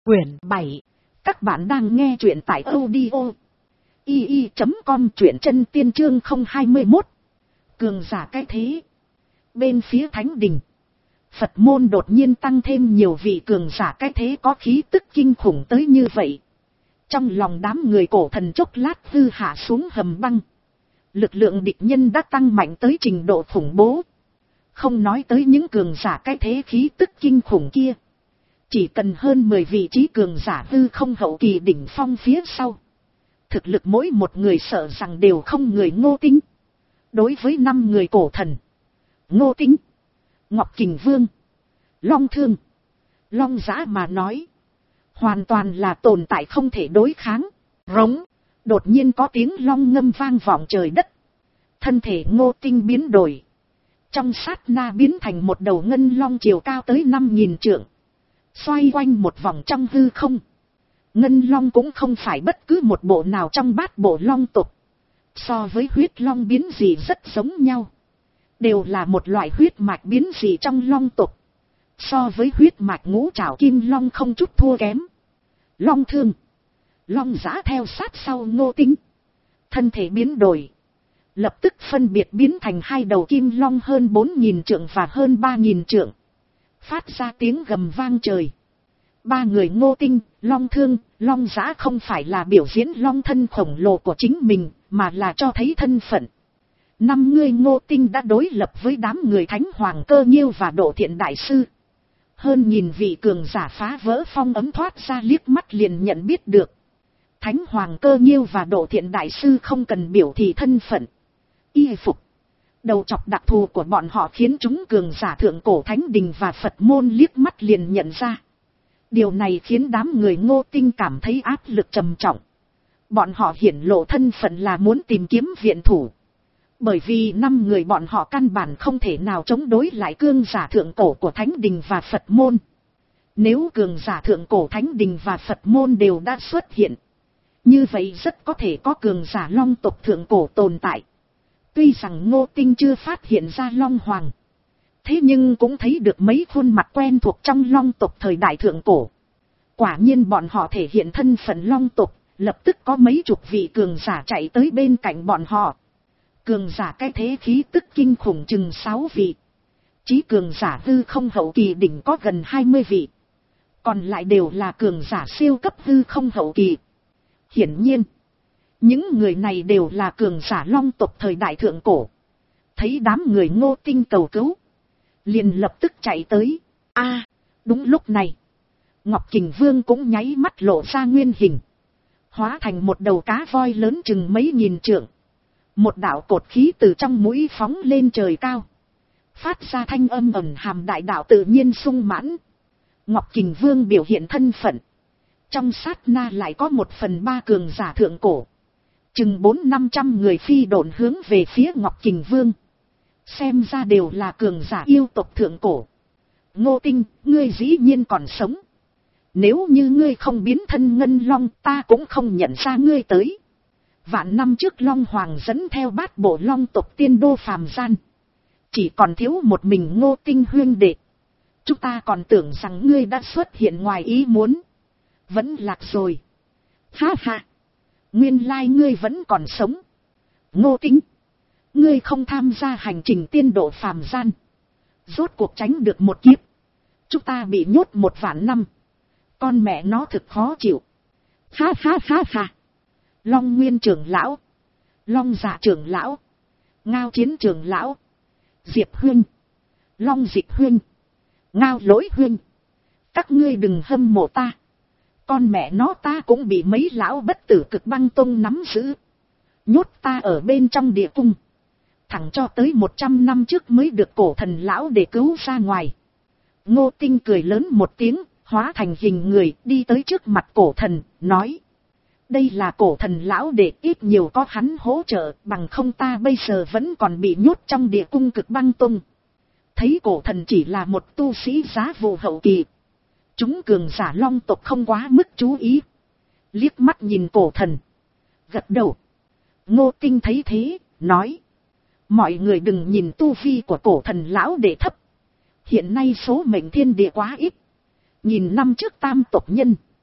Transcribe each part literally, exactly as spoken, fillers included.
Quyển bảy. Các bạn đang nghe truyện tại audio i i chấm com, truyện chân tiên chương không hai mốt. Cường giả cái thế. Bên phía thánh đình, Phật môn đột nhiên tăng thêm nhiều vị cường giả cái thế có khí tức kinh khủng tới như vậy. Trong lòng đám người cổ thần chốc lát hư hạ xuống hầm băng. Lực lượng địch nhân đã tăng mạnh tới trình độ khủng bố. Không nói tới những cường giả cái thế khí tức kinh khủng kia. Chỉ cần hơn mười vị trí cường giả hư không hậu kỳ đỉnh phong phía sau. Thực lực mỗi một người sợ rằng đều không người Ngô Tinh. Đối với năm người cổ thần, Ngô Tinh, Ngọc Kình Vương, Long Thương, Long Giã mà nói, hoàn toàn là tồn tại không thể đối kháng. Rống, đột nhiên có tiếng long ngâm vang vọng trời đất. Thân thể Ngô Tinh biến đổi. Trong sát na biến thành một đầu ngân long chiều cao tới năm nghìn trượng. Xoay quanh một vòng trong hư không. Ngân long cũng không phải bất cứ một bộ nào trong bát bộ long tộc. So với huyết long biến dị rất giống nhau. Đều là một loại huyết mạch biến dị trong long tộc. So với huyết mạch ngũ trảo kim long không chút thua kém. Long Thương, Long Giã theo sát sau Ngô Tinh. Thân thể biến đổi. Lập tức phân biệt biến thành hai đầu kim long hơn bốn nghìn trượng và hơn ba nghìn trượng. Phát ra tiếng gầm vang trời. Ba người Ngô Tinh, Long Thương, Long Giã không phải là biểu diễn long thân khổng lồ của chính mình, mà là cho thấy thân phận. Năm người Ngô Tinh đã đối lập với đám người Thánh Hoàng Cơ Nhiêu và Độ Thiện Đại Sư. Hơn nghìn vị cường giả phá vỡ phong ấm thoát ra liếc mắt liền nhận biết được. Thánh Hoàng Cơ Nhiêu và Độ Thiện Đại Sư không cần biểu thị thân phận. Y phục, đầu chọc đặc thù của bọn họ khiến chúng cường giả thượng cổ thánh đình và Phật môn liếc mắt liền nhận ra. Điều này khiến đám người Ngô Tinh cảm thấy áp lực trầm trọng. Bọn họ hiển lộ thân phận là muốn tìm kiếm viện thủ. Bởi vì năm người bọn họ căn bản không thể nào chống đối lại cường giả thượng cổ của thánh đình và Phật môn. Nếu cường giả thượng cổ thánh đình và Phật môn đều đã xuất hiện, như vậy rất có thể có cường giả long tộc thượng cổ tồn tại. Tuy rằng Ngô Tinh chưa phát hiện ra Long Hoàng, thế nhưng cũng thấy được mấy khuôn mặt quen thuộc trong long tộc thời đại thượng cổ. Quả nhiên bọn họ thể hiện thân phận long tộc, lập tức có mấy chục vị cường giả chạy tới bên cạnh bọn họ. Cường giả cái thế khí tức kinh khủng chừng sáu vị. Chí cường giả hư không hậu kỳ đỉnh có gần hai mươi vị. Còn lại đều là cường giả siêu cấp hư không hậu kỳ. Hiển nhiên, những người này đều là cường giả long tộc thời đại thượng cổ. Thấy đám người Ngô Tinh cầu cứu, liền lập tức chạy tới. A, à, đúng lúc này, Ngọc Kình Vương cũng nháy mắt lộ ra nguyên hình. Hóa thành một đầu cá voi lớn chừng mấy nghìn trượng. Một đạo cột khí từ trong mũi phóng lên trời cao. Phát ra thanh âm ầm hàm đại đạo tự nhiên sung mãn. Ngọc Kình Vương biểu hiện thân phận. Trong sát na lại có một phần ba cường giả thượng cổ. Chừng bốn năm trăm người phi độn hướng về phía Ngọc Kình Vương. Xem ra đều là cường giả yêu tộc thượng cổ. Ngô Tinh, ngươi dĩ nhiên còn sống. Nếu như ngươi không biến thân ngân long, ta cũng không nhận ra ngươi tới. Vạn năm trước Long Hoàng dẫn theo bát bộ long tộc tiên đô phàm gian. Chỉ còn thiếu một mình Ngô Tinh huyên đệ. Chúng ta còn tưởng rằng ngươi đã xuất hiện ngoài ý muốn. Vẫn lạc rồi. Ha ha. Nguyên lai ngươi vẫn còn sống. Ngô Tinh, ngươi không tham gia hành trình tiên độ phàm gian. Rốt cuộc tránh được một kiếp. Chúng ta bị nhốt một vạn năm. Con mẹ nó thực khó chịu. Ha ha ha ha. Long Nguyên trưởng lão, Long Dạ trưởng lão, Ngao Chiến trưởng lão, Diệp huynh, Long Dịch huynh, Ngao Lỗi huynh. Các ngươi đừng hâm mộ ta. Con mẹ nó ta cũng bị mấy lão bất tử cực băng tông nắm giữ. Nhốt ta ở bên trong địa cung. Thẳng cho tới một trăm năm trước mới được cổ thần lão để cứu ra ngoài. Ngô Tinh cười lớn một tiếng, hóa thành hình người đi tới trước mặt cổ thần, nói. Đây là cổ thần lão để ít nhiều có hắn hỗ trợ, bằng không ta bây giờ vẫn còn bị nhốt trong địa cung cực băng tông. Thấy cổ thần chỉ là một tu sĩ giá vụ hậu kỳ. Chúng cường giả long tộc không quá mức chú ý. Liếc mắt nhìn cổ thần, gật đầu. Ngô Tinh thấy thế, nói. Mọi người đừng nhìn tu vi của cổ thần lão để thấp. Hiện nay số mệnh thiên địa quá ít. Nhìn năm trước tam tộc nhân,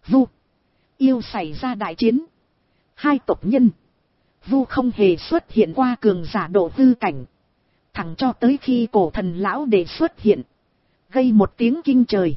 Vu, Yêu xảy ra đại chiến. Hai tộc nhân, Vu không hề xuất hiện qua cường giả độ hư cảnh. Thẳng cho tới khi cổ thần lão đệ xuất hiện, gây một tiếng kinh trời.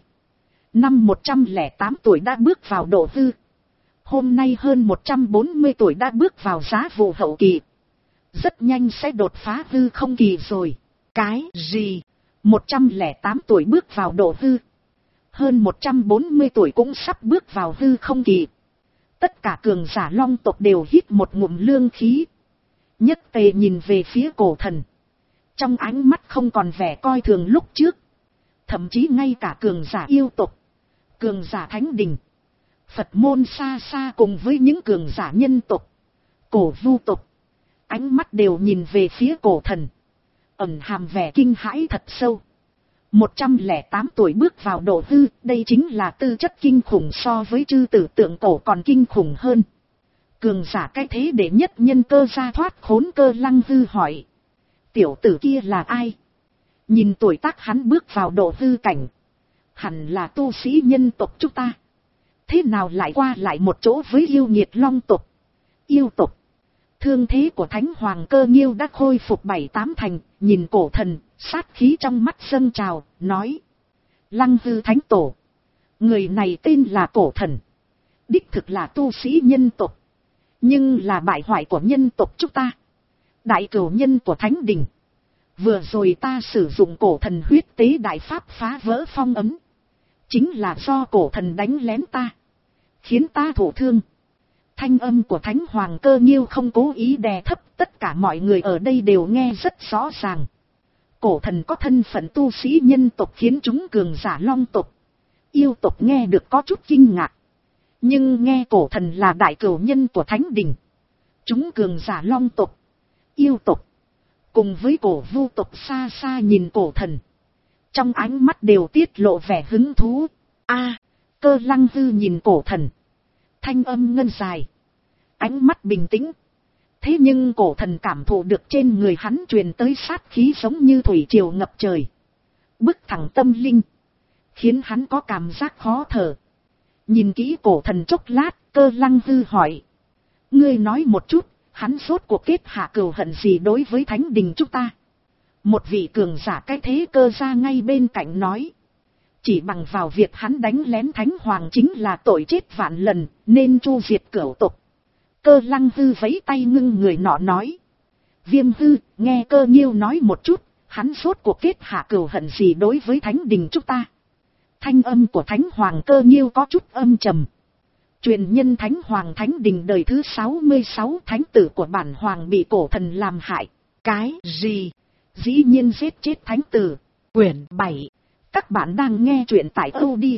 Năm một trăm lẻ tám tuổi đã bước vào độ hư. Hôm nay hơn một trăm bốn mươi tuổi đã bước vào giá vụ hậu kỳ. Rất nhanh sẽ đột phá hư không kỳ rồi. Cái gì? một trăm lẻ tám tuổi bước vào độ hư. Hơn một trăm bốn mươi tuổi cũng sắp bước vào hư không kỳ. Tất cả cường giả long tộc đều hít một ngụm lương khí. Nhất tề nhìn về phía cổ thần. Trong ánh mắt không còn vẻ coi thường lúc trước. Thậm chí ngay cả cường giả yêu tộc, cường giả thánh đình, Phật môn xa xa cùng với những cường giả nhân tộc, cổ vu tộc, ánh mắt đều nhìn về phía cổ thần, ẩn hàm vẻ kinh hãi thật sâu. một trăm lẻ tám tuổi bước vào độ hư, đây chính là tư chất kinh khủng, so với chư tử tượng cổ còn kinh khủng hơn. Cường giả cái thế để nhất nhân cơ ra thoát khốn. Cơ Lăng Hư hỏi, tiểu tử kia là ai? Nhìn tuổi tác hắn bước vào độ hư cảnh, hẳn là tu sĩ nhân tộc chúng ta. Thế nào lại qua lại một chỗ với yêu nghiệt long tộc, yêu tộc? Thương thế của Thánh Hoàng Cơ Nghiêu đã khôi phục bảy tám thành, nhìn cổ thần, sát khí trong mắt dâng trào, nói: Lăng Hư Thánh Tổ, người này tên là cổ thần, đích thực là tu sĩ nhân tộc, nhưng là bại hoại của nhân tộc chúng ta, đại cửu nhân của Thánh Đình. Vừa rồi ta sử dụng cổ thần huyết tế đại pháp phá vỡ phong ấn, chính là do cổ thần đánh lén ta, khiến ta thụ thương. Thanh âm của Thánh Hoàng Cơ Nghiêu không cố ý đè thấp, tất cả mọi người ở đây đều nghe rất rõ ràng. Cổ thần có thân phận tu sĩ nhân tộc khiến chúng cường giả long tộc, yêu tộc nghe được có chút kinh ngạc. Nhưng nghe cổ thần là đại cửu nhân của Thánh Đình, chúng cường giả long tộc, yêu tộc, cùng với cổ vu tộc xa xa nhìn cổ thần, trong ánh mắt đều tiết lộ vẻ hứng thú. A, Cơ Lăng Hư nhìn cổ thần, thanh âm ngân dài, ánh mắt bình tĩnh. Thế nhưng cổ thần cảm thụ được trên người hắn truyền tới sát khí giống như thủy triều ngập trời, bức thẳng tâm linh, khiến hắn có cảm giác khó thở. Nhìn kỹ cổ thần chốc lát, Cơ Lăng Hư hỏi: ngươi nói một chút, hắn rốt cuộc kết hạ cừu hận gì đối với Thánh Đình chúng ta? Một vị cường giả cái thế Cơ ra ngay bên cạnh nói: chỉ bằng vào việc hắn đánh lén Thánh Hoàng chính là tội chết vạn lần, nên chu diệt cửu tộc. Cơ Lăng Hư vẫy tay ngưng người nọ nói: Viêm Hư, nghe Cơ Nghiêu nói một chút, hắn rốt cuộc kết hạ cừu hận gì đối với Thánh Đình chúng ta? Thanh âm của Thánh Hoàng Cơ Nghiêu có chút âm trầm. Truyền nhân Thánh Hoàng Thánh Đình đời thứ sáu mươi sáu thánh tử của bản hoàng bị cổ thần làm hại. Cái gì? Dĩ nhiên giết chết thánh tử. Quyển bảy. Các bạn đang nghe truyện tại audio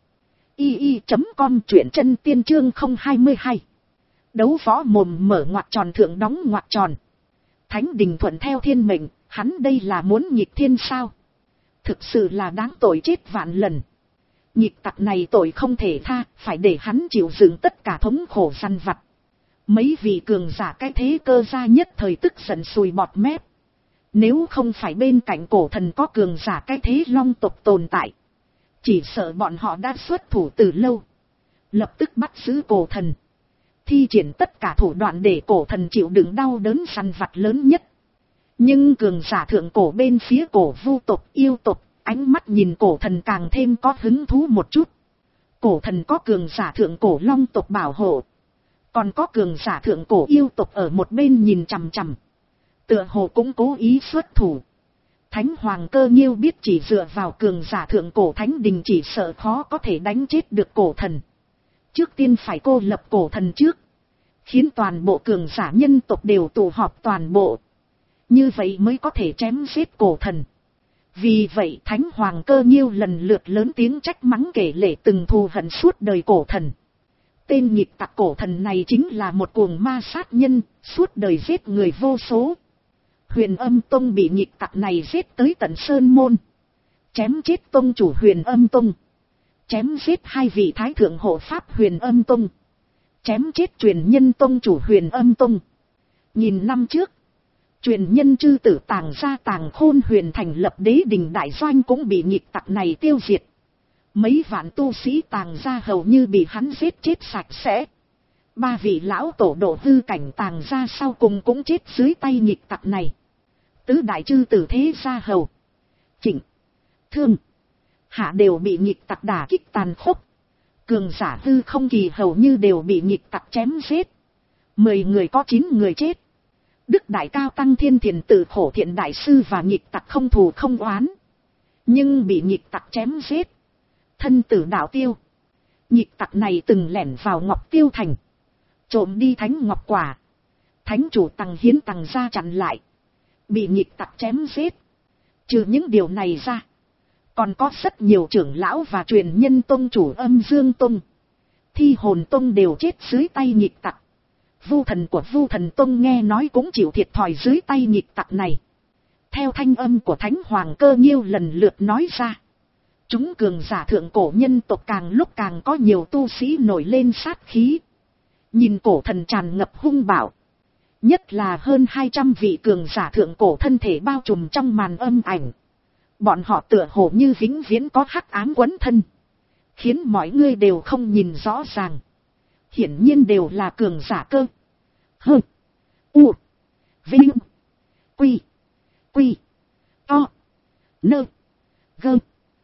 i i chấm com, truyện chân tiên chương không hai hai. Đấu võ mồm mở ngoặc tròn thượng đóng ngoặc tròn. Thánh Đình thuận theo thiên mệnh, hắn đây là muốn nghịch thiên sao? Thực sự là đáng tội chết vạn lần. Nghịch tặc này tội không thể tha, phải để hắn chịu đựng tất cả thống khổ săn vặt. Mấy vị cường giả cái thế Cơ gia nhất thời tức giận sùi bọt mép. Nếu không phải bên cạnh cổ thần có cường giả cái thế long tộc tồn tại, chỉ sợ bọn họ đã xuất thủ từ lâu, lập tức bắt giữ cổ thần, thi triển tất cả thủ đoạn để cổ thần chịu đựng đau đớn săn vặt lớn nhất. Nhưng cường giả thượng cổ bên phía cổ vu tộc, yêu tộc, ánh mắt nhìn cổ thần càng thêm có hứng thú một chút. Cổ thần có cường giả thượng cổ long tộc bảo hộ, còn có cường giả thượng cổ yêu tộc ở một bên nhìn chằm chằm, tựa hồ cũng cố ý xuất thủ. Thánh Hoàng Cơ Nghiêu biết chỉ dựa vào cường giả thượng cổ Thánh Đình chỉ sợ khó có thể đánh chết được cổ thần. Trước tiên phải cô lập cổ thần trước, khiến toàn bộ cường giả nhân tộc đều tụ họp toàn bộ, như vậy mới có thể chém giết cổ thần. Vì vậy Thánh Hoàng Cơ Nghiêu lần lượt lớn tiếng trách mắng kể lể từng thù hận suốt đời cổ thần. Tên nghịch tặc cổ thần này chính là một cuồng ma sát nhân, suốt đời giết người vô số. Huyền Âm Tông bị nghịch tặc này giết tới tận Sơn Môn, chém chết tông chủ Huyền Âm Tông, chém giết hai vị thái thượng hộ pháp Huyền Âm Tông, chém chết truyền nhân tông chủ Huyền Âm Tông. Nghìn năm trước, truyền nhân chư tử Tàng Gia Tàng Khôn Huyền thành lập đế đình đại doanh cũng bị nghịch tặc này tiêu diệt. Mấy vạn tu sĩ Tàng gia hầu như bị hắn giết chết sạch sẽ. Ba vị lão tổ độ hư cảnh Tàng gia sau cùng cũng chết dưới tay nghịch tặc này. Tứ đại chư tử thế gia hầu, Trịnh, Thương, Hạ đều bị nghịch tặc đả kích tàn khốc. Cường giả hư không kỳ hầu như đều bị nghịch tặc chém giết. Mười người có chín người chết. Đức đại cao tăng Thiên Thiền Tự Khổ Thiện đại sư và nghịch tặc không thù không oán, nhưng bị nghịch tặc chém giết, thân tử đạo tiêu. Nghịch tặc này từng lẻn vào Ngọc Tiêu Thành, trộm đi thánh ngọc quả. Thánh chủ Tằng Hiến Tằng gia chặn lại, bị nghịch tặc chém giết. Trừ những điều này ra, còn có rất nhiều trưởng lão và truyền nhân tông chủ Âm Dương Tông, Thi Hồn Tông đều chết dưới tay nghịch tặc. Vu thần của Vu Thần Tông nghe nói cũng chịu thiệt thòi dưới tay nghịch tặc này. Theo thanh âm của Thánh Hoàng Cơ Nghiêu lần lượt nói ra, chúng cường giả thượng cổ nhân tộc càng lúc càng có nhiều tu sĩ nổi lên sát khí. Nhìn cổ thần tràn ngập hung bạo, nhất là hơn hai trăm vị cường giả thượng cổ thân thể bao trùm trong màn âm ảnh. Bọn họ tựa hồ như vĩnh viễn có hắc ám quấn thân, khiến mọi người đều không nhìn rõ ràng. Hiển nhiên đều là cường giả cơ. Hơ. U. Vinh. Quy. Quy. To. Nơ. Gơ.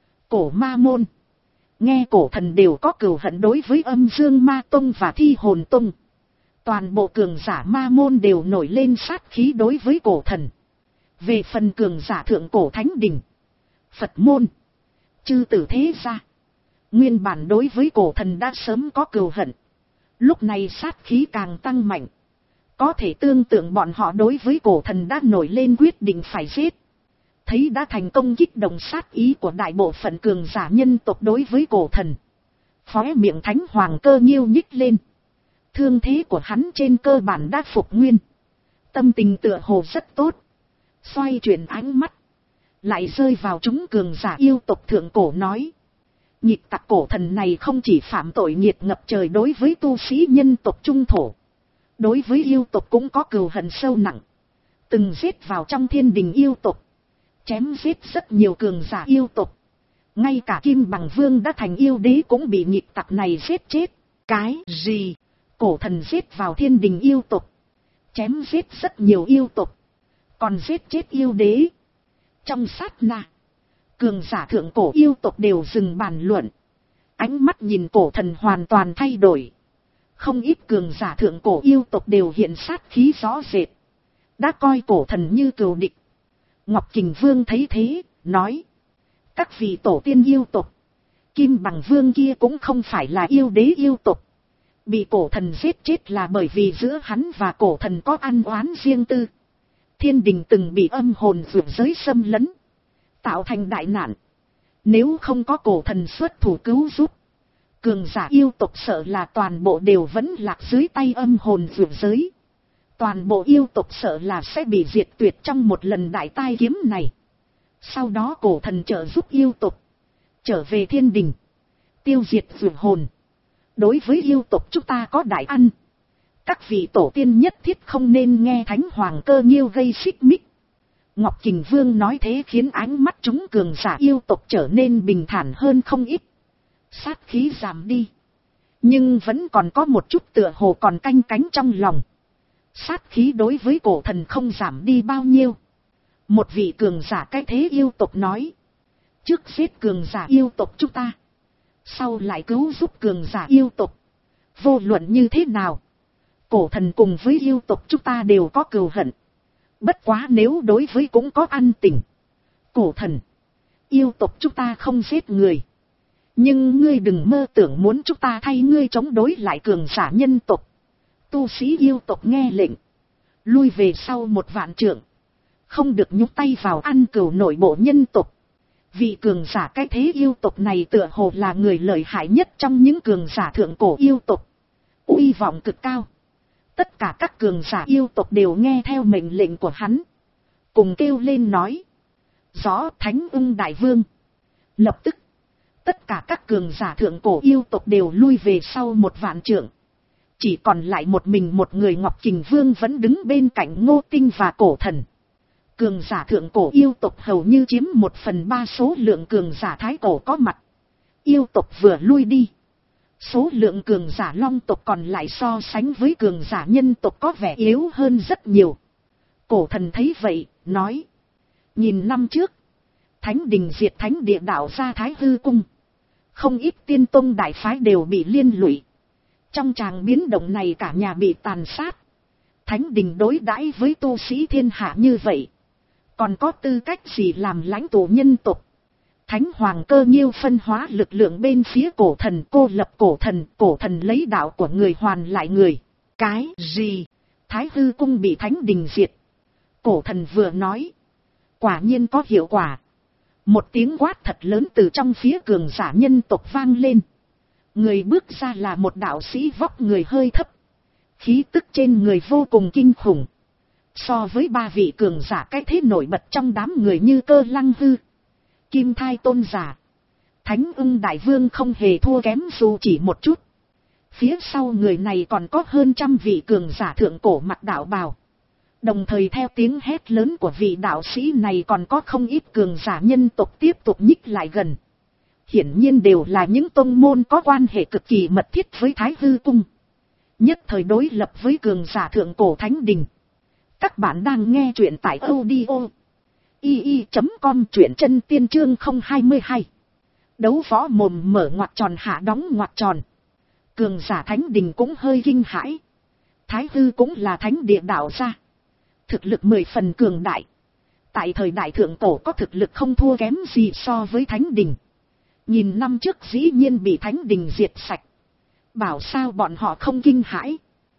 Cổ ma môn. Nghe cổ thần đều có cừu hận đối với Âm Dương Ma Tông và Thi Hồn Tông. Toàn bộ cường giả ma môn đều nổi lên sát khí đối với cổ thần. Về phần cường giả thượng cổ thánh đình, Phật môn, chư tử thế gia, nguyên bản đối với cổ thần đã sớm có cừu hận, lúc này sát khí càng tăng mạnh. Có thể tương tượng bọn họ đối với cổ thần đã nổi lên quyết định phải giết. Thấy đã thành công kích động sát ý của đại bộ phận cường giả nhân tộc đối với cổ thần, khóe miệng Thánh Hoàng Cơ Nghiêu nhích lên. Thương thế của hắn trên cơ bản đã phục nguyên, tâm tình tựa hồ rất tốt. Xoay chuyển ánh mắt, lại rơi vào chúng cường giả yêu tộc thượng cổ nói: nghịch tặc cổ thần này không chỉ phạm tội nghiệt ngập trời đối với tu sĩ nhân tộc trung thổ, đối với yêu tộc cũng có cừu hận sâu nặng. Từng giết vào trong thiên đình yêu tộc, chém giết rất nhiều cường giả yêu tộc. Ngay cả Kim Bằng Vương đã thành yêu đế cũng bị nghịch tặc này giết chết. Cái gì? Cổ thần giết vào thiên đình yêu tộc, chém giết rất nhiều yêu tộc, còn giết chết yêu đế. Trong sát na, cường giả thượng cổ yêu tộc đều dừng bàn luận. Ánh mắt nhìn cổ thần hoàn toàn thay đổi. Không ít cường giả thượng cổ yêu tộc đều hiện sát khí rõ rệt, đã coi cổ thần như cừu địch. Ngọc Kình Vương thấy thế, nói: các vị tổ tiên yêu tộc, Kim Bằng Vương kia cũng không phải là yêu đế yêu tộc. Bị cổ thần giết chết là bởi vì giữa hắn và cổ thần có ăn oán riêng tư. Thiên đình từng bị âm hồn vượt giới xâm lấn, tạo thành đại nạn. Nếu không có cổ thần xuất thủ cứu giúp, cường giả yêu tộc sợ là toàn bộ đều vẫn lạc dưới tay âm hồn vượt giới. Toàn bộ yêu tộc sợ là sẽ bị diệt tuyệt trong một lần đại tai kiếm này. Sau đó cổ thần trợ giúp yêu tộc trở về thiên đình, tiêu diệt vượt hồn. Đối với yêu tộc chúng ta có đại ăn. Các vị tổ tiên nhất thiết không nên nghe Thánh Hoàng Cơ Nghiêu gây xích mích. Ngọc Kình Vương nói thế khiến ánh mắt chúng cường giả yêu tộc trở nên bình thản hơn không ít. Sát khí giảm đi, nhưng vẫn còn có một chút tựa hồ còn canh cánh trong lòng. Sát khí đối với cổ thần không giảm đi bao nhiêu. Một vị cường giả cái thế yêu tộc nói: trước giết cường giả yêu tộc chúng ta, sau lại cứu giúp cường giả yêu tộc. Vô luận như thế nào, cổ thần cùng với yêu tộc chúng ta đều có cừu hận. Bất quá nếu đối với cũng có ăn tình. Cổ thần, yêu tộc chúng ta không giết người, nhưng ngươi đừng mơ tưởng muốn chúng ta thay ngươi chống đối lại cường giả nhân tộc. Tu sĩ yêu tộc nghe lệnh, lui về sau một vạn trượng, không được nhúc tay vào ăn cừu nội bộ nhân tộc. Vị cường giả cái thế yêu tộc này tựa hồ là người lợi hại nhất trong những cường giả thượng cổ yêu tộc, uy vọng cực cao. Tất cả các cường giả yêu tộc đều nghe theo mệnh lệnh của hắn, cùng kêu lên nói: rõ Thánh Ưng Đại Vương. Lập tức, tất cả các cường giả thượng cổ yêu tộc đều lui về sau một vạn trượng. Chỉ còn lại một mình một người Ngọc Kình Vương vẫn đứng bên cạnh Ngô Tinh và cổ thần. Cường giả thượng cổ yêu tộc hầu như chiếm một phần ba số lượng cường giả thái cổ có mặt. Yêu tộc vừa lui đi. Số lượng cường giả long tộc còn lại so sánh với cường giả nhân tộc có vẻ yếu hơn rất nhiều. Cổ thần thấy vậy, nói. Nhìn năm trước, Thánh đình diệt thánh địa đạo ra Thái Hư Cung. Không ít tiên tông đại phái đều bị liên lụy. Trong tràng biến động này cả nhà bị tàn sát. Thánh đình đối đãi với tu sĩ thiên hạ như vậy. Còn có tư cách gì làm lãnh tụ nhân tộc? Thánh hoàng cơ nhiêu phân hóa lực lượng bên phía cổ thần, cô lập cổ thần, cổ thần lấy đạo của người hoàn lại người. Cái gì? Thái Hư Cung bị thánh đình diệt. Cổ thần vừa nói. Quả nhiên có hiệu quả. Một tiếng quát thật lớn từ trong phía cường giả nhân tộc vang lên. Người bước ra là một đạo sĩ vóc người hơi thấp. Khí tức trên người vô cùng kinh khủng. So với ba vị cường giả cái thế nổi bật trong đám người như Cơ Lăng Hư, Kim Thai Tôn giả, Thánh Ưng Đại Vương không hề thua kém dù chỉ một chút. Phía sau người này còn có hơn trăm vị cường giả thượng cổ mặc đạo bào. Đồng thời theo tiếng hét lớn của vị đạo sĩ này còn có không ít cường giả nhân tộc tiếp tục nhích lại gần. Hiển nhiên đều là những tông môn có quan hệ cực kỳ mật thiết với Thái Hư Cung. Nhất thời đối lập với cường giả thượng cổ Thánh đình. Các bạn đang nghe truyện tại audio i i chấm com, truyện chân tiên chương không hai hai. Đấu võ mồm mở ngoặc tròn hạ đóng ngoặc tròn. Cường giả Thánh đình cũng hơi kinh hãi. Thái Hư cũng là thánh địa đạo gia. Thực lực mười phần cường đại. Tại thời đại thượng cổ có thực lực không thua kém gì so với Thánh đình. Nhìn năm trước dĩ nhiên bị Thánh đình diệt sạch. Bảo sao bọn họ không kinh hãi.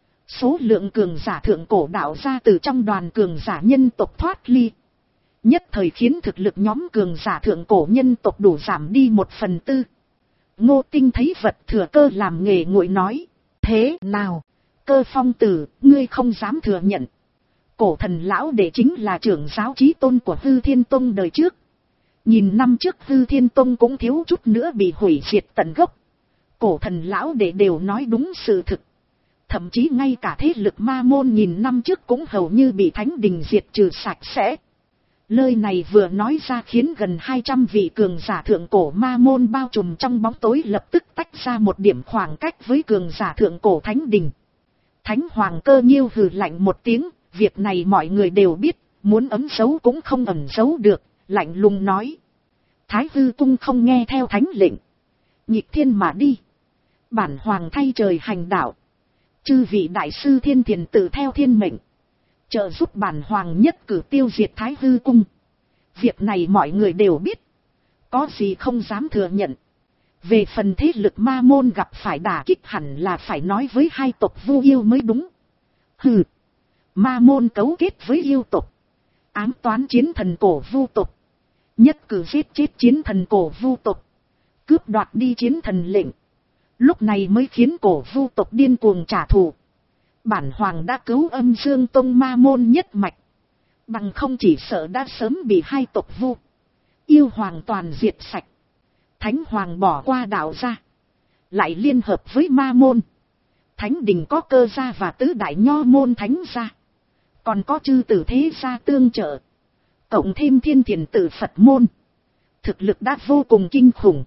Số lượng cường giả thượng cổ đạo ra từ trong đoàn cường giả nhân tộc thoát ly. Nhất thời khiến thực lực nhóm cường giả thượng cổ nhân tộc đủ giảm đi một phần tư. Ngô Tinh thấy vật thừa cơ làm nghề nguội nói. Thế nào? Cơ Phong tử, ngươi không dám thừa nhận. Cổ thần lão đệ chính là trưởng giáo chí tôn của Hư Thiên Tông đời trước. Nhìn năm trước Hư Thiên Tông cũng thiếu chút nữa bị hủy diệt tận gốc. Cổ thần lão đệ đều nói đúng sự thực. Thậm chí ngay cả thế lực ma môn nhìn năm trước cũng hầu như bị thánh đình diệt trừ sạch sẽ. Lời này vừa nói ra khiến gần hai trăm vị cường giả thượng cổ ma môn bao trùm trong bóng tối lập tức tách ra một điểm khoảng cách với cường giả thượng cổ thánh đình. Thánh hoàng cơ nhiêu hừ lạnh một tiếng, việc này mọi người đều biết, muốn ẩn giấu cũng không ẩn giấu được, lạnh lùng nói. Thái Hư Cung không nghe theo thánh lệnh. Nhịp thiên mà đi. Bản hoàng thay trời hành đạo. Chư vị đại sư thiên thiền tự theo thiên mệnh. Trợ giúp bản hoàng nhất cử tiêu diệt Thái Hư Cung. Việc này mọi người đều biết. Có gì không dám thừa nhận. Về phần thế lực ma môn gặp phải đả kích hẳn là phải nói với hai tộc Vu Yêu mới đúng. Hừ. Ma môn cấu kết với yêu tộc. Ám toán chiến thần cổ Vu tộc. Nhất cử giết chết chiến thần cổ Vu tộc. Cướp đoạt đi chiến thần lệnh. Lúc này mới khiến cổ Vu tộc điên cuồng trả thù. Bản hoàng đã cứu Âm Dương Tông ma môn nhất mạch. Bằng không chỉ sợ đã sớm bị hai tộc Vu Yêu hoàn toàn diệt sạch. Thánh hoàng bỏ qua đạo gia. Lại liên hợp với ma môn. Thánh đình có Cơ gia và tứ đại nho môn thánh gia. Còn có chư tử thế gia tương trợ. Cộng thêm thiên thiền tử Phật môn. Thực lực đã vô cùng kinh khủng.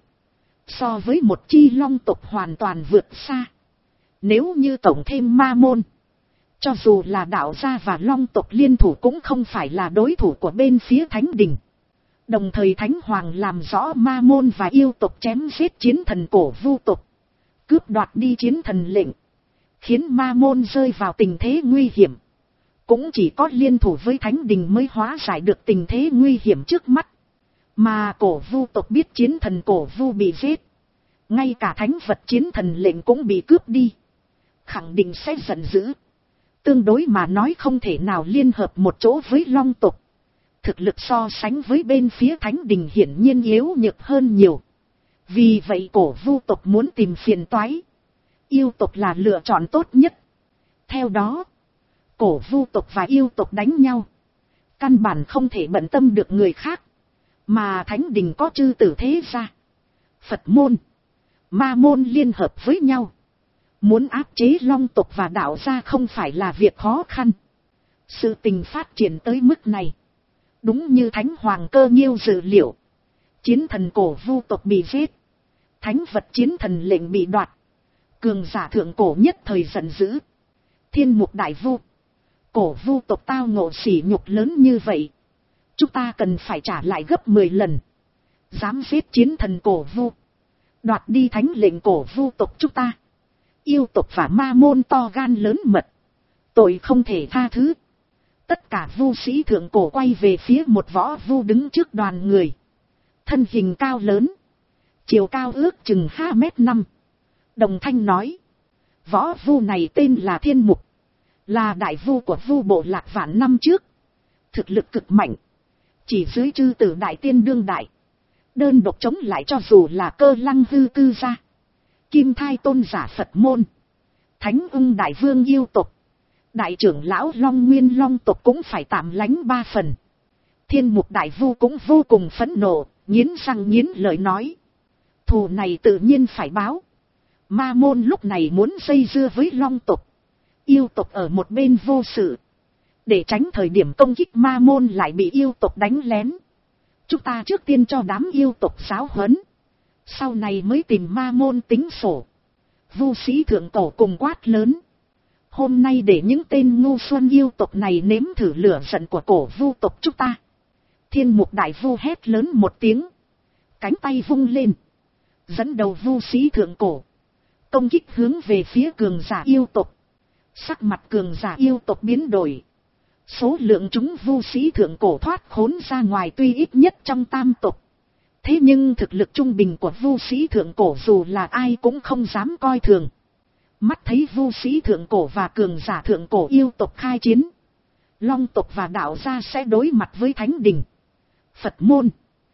So với một chi long tộc hoàn toàn vượt xa. Nếu như tổng thêm ma môn. Cho dù là đạo gia và long tộc liên thủ cũng không phải là đối thủ của bên phía thánh đình. Đồng thời thánh hoàng làm rõ ma môn và yêu tộc chém giết chiến thần cổ Vu tộc. Cướp đoạt đi chiến thần lệnh. Khiến ma môn rơi vào tình thế nguy hiểm. Cũng chỉ có liên thủ với thánh đình mới hóa giải được tình thế nguy hiểm trước mắt. Mà cổ Vu tộc biết chiến thần cổ Vu bị giết. Ngay cả thánh vật chiến thần lệnh cũng bị cướp đi. Khẳng định sẽ giận dữ. Tương đối mà nói không thể nào liên hợp một chỗ với long tộc. Thực lực so sánh với bên phía thánh đình hiển nhiên yếu nhược hơn nhiều. Vì vậy cổ Vu tộc muốn tìm phiền toái. Yêu tộc là lựa chọn tốt nhất. Theo đó, cổ Vu tộc và yêu tộc đánh nhau. Căn bản không thể bận tâm được người khác. Mà thánh đình có chư tử thế gia, Phật môn, ma môn liên hợp với nhau. Muốn áp chế long tộc và đạo gia không phải là việc khó khăn. Sự tình phát triển tới mức này. Đúng như thánh hoàng cơ nhiêu dự liệu. Chiến thần cổ Vu tộc bị giết. Thánh vật chiến thần lệnh bị đoạt. Cường giả thượng cổ nhất thời giận dữ. Thiên mục đại vu. Cổ vu tộc tao ngộ sỉ nhục lớn như vậy. Chúng ta cần phải trả lại gấp mười lần. Dám giết chiến thần cổ vu. Đoạt đi thánh lệnh cổ vu tộc chúng ta. Yêu tộc và ma môn to gan lớn mật. Tội không thể tha thứ. Tất cả vu sĩ thượng cổ quay về phía một võ vu đứng trước đoàn người. Thân hình cao lớn. Chiều cao ước chừng hai mét năm. Đồng thanh nói. Võ vu này tên là Thiên Mục. Là đại vu của vu bộ lạc vạn năm trước. Thực lực cực mạnh. Chỉ dưới chư tử đại tiên đương đại. Đơn độc chống lại cho dù là Cơ Lăng hư cư gia. Kim Thai tôn giả Phật môn. Thánh ưng đại vương yêu tộc. Đại trưởng lão Long Nguyên Long tộc cũng phải tạm lánh ba phần. Thiên mục đại vu cũng vô cùng phẫn nộ, nghiến răng nghiến lợi nói. Thù này tự nhiên phải báo. Ma môn lúc này muốn dây dưa với Long tộc. Yêu tộc ở một bên vô sự. Để tránh thời điểm công kích ma môn lại bị yêu tộc đánh lén. Chúng ta trước tiên cho đám yêu tộc giáo huấn. Sau này mới tìm ma môn tính sổ. Vu sĩ thượng cổ cùng quát lớn. Hôm nay để những tên ngu xuân yêu tộc này nếm thử lửa giận của cổ vu tộc chúng ta. Thiên mục đại vu hét lớn một tiếng. Cánh tay vung lên. Dẫn đầu vu sĩ thượng cổ. Công kích hướng về phía cường giả yêu tộc. Sắc mặt cường giả yêu tộc biến đổi. Số lượng chúng vu sĩ thượng cổ thoát khốn ra ngoài tuy ít nhất trong tam tộc. Thế nhưng thực lực trung bình của vu sĩ thượng cổ dù là ai cũng không dám coi thường. Mắt thấy vu sĩ thượng cổ và cường giả thượng cổ yêu tộc khai chiến. Long tộc và đạo gia sẽ đối mặt với thánh đình. Phật môn.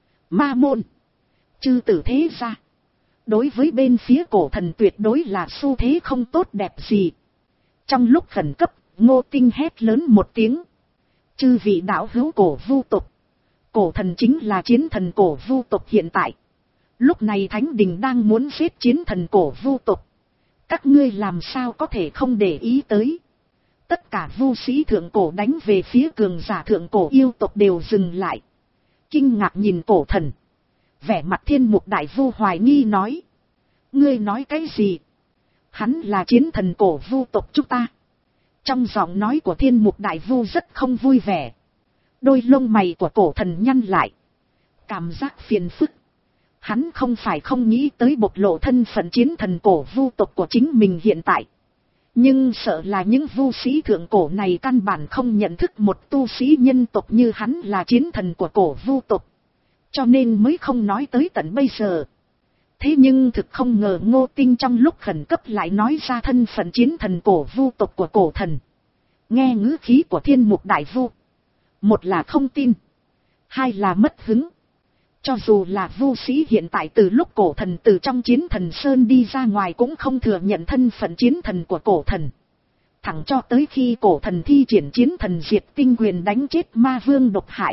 Ma môn. Chư tử thế gia. Đối với bên phía cổ thần tuyệt đối là xu thế không tốt đẹp gì. Trong lúc khẩn cấp, Ngô Tinh hét lớn một tiếng. Chư vị đạo hữu cổ vu tộc. Cổ thần chính là chiến thần cổ vu tộc hiện tại. Lúc này thánh đình đang muốn giết chiến thần cổ vu tộc. Các ngươi làm sao có thể không để ý tới. Tất cả vu sĩ thượng cổ đánh về phía cường giả thượng cổ yêu tộc đều dừng lại. Kinh ngạc nhìn cổ thần. Vẻ mặt thiên mục đại vu hoài nghi nói. Ngươi nói cái gì? Hắn là chiến thần cổ vu tộc chúng ta. Trong giọng nói của thiên mục đại vu rất không vui vẻ. Đôi lông mày của cổ thần nhăn lại. Cảm giác phiền phức. Hắn không phải không nghĩ tới bộc lộ thân phận chiến thần cổ vu tộc của chính mình hiện tại. Nhưng sợ là những vu sĩ thượng cổ này căn bản không nhận thức một tu sĩ nhân tộc như hắn là chiến thần của cổ vu tộc. Cho nên mới không nói tới tận bây giờ. Thế nhưng thực không ngờ Ngô Tinh trong lúc khẩn cấp lại nói ra thân phận chiến thần cổ vu tộc của cổ thần. Nghe ngữ khí của thiên mục đại vu. Một là không tin. Hai là mất hứng. Cho dù là vu sĩ hiện tại từ lúc cổ thần từ trong chiến thần Sơn đi ra ngoài cũng không thừa nhận thân phận chiến thần của cổ thần. Thẳng cho tới khi cổ thần thi triển chiến thần diệt tinh quyền đánh chết ma vương độc hại.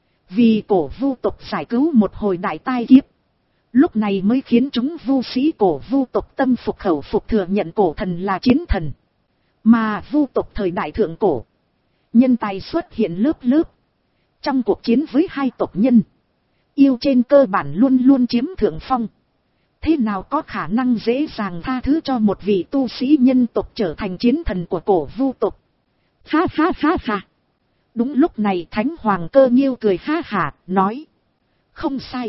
Vì cổ vu tộc giải cứu một hồi đại tai kiếp. Lúc này mới khiến chúng vu sĩ cổ vu tộc tâm phục khẩu phục thừa nhận cổ thần là chiến thần. Mà vu tộc thời đại thượng cổ. Nhân tài xuất hiện lớp lớp. Trong cuộc chiến với hai tộc nhân. Yêu trên cơ bản luôn luôn chiếm thượng phong. Thế nào có khả năng dễ dàng tha thứ cho một vị tu sĩ nhân tộc trở thành chiến thần của cổ vu tộc. Ha ha ha ha. Đúng lúc này Thánh Hoàng Cơ Nghiêu cười ha hả, nói. Không sai.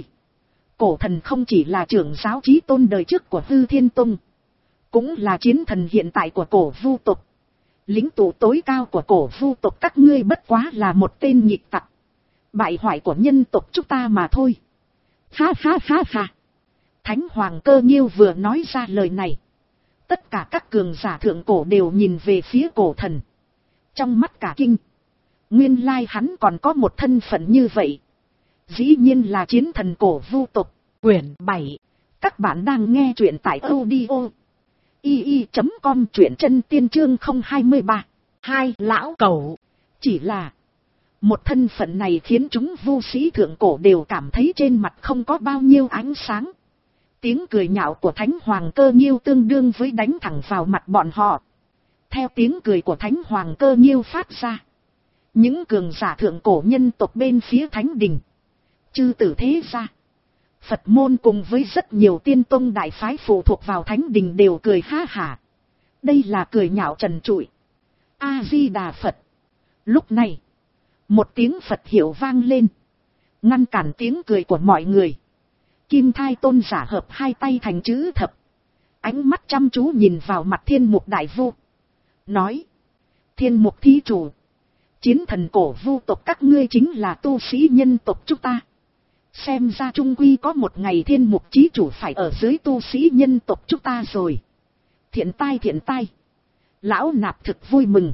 Cổ thần không chỉ là trưởng giáo chí tôn đời trước của Hư Thiên Tông. Cũng là chiến thần hiện tại của cổ vu tộc. Lĩnh tụ tối cao của cổ vu tộc các ngươi bất quá là một tên nhịp tặc. Bại hoại của nhân tộc chúng ta mà thôi. Ha ha ha ha. Thánh Hoàng Cơ Nghiêu vừa nói ra lời này. Tất cả các cường giả thượng cổ đều nhìn về phía cổ thần. Trong mắt cả kinh. Nguyên lai hắn còn có một thân phận như vậy. Dĩ nhiên là chiến thần cổ vu tộc. Quyển bảy. Các bạn đang nghe truyện tại audio i i chấm com, truyện chân tiên chương không hai ba. Hai lão cẩu. Chỉ là một thân phận này khiến chúng vu sĩ thượng cổ đều cảm thấy trên mặt không có bao nhiêu ánh sáng. Tiếng cười nhạo của Thánh Hoàng Cơ Nghiêu tương đương với đánh thẳng vào mặt bọn họ. Theo tiếng cười của Thánh Hoàng Cơ Nghiêu phát ra. Những cường giả thượng cổ nhân tộc bên phía Thánh Đình. Chư tử thế gia. Phật môn cùng với rất nhiều tiên tông đại phái phụ thuộc vào thánh đình đều cười ha hả. Đây là cười nhạo trần trụi. A-di-đà Phật. Lúc này, một tiếng Phật hiệu vang lên, ngăn cản tiếng cười của mọi người. Kim Thai Tôn giả hợp hai tay thành chữ thập, ánh mắt chăm chú nhìn vào mặt Thiên Mục Đại Vu, nói: Thiên Mục thí chủ, chiến thần cổ vu tộc các ngươi chính là tu sĩ nhân tộc chúng ta. Xem ra trung quy có một ngày Thiên Mục chí chủ phải ở dưới tu sĩ nhân tộc chúng ta rồi. Thiện tai thiện tai. Lão nạp thực vui mừng.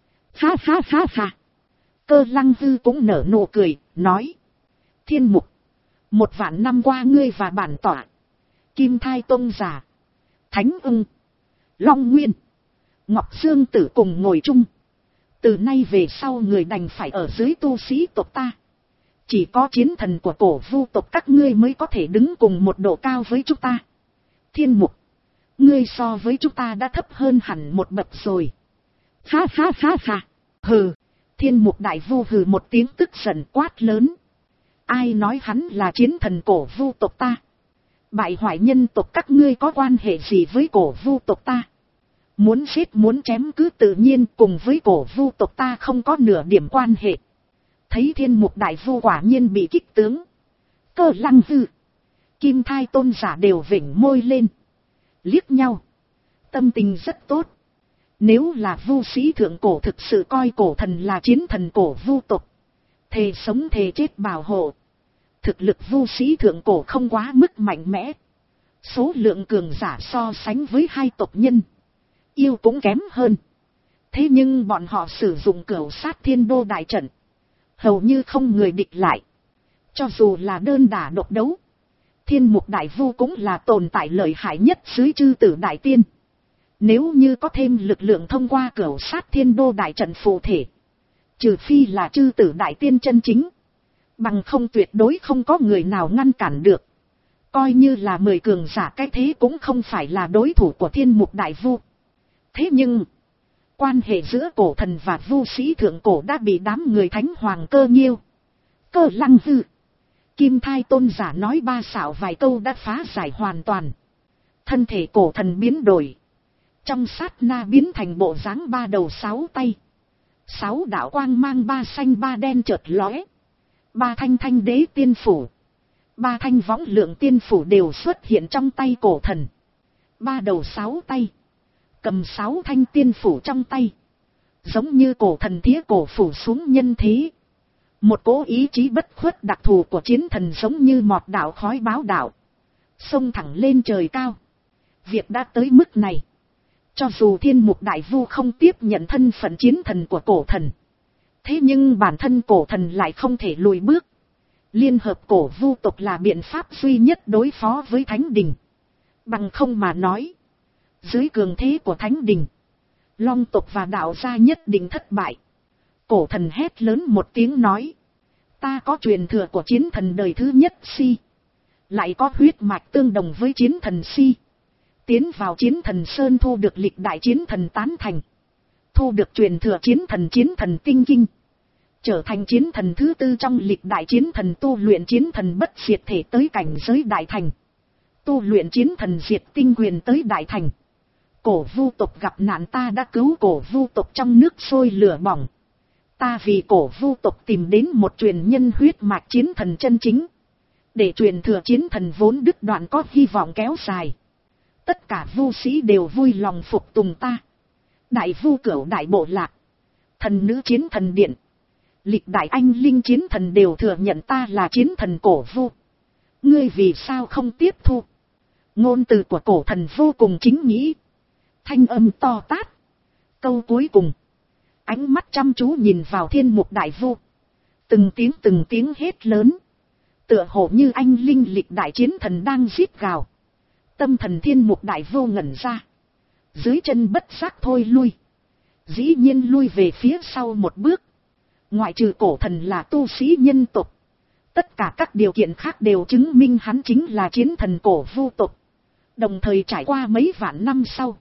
Ha ha ha ha. Cơ Lăng Hư cũng nở nụ cười, nói: Thiên Mục, một vạn năm qua ngươi và bản tọa, Kim Thai Tông giả, Thánh Ưng, Long Nguyên, Ngọc Dương Tử cùng ngồi chung. Từ nay về sau người đành phải ở dưới tu sĩ tộc ta. Chỉ có chiến thần của cổ vu tộc các ngươi mới có thể đứng cùng một độ cao với chúng ta. Thiên Mục, ngươi so với chúng ta đã thấp hơn hẳn một bậc rồi. Ha ha ha ha. Hừ. Thiên Mục Đại Vu hừ một tiếng tức giận quát lớn: Ai nói hắn là chiến thần cổ vu tộc ta? Bại hoại nhân tộc các ngươi có quan hệ gì với cổ vu tộc ta? Muốn giết muốn chém cứ tự nhiên, cùng với cổ vu tộc ta không có nửa điểm quan hệ. Thấy Thiên Mục Đại Vu quả nhiên bị kích tướng, Cơ Lăng Hư, Kim Thai Tôn giả đều vểnh môi lên, liếc nhau, tâm tình rất tốt. Nếu là vu sĩ thượng cổ thực sự coi cổ thần là chiến thần cổ vu tộc, thề sống thề chết bảo hộ. Thực lực vu sĩ thượng cổ không quá mức mạnh mẽ, số lượng cường giả so sánh với hai tộc nhân yêu cũng kém hơn. Thế nhưng bọn họ sử dụng cửu sát thiên đô đại trận, hầu như không người địch lại. Cho dù là đơn đả độc đấu, Thiên Mục Đại Vu cũng là tồn tại lợi hại nhất dưới chư tử đại tiên. Nếu như có thêm lực lượng thông qua cửu sát thiên đô đại trận phụ thể, trừ phi là chư tử đại tiên chân chính, bằng không tuyệt đối không có người nào ngăn cản được. Coi như là mười cường giả cái thế cũng không phải là đối thủ của Thiên Mục Đại Vu. Thế nhưng, quan hệ giữa cổ thần và vu sĩ thượng cổ đã bị đám người Thánh Hoàng Cơ Nhiêu, Cơ Lăng Hư, Kim Thai Tôn giả nói ba xạo vài câu đã phá giải hoàn toàn. Thân thể cổ thần biến đổi, trong sát na biến thành bộ dáng ba đầu sáu tay, sáu đạo quang mang ba xanh ba đen chợt lóe, ba thanh thanh đế tiên phủ, ba thanh võng lượng tiên phủ đều xuất hiện trong tay cổ thần. Ba đầu sáu tay, cầm sáu thanh tiên phủ trong tay, giống như cổ thần thía cổ phủ xuống nhân thế. Một cỗ ý chí bất khuất đặc thù của chiến thần giống như mọt đạo khói báo đạo, xông thẳng lên trời cao. Việc đã tới mức này, cho dù Thiên Mục Đại Vu không tiếp nhận thân phận chiến thần của cổ thần, thế nhưng bản thân cổ thần lại không thể lùi bước. Liên hợp cổ vu tộc là biện pháp duy nhất đối phó với Thánh Đình. Bằng không mà nói, dưới cường thế của Thánh Đình, Long tộc và đạo gia nhất định thất bại. Cổ thần hét lớn một tiếng nói: Ta có truyền thừa của chiến thần đời thứ nhất Si, lại có huyết mạch tương đồng với chiến thần Si. Tiến vào chiến thần Sơn thu được lịch đại chiến thần tán thành, thu được truyền thừa chiến thần chiến thần tinh kinh, trở thành chiến thần thứ tư trong lịch đại chiến thần, tu luyện chiến thần bất diệt thể tới cảnh giới đại thành, tu luyện chiến thần diệt tinh quyền tới đại thành. Cổ vu tộc gặp nạn, ta đã cứu cổ vu tộc trong nước sôi lửa bỏng. Ta vì cổ vu tộc tìm đến một truyền nhân huyết mạch chiến thần chân chính, để truyền thừa chiến thần vốn đứt đoạn có hy vọng kéo dài. Tất cả vu sĩ đều vui lòng phục tùng ta. Đại vu cửu đại bộ lạc, thần nữ chiến thần điện, lịch đại anh linh chiến thần đều thừa nhận ta là chiến thần cổ vu. Ngươi vì sao không tiếp thu? Ngôn từ của cổ thần vô cùng chính nghĩa, thanh âm to tát. Câu cuối cùng, ánh mắt chăm chú nhìn vào Thiên Mục Đại Vu, từng tiếng từng tiếng hét lớn, tựa hồ như anh linh lịch đại chiến thần đang giết gào. Tâm thần Thiên Mục Đại Vu ngẩn ra, dưới chân bất giác thôi lui, dĩ nhiên lui về phía sau một bước. Ngoại trừ cổ thần là tu sĩ nhân tộc, tất cả các điều kiện khác đều chứng minh hắn chính là chiến thần cổ vu tộc. Đồng thời trải qua mấy vạn năm sau,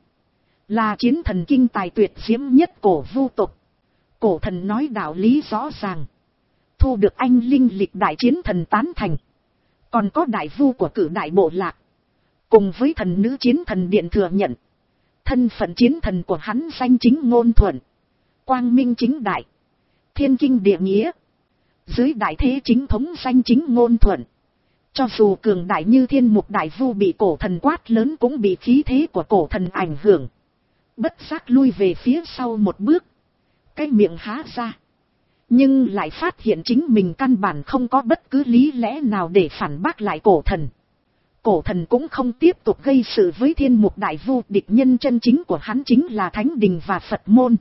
là chiến thần kinh tài tuyệt diễm nhất cổ vu tộc. Cổ thần nói đạo lý rõ ràng, thu được anh linh lịch đại chiến thần tán thành, Còn có đại vu của Cử Đại Bộ Lạc. Cùng với thần nữ Chiến Thần Điện thừa nhận. Thân phận chiến thần của hắn danh chính ngôn thuận. Quang minh chính đại. Thiên kinh địa nghĩa. Dưới đại thế chính thống danh chính ngôn thuận. Cho dù cường đại như Thiên Mục Đại Vu bị cổ thần quát lớn cũng bị khí thế của cổ thần ảnh hưởng. Bất giác lui về phía sau một bước. Cái miệng há ra. Nhưng lại phát hiện chính mình căn bản không có bất cứ lý lẽ nào để phản bác lại cổ thần. Cổ thần cũng không tiếp tục gây sự với Thiên Mục Đại Vu. Địch nhân chân chính của hắn chính là Thánh Đình và Phật môn.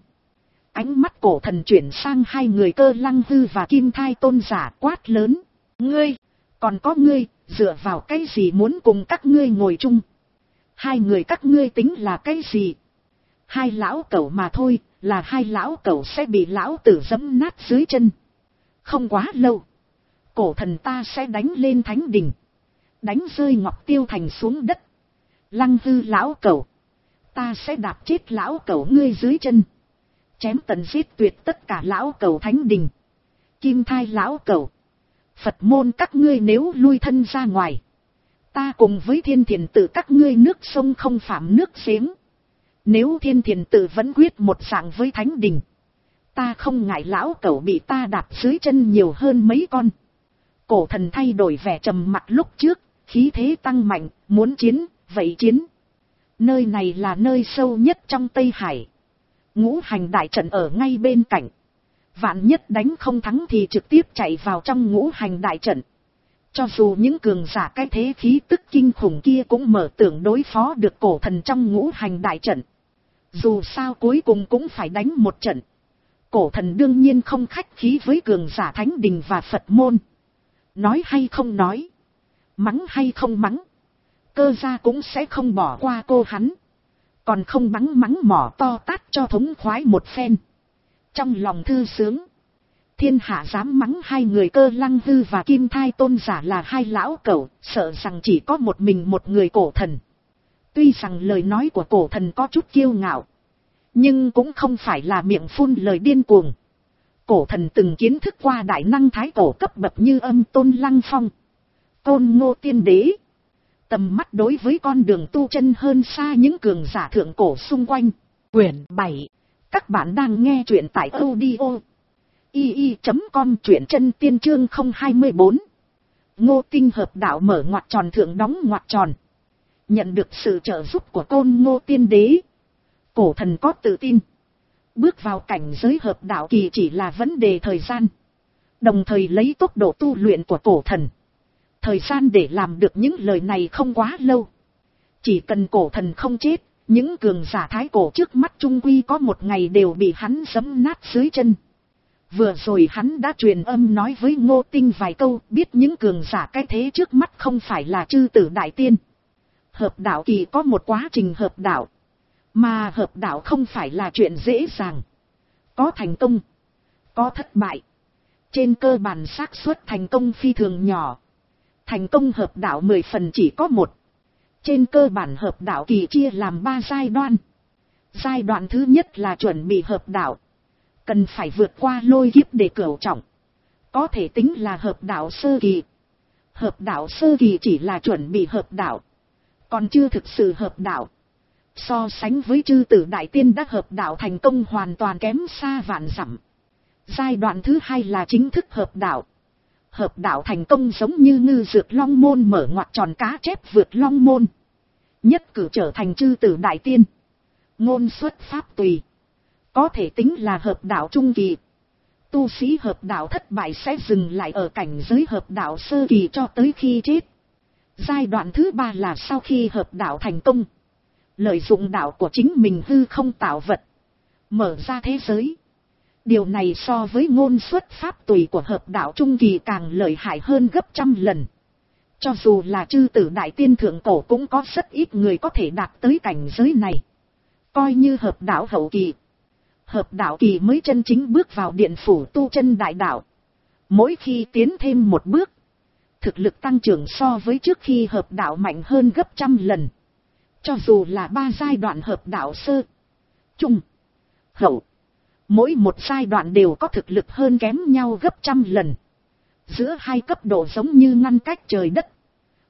Ánh mắt cổ thần chuyển sang hai người Cơ Lăng Hư và Kim Thai Tôn giả quát lớn. Ngươi, còn có ngươi, dựa vào cái gì muốn cùng các ngươi ngồi chung? Hai người các ngươi tính là cái gì? Hai lão cẩu mà thôi, là hai lão cẩu sẽ bị lão tử giẫm nát dưới chân. Không quá lâu, cổ thần ta sẽ đánh lên Thánh Đình. Đánh rơi Ngọc Tiêu Thành xuống đất. Lăng Hư lão cẩu, ta sẽ đạp chết lão cẩu ngươi dưới chân. Chém tận giết tuyệt tất cả lão cẩu Thánh Đình. Kim Thai lão cẩu, Phật môn các ngươi nếu lui thân ra ngoài, ta cùng với Thiên Thiền Tự các ngươi nước sông không phạm nước giếng. Nếu Thiên Thiền Tự vẫn quyết một dạng với Thánh Đình, ta không ngại lão cẩu bị ta đạp dưới chân nhiều hơn mấy con. Cổ thần thay đổi vẻ trầm mặc lúc trước, khí thế tăng mạnh, muốn chiến, vậy chiến. Nơi này là nơi sâu nhất trong Tây Hải. Ngũ hành đại trận ở ngay bên cạnh. Vạn nhất đánh không thắng thì trực tiếp chạy vào trong ngũ hành đại trận. Cho dù những cường giả cái thế khí tức kinh khủng kia cũng mở tưởng đối phó được cổ thần trong ngũ hành đại trận. Dù sao cuối cùng cũng phải đánh một trận. Cổ thần đương nhiên không khách khí với cường giả Thánh Đình và Phật môn. Nói hay không nói, mắng hay không mắng, Cơ gia cũng sẽ không bỏ qua cô hắn. Còn không bắn mắng mỏ to tát cho thống khoái một phen. Trong lòng thư sướng, thiên hạ dám mắng hai người Cơ Lăng Hư và Kim Thai Tôn giả là hai lão cẩu, sợ rằng chỉ có một mình một người cổ thần. Tuy rằng lời nói của cổ thần có chút kiêu ngạo, nhưng cũng không phải là miệng phun lời điên cuồng. Cổ thần từng kiến thức qua đại năng thái cổ cấp bậc như Âm Tôn Lăng Phong, Côn Ngô Tiên Đế. Tầm mắt đối với con đường tu chân hơn xa những cường giả thượng cổ xung quanh. Quyển bảy. Các bạn đang nghe truyện tại audio i i chấm com, truyện chân tiên chương không hai bốn. Ngô Tinh hợp đạo mở ngoặc tròn thượng đóng ngoặc tròn. Nhận được sự trợ giúp của Côn Ngô Tiên Đế, cổ thần có tự tin. Bước vào cảnh giới hợp đạo kỳ chỉ là vấn đề thời gian. Đồng thời lấy tốc độ tu luyện của cổ thần, thời gian để làm được những lời này không quá lâu. Chỉ cần cổ thần không chết, những cường giả thái cổ trước mắt trung quy có một ngày đều bị hắn giẫm nát dưới chân. Vừa rồi hắn đã truyền âm nói với Ngô Tinh vài câu, biết những cường giả cái thế trước mắt không phải là chư tử đại tiên. Hợp đạo kỳ có một quá trình hợp đạo, mà hợp đạo không phải là chuyện dễ dàng. Có thành công, có thất bại. Trên cơ bản xác suất thành công phi thường nhỏ. Thành công hợp đạo mười phần chỉ có một. Trên cơ bản hợp đạo kỳ chia làm ba giai đoạn. Giai đoạn thứ nhất là chuẩn bị hợp đạo. Cần phải vượt qua lôi kiếp để cửu trọng. Có thể tính là hợp đạo sơ kỳ. Hợp đạo sơ kỳ chỉ là chuẩn bị hợp đạo, còn chưa thực sự hợp đạo. So sánh với chư tử đại tiên đã hợp đạo thành công hoàn toàn kém xa vạn dặm. Giai đoạn thứ hai là chính thức hợp đạo. Hợp đạo thành công giống như ngư dược long môn mở ngoặc tròn cá chép vượt long môn. Nhất cử trở thành chư tử đại tiên. Ngôn xuất pháp tùy. Có thể tính là hợp đạo trung kỳ. Tu sĩ hợp đạo thất bại sẽ dừng lại ở cảnh giới hợp đạo sơ kỳ cho tới khi chết. Giai đoạn thứ ba là sau khi hợp đạo thành công, lợi dụng đạo của chính mình hư không tạo vật, mở ra thế giới. Điều này so với ngôn xuất pháp tùy của hợp đạo trung kỳ càng lợi hại hơn gấp trăm lần. Cho dù là chư tử đại tiên thượng cổ cũng có rất ít người có thể đạt tới cảnh giới này. Coi như hợp đạo hậu kỳ, hợp đạo kỳ mới chân chính bước vào điện phủ tu chân đại đạo. Mỗi khi tiến thêm một bước, thực lực tăng trưởng so với trước khi hợp đạo mạnh hơn gấp trăm lần. Cho dù là ba giai đoạn hợp đạo sơ, trung, hậu, mỗi một giai đoạn đều có thực lực hơn kém nhau gấp trăm lần. Giữa hai cấp độ giống như ngăn cách trời đất.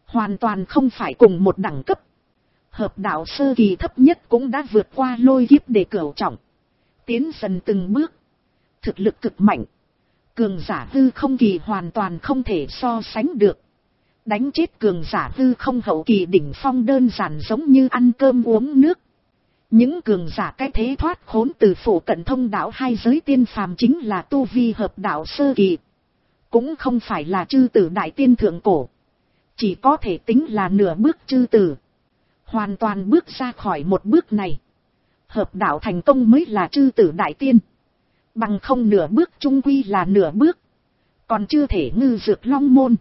hoàn toàn không phải cùng một đẳng cấp. Hợp đạo sơ kỳ thấp nhất cũng đã vượt qua lôi kiếp để cửu trọng, tiến dần từng bước, thực lực cực mạnh. Cường giả hư không kỳ hoàn toàn không thể so sánh được. Đánh chết cường giả hư không hậu kỳ đỉnh phong đơn giản giống như ăn cơm uống nước. Những cường giả cái thế thoát khốn từ phủ cận thông đạo hai giới tiên phàm chính là tu vi hợp đạo sơ kỳ. Cũng không phải là chư tử đại tiên thượng cổ. Chỉ có thể tính là nửa bước chư tử. Hoàn toàn bước ra khỏi một bước này. Hợp đạo thành công mới là chư tử đại tiên. Bằng không nửa bước trung quy là nửa bước. Còn chưa thể ngư dược long môn.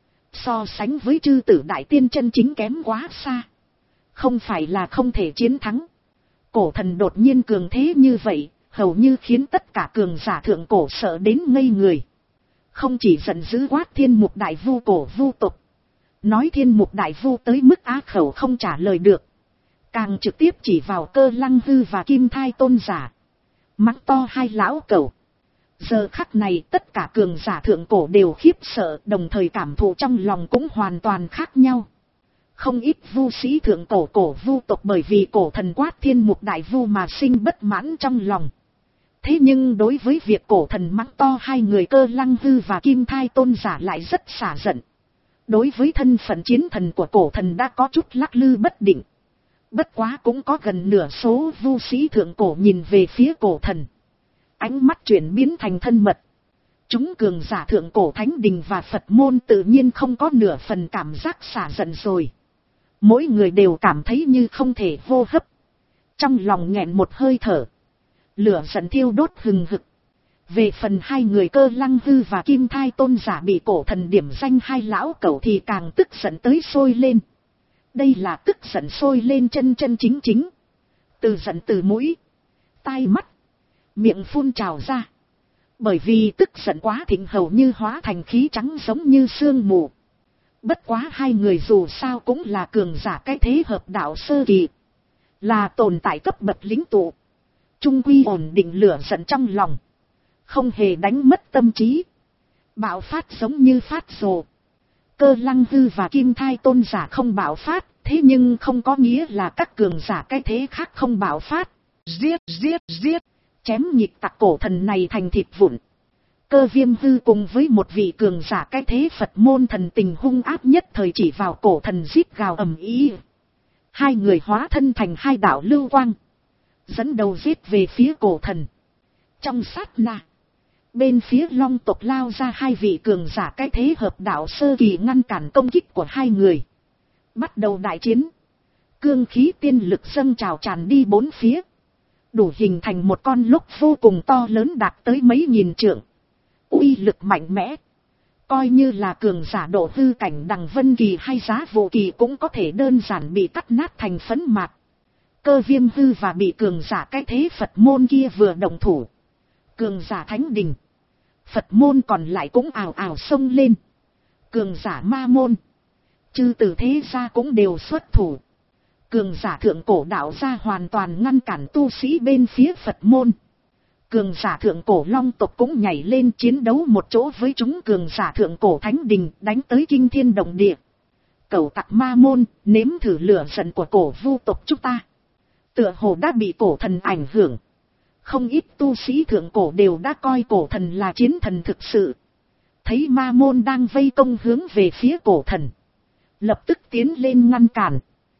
So sánh với chư tử đại tiên chân chính kém quá xa. Không phải là không thể chiến thắng. Cổ thần đột nhiên cường thế như vậy, hầu như khiến tất cả cường giả thượng cổ sợ đến ngây người. Không chỉ giận dữ quát thiên mục đại vu cổ vu tục. Nói thiên mục đại vu tới mức á khẩu không trả lời được. Càng trực tiếp chỉ vào Cơ Lăng Hư và Kim Thai tôn giả. Mắng to hai lão cẩu. Giờ khắc này tất cả cường giả thượng cổ đều khiếp sợ, đồng thời cảm thụ trong lòng cũng hoàn toàn khác nhau. Không ít vu sĩ thượng cổ cổ vu tộc bởi vì cổ thần quát thiên mục đại vu mà sinh bất mãn trong lòng. Thế nhưng đối với việc cổ thần mắng to hai người Cơ Lăng Hư và Kim Thai tôn giả lại rất xả giận. Đối với thân phận chiến thần của cổ thần đã có chút lắc lư bất định. Bất quá cũng có gần nửa số vu sĩ thượng cổ nhìn về phía cổ thần. Ánh mắt chuyển biến thành thân mật. Chúng cường giả thượng cổ thánh đình và Phật môn tự nhiên không có nửa phần cảm giác xả giận rồi. Mỗi người đều cảm thấy như không thể hô hấp. Trong lòng nghẹn một hơi thở. Lửa giận thiêu đốt hừng hực. Về phần hai người Cơ Lăng Hư và Kim Thai tôn giả bị cổ thần điểm danh hai lão cẩu thì càng tức giận tới sôi lên. Đây là tức giận sôi lên chân chân chính chính. Từ giận từ mũi, tai mắt, miệng phun trào ra. Bởi vì tức giận quá thịnh hầu như hóa thành khí trắng giống như sương mù. Bất quá hai người dù sao cũng là cường giả cái thế hợp đạo sơ kỳ. Là tồn tại cấp bậc lĩnh tụ. Trung quy ổn định lửa giận trong lòng. Không hề đánh mất tâm trí. Bạo phát giống như phát rồ. Cơ Lăng Hư và Kim Thai tôn giả không bạo phát. Thế nhưng không có nghĩa là các cường giả cái thế khác không bạo phát. Giết giết giết. Chém nhịp tặc cổ thần này thành thịt vụn. Cơ Viêm Hư cùng với một vị cường giả cái thế Phật môn thần tình hung áp nhất thời chỉ vào cổ thần giết gào ầm ĩ. Hai người hóa thân thành hai đạo lưu quang. Dẫn đầu giết về phía cổ thần. Trong sát na. Bên phía Long tộc lao ra hai vị cường giả cái thế hợp đạo sơ kỳ ngăn cản công kích của hai người. Bắt đầu đại chiến. Cương khí tiên lực dâng trào tràn đi bốn phía. Đủ hình thành một con lốc vô cùng to lớn đạt tới mấy nghìn trượng. Uy lực mạnh mẽ. Coi như là cường giả độ hư cảnh đằng vân kỳ hay giá vô kỳ cũng có thể đơn giản bị cắt nát thành phấn mạt. Cơ Viêm Hư và bị cường giả cái thế Phật môn kia vừa động thủ. Cường giả thánh đình. Phật môn còn lại cũng ào ào xông lên. Cường giả ma môn. Chư tử thế gia cũng đều xuất thủ. Cường giả thượng cổ đạo gia hoàn toàn ngăn cản tu sĩ bên phía Phật môn. Cường giả thượng cổ long tộc cũng nhảy lên chiến đấu một chỗ với chúng cường giả thượng cổ thánh đình đánh tới kinh thiên động địa. Cẩu tặc ma môn, nếm thử lửa giận của cổ vu tộc chúng ta. Tựa hồ đã bị cổ thần ảnh hưởng. Không ít tu sĩ thượng cổ đều đã coi cổ thần là chiến thần thực sự. Thấy ma môn đang vây công hướng về phía cổ thần. Lập tức tiến lên ngăn cản.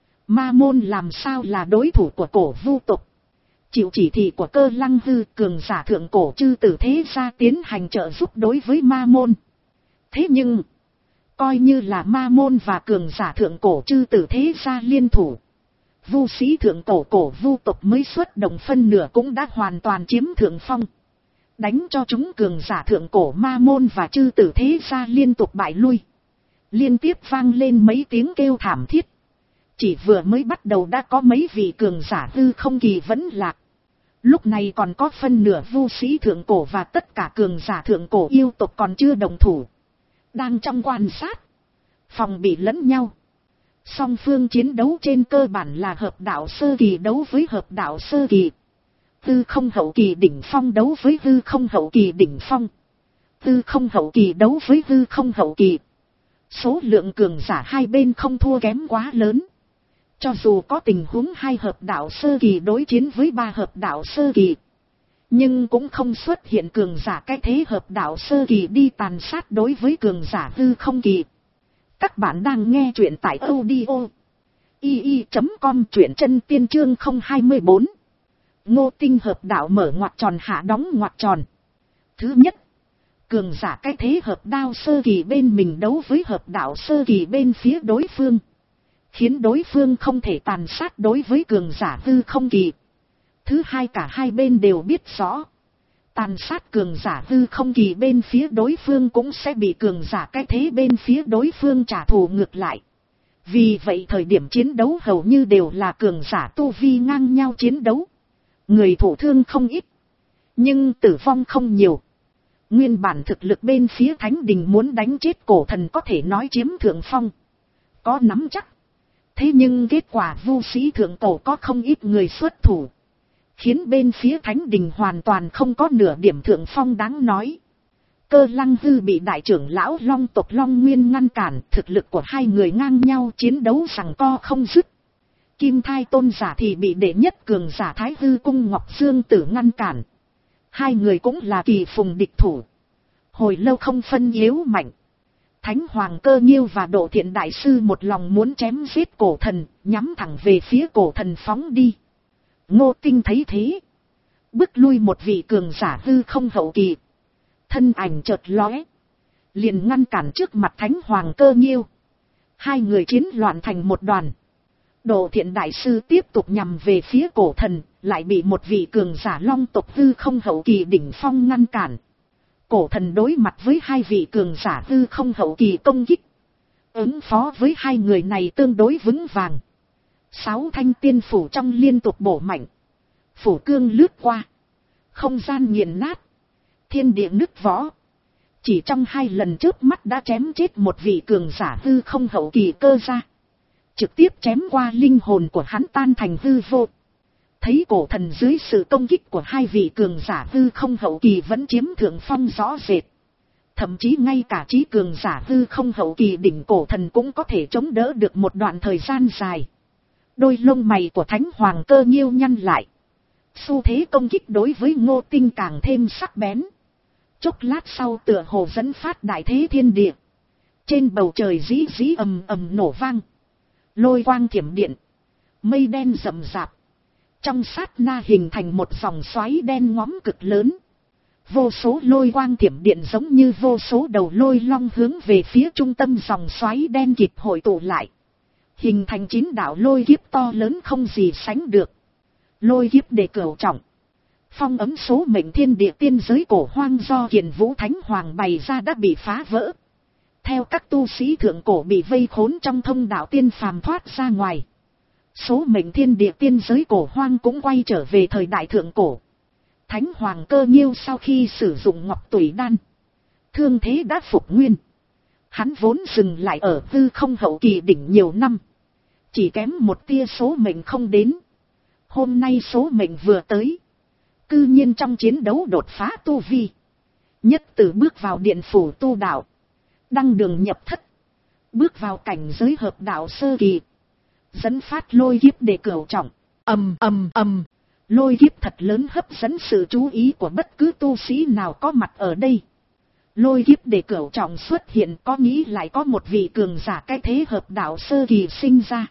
Ma môn làm sao là đối thủ của cổ vu tộc. Chịu chỉ thị của Cơ Lăng Hư, cường giả thượng cổ chư tử thế gia tiến hành trợ giúp đối với ma môn. Thế nhưng, coi như là ma môn và cường giả thượng cổ chư tử thế gia liên thủ. Vu sĩ thượng cổ cổ vu tộc mới xuất động phân nửa cũng đã hoàn toàn chiếm thượng phong. Đánh cho chúng cường giả thượng cổ ma môn và chư tử thế gia liên tục bại lui. Liên tiếp vang lên mấy tiếng kêu thảm thiết. Chỉ vừa mới bắt đầu đã có mấy vị cường giả hư không kỳ vẫn lạc. Lúc này còn có phân nửa vu sĩ thượng cổ và tất cả cường giả thượng cổ yêu tộc còn chưa đồng thủ. Đang trong quan sát. Phòng bị lẫn nhau. Song phương chiến đấu trên cơ bản là hợp đạo sơ kỳ đấu với hợp đạo sơ kỳ. Hư không hậu kỳ đỉnh phong đấu với hư không hậu kỳ đỉnh phong. Hư không hậu kỳ đấu với hư không hậu kỳ. Số lượng cường giả hai bên không thua kém quá lớn. Cho dù có tình huống hai hợp đạo sơ kỳ đối chiến với ba hợp đạo sơ kỳ, nhưng cũng không xuất hiện cường giả cái thế hợp đạo sơ kỳ đi tàn sát đối với cường giả hư không kỳ. Các bạn đang nghe truyện tại audio i i chấm com, truyện chân tiên chương không hai bốn. Ngô Tinh hợp đạo mở ngoặc tròn hạ đóng ngoặc tròn. Thứ nhất, cường giả cái thế hợp đạo sơ kỳ bên mình đấu với hợp đạo sơ kỳ bên phía đối phương, khiến đối phương không thể tàn sát đối với cường giả hư không kỳ. Thứ hai, cả hai bên đều biết rõ, tàn sát cường giả hư không kỳ bên phía đối phương cũng sẽ bị cường giả cái thế bên phía đối phương trả thù ngược lại. Vì vậy thời điểm chiến đấu hầu như đều là cường giả tu vi ngang nhau chiến đấu. Người thổ thương không ít, nhưng tử vong không nhiều. Nguyên bản thực lực bên phía Thánh Đình muốn đánh chết cổ thần có thể nói chiếm thượng phong, có nắm chắc. Thế nhưng kết quả vu sĩ thượng cổ có không ít người xuất thủ, khiến bên phía Thánh Đình hoàn toàn không có nửa điểm thượng phong đáng nói. Cơ Lăng Hư bị đại trưởng lão Long tộc Long Nguyên ngăn cản, thực lực của hai người ngang nhau, chiến đấu giằng co không dứt. Kim Thai Tôn giả thì bị đệ nhất cường giả Thái Hư Cung Ngọc Dương Tử ngăn cản. Hai người cũng là kỳ phùng địch thủ, hồi lâu không phân yếu mạnh. Thánh Hoàng Cơ Nhiêu và Độ Thiện Đại Sư một lòng muốn chém giết cổ thần, nhắm thẳng về phía cổ thần phóng đi. Ngô Tinh thấy thế, bước lui một vị cường giả hư không hậu kỳ, thân ảnh chợt lóe, liền ngăn cản trước mặt Thánh Hoàng Cơ Nhiêu. Hai người chiến loạn thành một đoàn. Độ Thiện Đại Sư tiếp tục nhằm về phía cổ thần, lại bị một vị cường giả Long tộc hư không hậu kỳ đỉnh phong ngăn cản. Cổ thần đối mặt với hai vị cường giả hư không hậu kỳ công kích, ứng phó với hai người này tương đối vững vàng. Sáu thanh tiên phủ trong liên tục bổ mạnh, phủ cương lướt qua, không gian nghiền nát, thiên địa nứt võ. Chỉ trong hai lần chớp mắt đã chém chết một vị cường giả hư không hậu kỳ cơ gia, trực tiếp chém qua linh hồn của hắn tan thành hư vô. Thấy cổ thần dưới sự công kích của hai vị cường giả hư không hậu kỳ vẫn chiếm thượng phong rõ rệt, thậm chí ngay cả trí cường giả hư không hậu kỳ đỉnh cổ thần cũng có thể chống đỡ được một đoạn thời gian dài. Đôi lông mày của Thánh Hoàng Cơ Nhiêu nhăn lại, xu thế công kích đối với Ngô Tinh càng thêm sắc bén. Chốc lát sau tựa hồ dẫn phát đại thế thiên địa, trên bầu trời dĩ dĩ ầm ầm nổ vang, lôi quang thiểm điện, mây đen rậm rạp, trong sát na hình thành một dòng xoáy đen ngóm cực lớn. Vô số lôi quang thiểm điện giống như vô số đầu lôi long hướng về phía trung tâm dòng xoáy đen kịp hội tụ lại, hình thành chín đạo lôi kiếp to lớn không gì sánh được. Lôi kiếp đề cửu trọng, phong ấm số mệnh thiên địa tiên giới cổ hoang do Hiền Vũ Thánh Hoàng bày ra đã bị phá vỡ. Theo các tu sĩ thượng cổ bị vây khốn trong thông đạo tiên phàm thoát ra ngoài, số mệnh thiên địa tiên giới cổ hoang cũng quay trở về thời đại thượng cổ. Thánh Hoàng Cơ Nhiêu sau khi sử dụng Ngọc Tủy Đan, thương thế đã phục nguyên. Hắn vốn dừng lại ở hư không hậu kỳ đỉnh nhiều năm, chỉ kém một tia số mệnh không đến. Hôm nay số mệnh vừa tới, cư nhiên trong chiến đấu đột phá tu vi, nhất từ bước vào điện phủ tu đạo, đăng đường nhập thất, bước vào cảnh giới hợp đạo sơ kỳ, dẫn phát lôi kiếp đề cửu trọng. Ầm ầm ầm, lôi kiếp thật lớn hấp dẫn sự chú ý của bất cứ tu sĩ nào có mặt ở đây. Lôi kiếp đề cửu trọng xuất hiện, có nghĩ lại có một vị cường giả cái thế hợp đạo sơ kỳ sinh ra.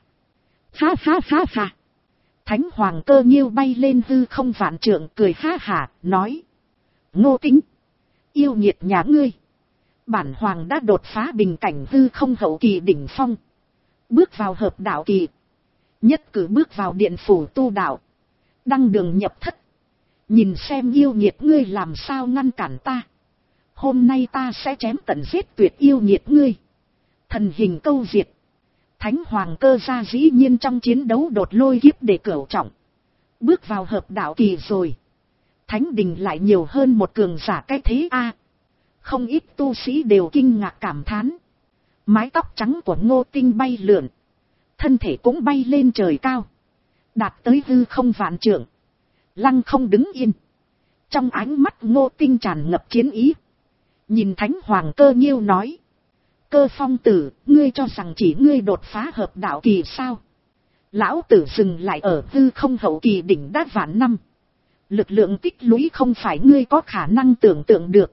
Ha ha ha ha. Thánh Hoàng Cơ Nhiêu bay lên hư không vạn trượng, cười ha hả, nói: Ngô Tinh, yêu nghiệt nhà ngươi, bản hoàng đã đột phá bình cảnh hư không hậu kỳ đỉnh phong, bước vào hợp đạo kỳ, nhất cử bước vào điện phủ tu đạo, đăng đường nhập thất. Nhìn xem yêu nghiệt ngươi làm sao ngăn cản ta. Hôm nay ta sẽ chém tận giết tuyệt yêu nghiệt ngươi, thần hình câu diệt. Thánh Hoàng Cơ gia dĩ nhiên trong chiến đấu đột lôi kiếp để cửu trọng, bước vào hợp đạo kỳ rồi. Thánh Đình lại nhiều hơn một cường giả cái thế a. Không ít tu sĩ đều kinh ngạc cảm thán. Mái tóc trắng của Ngô Tinh bay lượn, thân thể cũng bay lên trời cao, đạt tới hư không vạn trượng, lăng không đứng yên. Trong ánh mắt Ngô Tinh tràn ngập chiến ý, nhìn Thánh Hoàng Cơ Nhiêu nói: Cơ Phong tử, ngươi cho rằng chỉ ngươi đột phá hợp đạo kỳ sao? Lão tử dừng lại ở hư không hậu kỳ đỉnh đát vạn năm. Lực lượng tích lũy không phải ngươi có khả năng tưởng tượng được.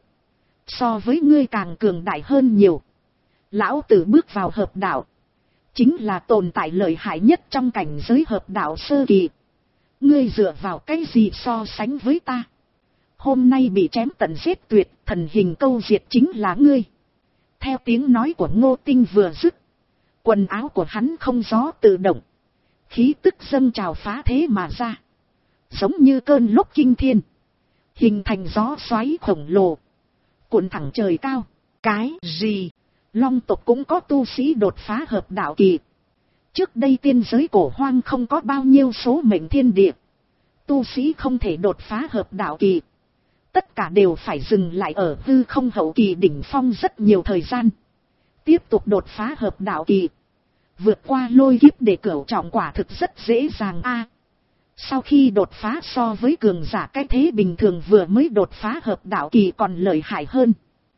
So với ngươi càng cường đại hơn nhiều. Lão tử bước vào hợp đạo. Chính là tồn tại lợi hại nhất trong cảnh giới hợp đạo sơ kỳ. Ngươi dựa vào cái gì so sánh với ta? Hôm nay bị chém tận giết tuyệt, thần hình câu diệt chính là ngươi. Theo tiếng nói của Ngô Tinh vừa dứt, quần áo của hắn không gió tự động. Khí tức dâng trào phá thế mà ra. Giống như cơn lốc kinh thiên. Hình thành gió xoáy khổng lồ. Cuộn thẳng trời cao. Cái gì? Long tộc cũng có tu sĩ đột phá hợp đạo kỳ. Trước đây tiên giới cổ hoang không có bao nhiêu số mệnh thiên địa. Tu sĩ không thể đột phá hợp đạo kỳ. Tất cả đều phải dừng lại ở hư không hậu kỳ đỉnh phong rất nhiều thời gian. Tiếp tục đột phá hợp đạo kỳ. Vượt qua lôi kiếp để cửu trọng quả thực rất dễ dàng a. Sau khi đột phá so với cường giả cái thế bình thường vừa mới đột phá hợp đạo kỳ còn lợi hại hơn.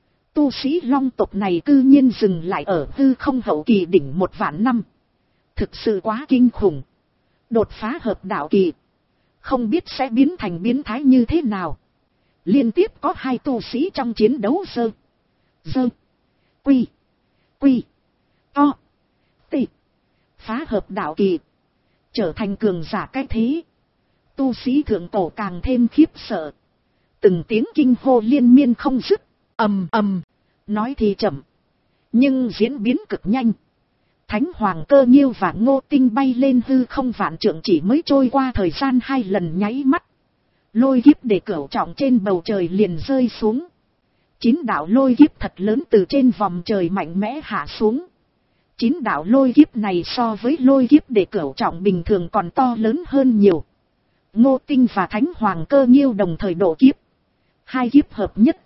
Tu sĩ long tộc này cư nhiên dừng lại ở hư không hậu kỳ đỉnh một vạn năm. Thực sự quá kinh khủng. Đột phá hợp đạo kỳ. Không biết sẽ biến thành biến thái như thế nào. Liên tiếp có hai tu sĩ trong chiến đấu dơ. Dơ. Quy. Quy. To. Tị. Phá hợp đạo kỳ. Trở thành cường giả cái thế. Tu sĩ thượng cổ càng thêm khiếp sợ. Từng tiếng kinh hô liên miên không dứt. Ầm ầm. Nói thì chậm. Nhưng diễn biến cực nhanh. Thánh Hoàng Cơ Nhiêu và Ngô Tinh bay lên hư không vạn trượng chỉ mới trôi qua thời gian hai lần nháy mắt. Lôi kiếp để cửu trọng trên bầu trời liền rơi xuống. Chín đạo lôi kiếp thật lớn từ trên vòm trời mạnh mẽ hạ xuống. Chín đạo lôi kiếp này so với lôi kiếp để cửu trọng bình thường còn to lớn hơn nhiều. Ngô Tinh và Thánh Hoàng Cơ Nhiêu đồng thời độ kiếp. Hai kiếp hợp nhất.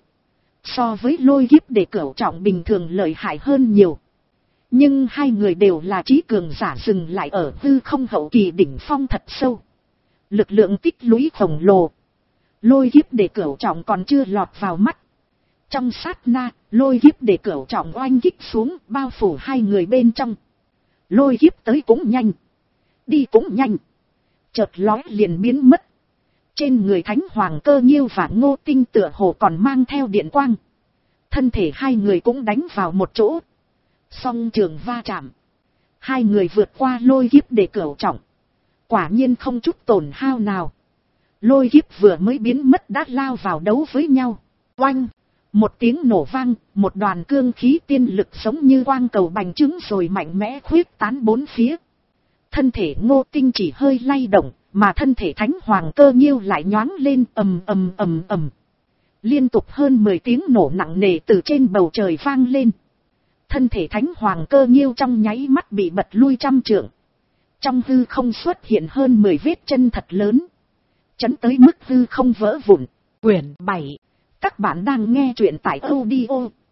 So với lôi kiếp để cửu trọng bình thường lợi hại hơn nhiều. Nhưng hai người đều là trí cường giả dừng lại ở hư không hậu kỳ đỉnh phong thật sâu. Lực lượng tích lũy khổng lồ. Lôi kiếp để cửu trọng còn chưa lọt vào mắt. Trong sát na, lôi kiếp để cửu trọng oanh kích xuống bao phủ hai người bên trong. Lôi kiếp tới cũng nhanh. Đi cũng nhanh. Chợt lói liền biến mất. Trên người Thánh Hoàng Cơ Nhiêu và Ngô Tinh tựa hồ còn mang theo điện quang. Thân thể hai người cũng đánh vào một chỗ. Song trường va chạm. Hai người vượt qua lôi kiếp để cửu trọng. Quả nhiên không chút tổn hao nào. Lôi kiếp vừa mới biến mất đã lao vào đấu với nhau. Oanh! Một tiếng nổ vang, một đoàn cương khí tiên lực giống như quang cầu bành trướng rồi mạnh mẽ khuyết tán bốn phía. Thân thể Ngô Tinh chỉ hơi lay động, mà thân thể Thánh Hoàng Cơ Nhiêu lại nhoáng lên ầm ầm ầm ầm. Liên tục hơn mười tiếng nổ nặng nề từ trên bầu trời vang lên. Thân thể Thánh Hoàng Cơ Nhiêu trong nháy mắt bị bật lui trăm trượng. Trong hư không xuất hiện hơn mười vết chân thật lớn. Chấn tới mức hư không vỡ vụn. Quyển bảy. Các bạn đang nghe truyện tại audio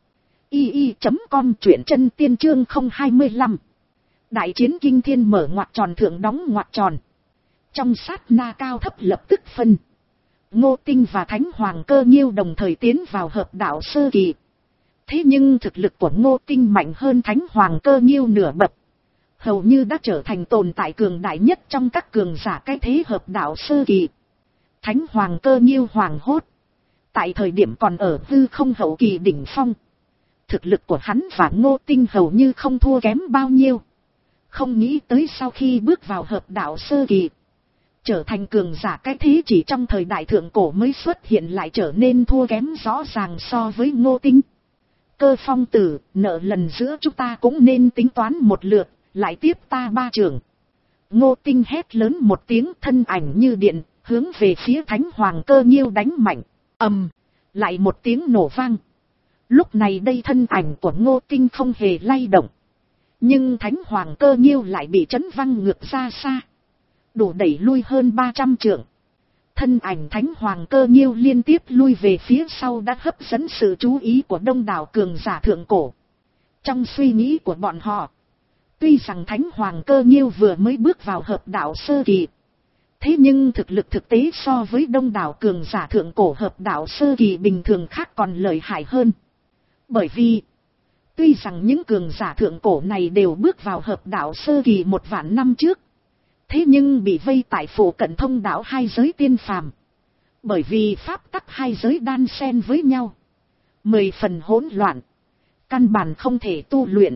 i i chấm com truyện chân tiên chương không hai lăm. Đại chiến kinh thiên mở ngoặc tròn thượng đóng ngoặc tròn. Trong sát na cao thấp lập tức phân. Ngô Tinh và Thánh Hoàng Cơ Nhiêu đồng thời tiến vào hợp đạo sơ kỳ. Thế nhưng thực lực của Ngô Tinh mạnh hơn Thánh Hoàng Cơ Nhiêu nửa bậc. Hầu như đã trở thành tồn tại cường đại nhất trong các cường giả cái thế hợp đạo sơ kỳ. Thánh Hoàng Cơ Nhiêu hoảng hốt. Tại thời điểm còn ở hư không hậu kỳ đỉnh phong. Thực lực của hắn và Ngô Tinh hầu như không thua kém bao nhiêu. Không nghĩ tới sau khi bước vào hợp đạo sơ kỳ. Trở thành cường giả cái thế chỉ trong thời đại thượng cổ mới xuất hiện lại trở nên thua kém rõ ràng so với Ngô Tinh. Cơ Phong tử, nợ lần giữa chúng ta cũng nên tính toán một lượt, lại tiếp ta ba trường. Ngô Tinh hét lớn một tiếng thân ảnh như điện, hướng về phía Thánh Hoàng Cơ Nhiêu đánh mạnh. Ầm, lại một tiếng nổ vang. Lúc này đây thân ảnh của Ngô Tinh không hề lay động. Nhưng Thánh Hoàng Cơ Nhiêu lại bị chấn văng ngược ra xa. Đủ đẩy lui hơn ba trăm trượng. Thân ảnh Thánh Hoàng Cơ Nhiêu liên tiếp lui về phía sau đã hấp dẫn sự chú ý của đông đảo cường giả thượng cổ. Trong suy nghĩ của bọn họ, tuy rằng Thánh Hoàng Cơ Nhiêu vừa mới bước vào hợp đạo sơ kỳ. Thế nhưng thực lực thực tế so với đông đảo cường giả thượng cổ hợp đạo sơ kỳ bình thường khác còn lợi hại hơn. Bởi vì, Tuy rằng những cường giả thượng cổ này đều bước vào hợp đạo sơ kỳ một vạn năm trước. Thế nhưng bị vây tại phủ cận thông đạo hai giới tiên phàm. Bởi vì pháp tắc hai giới đan xen với nhau. Mười phần hỗn loạn. Căn bản không thể tu luyện.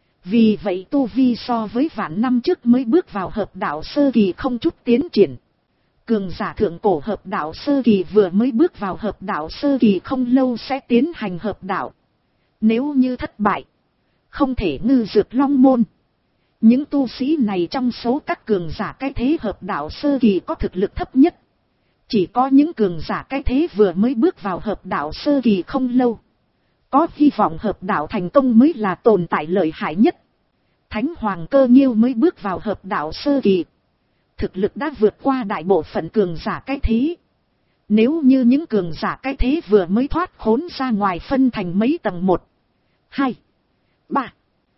Vì vậy tu vi so với vạn năm trước mới bước vào hợp đạo sơ kỳ không chút tiến triển. Cường giả thượng cổ hợp đạo sơ kỳ vừa mới bước vào hợp đạo sơ kỳ không lâu sẽ tiến hành hợp đạo. Nếu như thất bại, không thể ngư dược long môn. Những tu sĩ này trong số các cường giả cái thế hợp đạo sơ kỳ có thực lực thấp nhất. Chỉ có những cường giả cái thế vừa mới bước vào hợp đạo sơ kỳ không lâu. Có hy vọng hợp đạo thành công mới là tồn tại lợi hại nhất. Thánh Hoàng Cơ Nghiêu mới bước vào hợp đạo sơ kỳ. Thực lực đã vượt qua đại bộ phận cường giả cái thế. Nếu như những cường giả cái thế vừa mới thoát khốn ra ngoài phân thành mấy tầng một, hai, ba.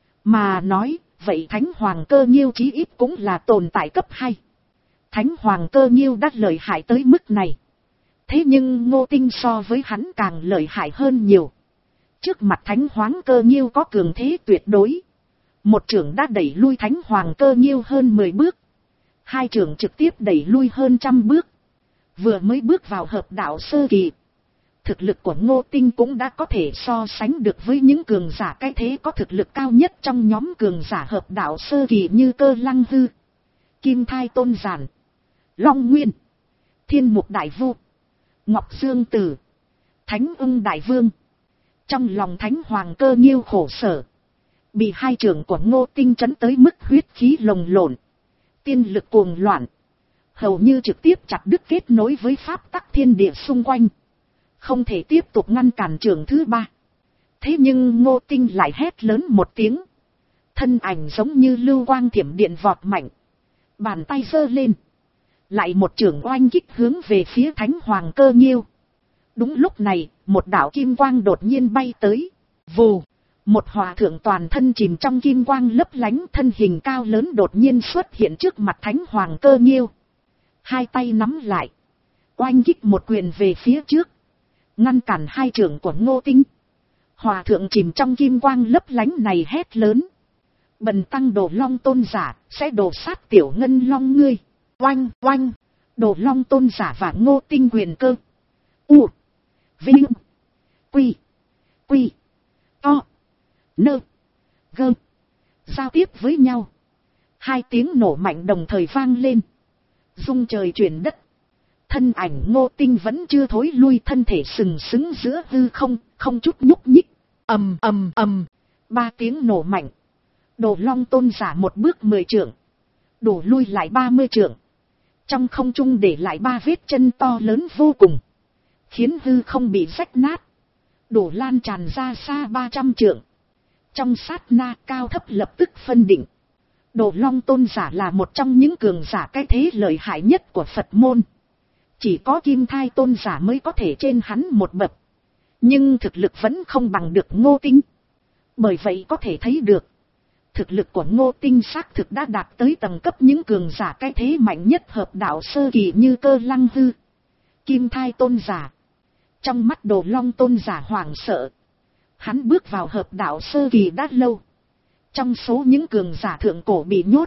Mà nói, vậy Thánh Hoàng Cơ Nghiêu chí ít cũng là tồn tại cấp hai. Thánh Hoàng Cơ Nghiêu đã lợi hại tới mức này. Thế nhưng Ngô Tinh so với hắn càng lợi hại hơn nhiều. Trước mặt Thánh Hoàng Cơ Nghiêu có cường thế tuyệt đối. Một trưởng đã đẩy lui Thánh Hoàng Cơ Nghiêu hơn mười bước. Hai trưởng trực tiếp đẩy lui hơn trăm bước. Vừa mới bước vào hợp đạo sơ kỳ. Thực lực của Ngô Tinh cũng đã có thể so sánh được với những cường giả cái thế có thực lực cao nhất trong nhóm cường giả hợp đạo sơ kỳ như Cơ Lăng Hư, Kim Thai Tôn Giản, Long Nguyên, Thiên Mục Đại Vu, Ngọc Dương Tử, Thánh Ưng Đại Vương. Trong lòng Thánh Hoàng Cơ Nghiêu khổ sở. Bị hai trưởng của Ngô Tinh trấn tới mức huyết khí lồng lộn. Tiên lực cuồng loạn. Hầu như trực tiếp chặt đứt kết nối với pháp tắc thiên địa xung quanh. Không thể tiếp tục ngăn cản trưởng thứ ba. Thế nhưng Ngô Tinh lại hét lớn một tiếng. Thân ảnh giống như lưu quang thiểm điện vọt mạnh. Bàn tay giơ lên. Lại một trưởng oanh kích hướng về phía Thánh Hoàng Cơ Nghiêu. Đúng lúc này, một đạo kim quang đột nhiên bay tới. Vù, một hòa thượng toàn thân chìm trong kim quang lấp lánh, thân hình cao lớn đột nhiên xuất hiện trước mặt Thánh Hoàng Cơ Nghiêu. Hai tay nắm lại, oanh kích một quyền về phía trước, ngăn cản hai trưởng của Ngô Tinh. Hòa thượng chìm trong kim quang lấp lánh này hét lớn. Bần tăng Đồ Long Tôn giả, sẽ đổ sát tiểu ngân long ngươi. Oanh, oanh, Đồ Long Tôn giả và Ngô Tinh quyền cơ. U, Vinh, Quy, Quy, To, Nơ, Gơ. Giao tiếp với nhau. Hai tiếng nổ mạnh đồng thời vang lên. Rung trời chuyển đất. Thân ảnh Ngô Tinh vẫn chưa thối lui, thân thể sừng sững giữa hư không, không chút nhúc nhích. Ầm ầm ầm, ba tiếng nổ mạnh. Đồ Long Tôn giả một bước mười trượng, đổ lui lại ba mươi trượng. Trong không trung để lại ba vết chân to lớn vô cùng, khiến hư không bị rách nát, đổ lan tràn ra xa ba trăm trượng. Trong sát na cao thấp lập tức phân định. Đồ Long Tôn giả là một trong những cường giả cái thế lợi hại nhất của Phật môn. Chỉ có Kim Thai Tôn giả mới có thể trên hắn một bậc. Nhưng thực lực vẫn không bằng được Ngô Tinh. Bởi vậy có thể thấy được, thực lực của Ngô Tinh xác thực đã đạt tới tầng cấp những cường giả cái thế mạnh nhất hợp đạo sơ kỳ như Cơ Lăng Hư, Kim Thai Tôn giả. Trong mắt Đồ Long Tôn giả hoảng sợ. Hắn bước vào hợp đạo sơ kỳ đã lâu. Trong số những cường giả thượng cổ bị nhốt,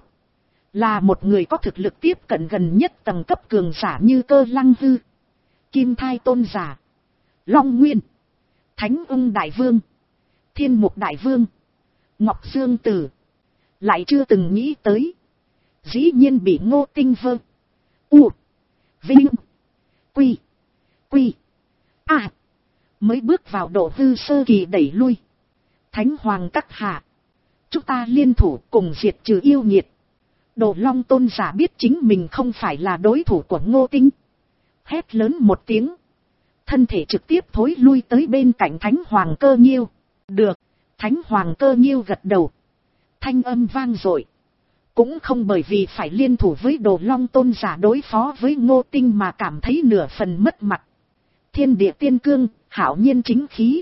là một người có thực lực tiếp cận gần nhất tầng cấp cường giả như Cơ Lăng Hư, Kim Thai Tôn giả, Long Nguyên, Thánh Ưng Đại Vương, Thiên Mục Đại Vương, Ngọc Dương Tử. Lại chưa từng nghĩ tới, dĩ nhiên bị Ngô Tinh vơ. U, Vinh, Quy, Quy, A. Mới bước vào độ hư sơ kỳ đẩy lui. Thánh Hoàng các hạ, chúng ta liên thủ cùng diệt trừ yêu nghiệt. Đồ Long Tôn giả biết chính mình không phải là đối thủ của Ngô Tinh. Hét lớn một tiếng. Thân thể trực tiếp thối lui tới bên cạnh Thánh Hoàng Cơ Nghiêu. Được, Thánh Hoàng Cơ Nghiêu gật đầu. Thanh âm vang dội. Cũng không bởi vì phải liên thủ với Đồ Long Tôn giả đối phó với Ngô Tinh mà cảm thấy nửa phần mất mặt. Thiên địa tiên cương, hạo nhiên chính khí.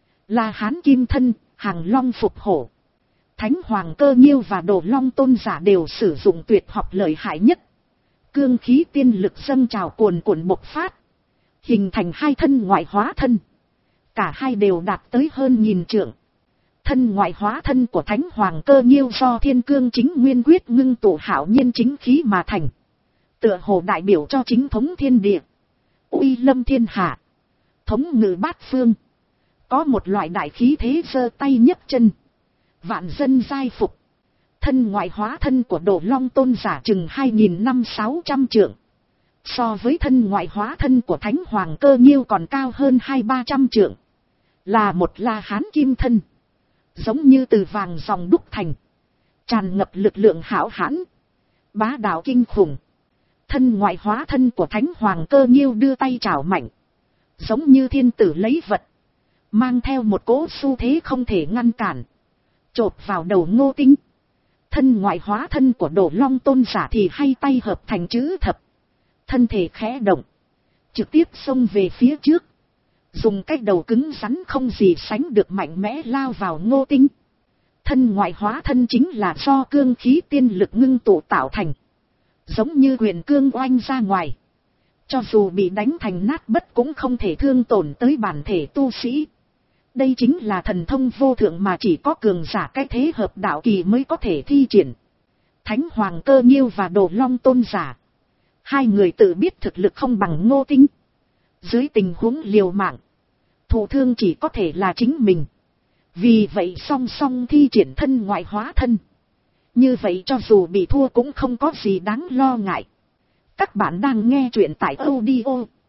Là hán kim thân, hàng long phục hổ. Thánh Hoàng Cơ Nghiêu và Đồ Long Tôn giả đều sử dụng tuyệt học lợi hại nhất. Cương khí tiên lực dâng trào cuồn cuộn bộc phát, hình thành hai thân ngoại hóa thân. Cả hai đều đạt tới hơn nghìn trượng. Thân ngoại hóa thân của Thánh Hoàng Cơ Nhiêu do Thiên Cương Chính Nguyên Quyết ngưng tụ hảo nhiên chính khí mà thành. Tựa hồ đại biểu cho chính thống thiên địa, uy lâm thiên hạ, thống ngự bát phương. Có một loại đại khí thế giơ tay nhấc chân, vạn dân giai phục. Thân ngoại hóa thân của Đồ Long Tôn giả chừng hai nghìn năm sáu trăm trượng. So với thân ngoại hóa thân của Thánh Hoàng Cơ Nhiêu còn cao hơn hai ba trăm trượng. Là một La Hán kim thân, giống như từ vàng dòng đúc thành, tràn ngập lực lượng hão hãn, bá đạo kinh khủng. Thân ngoại hóa thân của Thánh Hoàng Cơ Nhiêu đưa tay chảo mạnh, giống như thiên tử lấy vật, mang theo một cỗ xu thế không thể ngăn cản, chộp vào đầu Ngô Tinh. Thân ngoại hóa thân của Đồ Long Tôn giả thì hay tay hợp thành chữ thập, thân thể khẽ động, trực tiếp xông về phía trước, dùng cái đầu cứng rắn không gì sánh được mạnh mẽ lao vào Ngô Tinh. Thân ngoại hóa thân chính là do cương khí tiên lực ngưng tụ tạo thành, giống như quyền cương oanh ra ngoài, cho dù bị đánh thành nát bất cũng không thể thương tổn tới bản thể tu sĩ. Đây chính là thần thông vô thượng mà chỉ có cường giả cái thế hợp đạo kỳ mới có thể thi triển. Thánh Hoàng Cơ Nhiêu và Đồ Long Tôn giả, hai người tự biết thực lực không bằng Ngô Tinh, dưới tình huống liều mạng, thụ thương chỉ có thể là chính mình. Vì vậy song song thi triển thân ngoại hóa thân. Như vậy cho dù bị thua cũng không có gì đáng lo ngại. Các bạn đang nghe truyện tại audio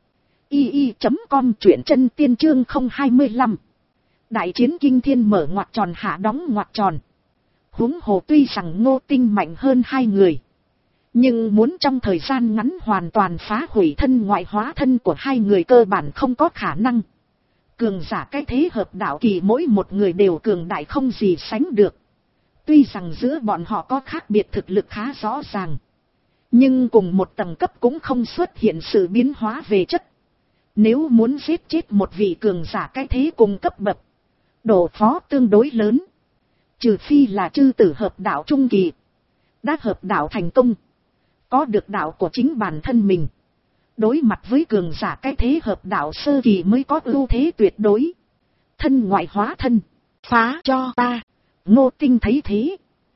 i i chấm com, truyện chân tiên chương không hai lăm. Đại chiến kinh thiên mở ngoặc tròn hạ đóng ngoặc tròn. Huống hồ tuy rằng Ngô Tinh mạnh hơn hai người, nhưng muốn trong thời gian ngắn hoàn toàn phá hủy thân ngoại hóa thân của hai người cơ bản không có khả năng. Cường giả cái thế hợp đạo kỳ mỗi một người đều cường đại không gì sánh được. Tuy rằng giữa bọn họ có khác biệt thực lực khá rõ ràng, nhưng cùng một tầng cấp cũng không xuất hiện sự biến hóa về chất. Nếu muốn giết chết một vị cường giả cái thế cùng cấp bậc, độ khó tương đối lớn. Trừ phi là chư tử hợp đạo trung kỳ, đã hợp đạo thành công, có được đạo của chính bản thân mình, đối mặt với cường giả cái thế hợp đạo sơ kỳ mới có ưu thế tuyệt đối. Thân ngoại hóa thân, phá cho ta. Ngô Tinh thấy thế,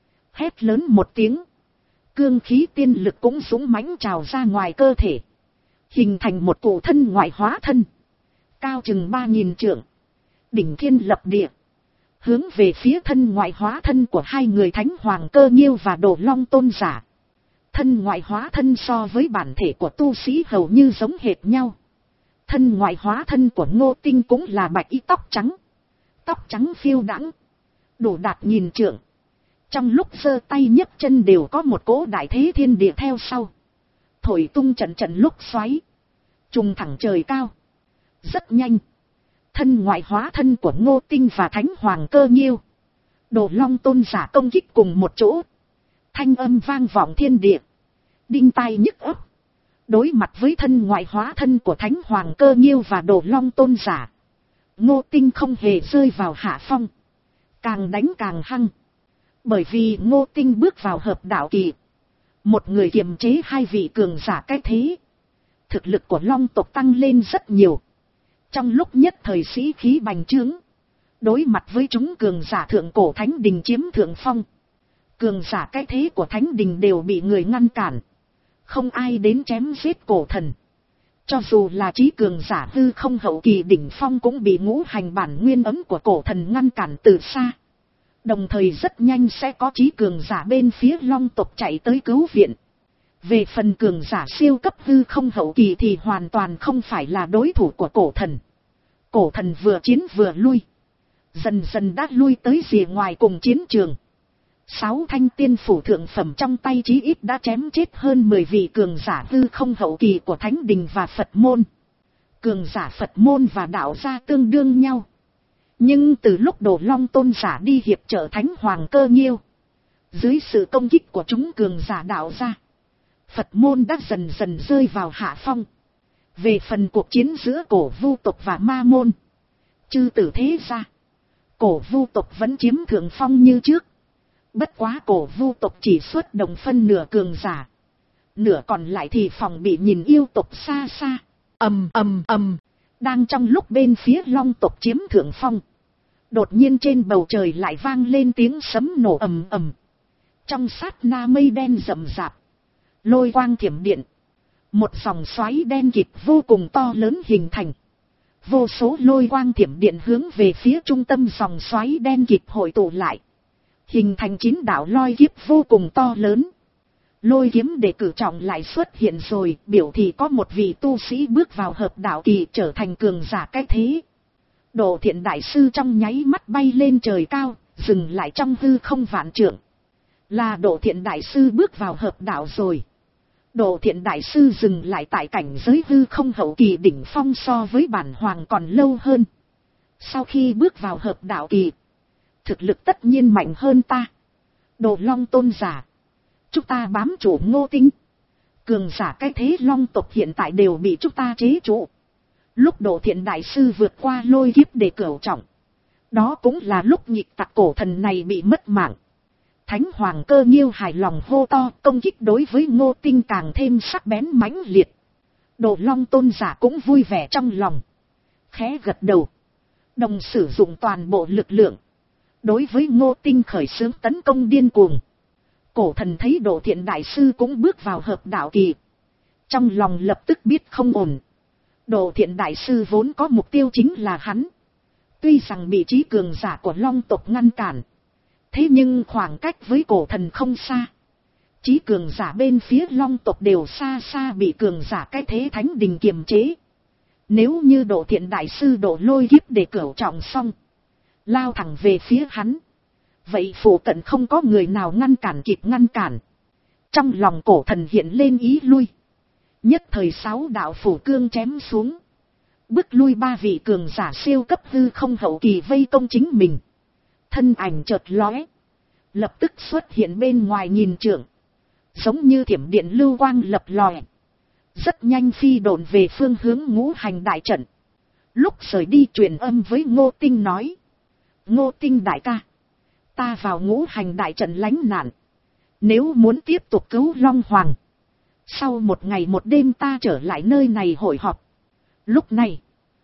hét lớn một tiếng, cương khí tiên lực cũng dũng mãnh trào ra ngoài cơ thể, hình thành một cụ thân ngoại hóa thân, cao chừng ba nghìn trượng, đỉnh thiên lập địa, hướng về phía thân ngoại hóa thân của hai người Thánh Hoàng Cơ Nhiêu và Đồ Long Tôn giả. Thân ngoại hóa thân so với bản thể của tu sĩ hầu như giống hệt nhau. Thân ngoại hóa thân của Ngô Tinh cũng là bạch y tóc trắng, tóc trắng phiêu đãng, đủ đạt nghìn trượng. Trong lúc giơ tay nhấc chân đều có một cỗ đại thế thiên địa theo sau, thổi tung trận trận lúc xoáy, trùng thẳng trời cao. Rất nhanh, thân ngoại hóa thân của Ngô Tinh và Thánh Hoàng Cơ Nhiêu, Đồ Long Tôn giả công kích cùng một chỗ, thanh âm vang vọng thiên địa, đinh tai nhức óc. Đối mặt với thân ngoại hóa thân của Thánh Hoàng Cơ Nhiêu và Đồ Long Tôn giả, Ngô Tinh không hề rơi vào hạ phong, càng đánh càng hăng. Bởi vì Ngô Tinh bước vào hợp đạo kỳ, một người kiềm chế hai vị cường giả cái thế, thực lực của Long tộc tăng lên rất nhiều. Trong lúc nhất thời sĩ khí bành trướng, đối mặt với chúng cường giả thượng cổ Thánh Đình chiếm thượng phong. Cường giả cái thế của Thánh Đình đều bị người ngăn cản, không ai đến chém giết cổ thần. Cho dù là trí cường giả hư không hậu kỳ đỉnh phong cũng bị ngũ hành bản nguyên ấm của cổ thần ngăn cản từ xa. Đồng thời rất nhanh sẽ có trí cường giả bên phía Long tộc chạy tới cứu viện. Về phần cường giả siêu cấp hư không hậu kỳ thì hoàn toàn không phải là đối thủ của cổ thần. Cổ thần vừa chiến vừa lui, dần dần đã lui tới rìa ngoài cùng chiến trường. Sáu thanh tiên phủ thượng phẩm trong tay chí ít đã chém chết hơn mười vị cường giả hư không hậu kỳ của Thánh Đình và Phật môn. Cường giả Phật môn và đạo gia tương đương nhau. Nhưng từ lúc Đồ Long Tôn giả đi hiệp trợ Thánh Hoàng Cơ Nhiêu, dưới sự công kích của chúng cường giả đạo gia, Phật môn đã dần dần rơi vào hạ phong. Về phần cuộc chiến giữa cổ vu tộc và ma môn, chư tử thế gia, cổ vu tộc vẫn chiếm thượng phong như trước. Bất quá cổ vu tộc chỉ xuất động phân nửa cường giả, nửa còn lại thì phòng bị nhìn yêu tộc xa xa. Ầm ầm ầm, đang trong lúc bên phía Long tộc chiếm thượng phong, Đột nhiên trên bầu trời lại vang lên tiếng sấm nổ ầm ầm. Trong sát na mây đen rậm rạp, lôi quang thiểm điện, một dòng xoáy đen kịt vô cùng to lớn hình thành. Vô số lôi quang thiểm điện hướng về phía trung tâm dòng xoáy đen kịt hội tụ lại, hình thành chín đạo lôi kiếp vô cùng to lớn. Lôi kiếm để cử trọng lại xuất hiện rồi, biểu thị có một vị tu sĩ bước vào hợp đạo kỳ trở thành cường giả cái thế. Độ Thiện đại sư trong nháy mắt bay lên trời cao, dừng lại trong hư không vạn trượng. Là Độ Thiện đại sư bước vào hợp đạo rồi. Độ Thiện đại sư dừng lại tại cảnh giới hư không hậu kỳ đỉnh phong, so với bản hoàng còn lâu hơn. Sau khi bước vào hợp đạo kỳ, thực lực tất nhiên mạnh hơn ta. Đồ Long tôn giả, chúng ta bám chủ Ngô Tinh. Cường giả cái thế Long tộc hiện tại đều bị chúng ta chế trụ. Lúc Độ Thiện đại sư vượt qua lôi kiếp để cửu trọng, đó cũng là lúc nhịp tặc cổ thần này bị mất mạng. Thánh Hoàng Cơ Nghiêu hài lòng hô to, công kích đối với Ngô Tinh càng thêm sắc bén mãnh liệt. Đồ Long tôn giả cũng vui vẻ trong lòng, khẽ gật đầu, đồng sử dụng toàn bộ lực lượng, đối với Ngô Tinh khởi xướng tấn công điên cuồng. Cổ thần thấy Độ Thiện đại sư cũng bước vào hợp đạo kỳ, trong lòng lập tức biết không ổn. Độ Thiện đại sư vốn có mục tiêu chính là hắn, tuy rằng bị trí cường giả của Long tộc ngăn cản, thế nhưng khoảng cách với cổ thần không xa. Chí cường giả bên phía Long tộc đều xa xa bị cường giả cái thế Thánh Đình kiềm chế. Nếu như Độ Thiện đại sư độ lôi kiếp để cửu trọng xong, lao thẳng về phía hắn, vậy phủ cận không có người nào ngăn cản kịp ngăn cản. Trong lòng cổ thần hiện lên ý lui, nhất thời sáu đạo phủ cương chém xuống, bức lui ba vị cường giả siêu cấp hư không hậu kỳ vây công chính mình. Thân ảnh chợt lóe, lập tức xuất hiện bên ngoài nghìn trượng, giống như thiểm điện lưu quang lập lòe, rất nhanh phi độn về phương hướng ngũ hành đại trận. Lúc rời đi truyền âm với Ngô Tinh nói, Ngô Tinh đại ca, ta vào ngũ hành đại trận lánh nạn, nếu muốn tiếp tục cứu Long Hoàng, sau một ngày một đêm ta trở lại nơi này hội họp. Lúc này,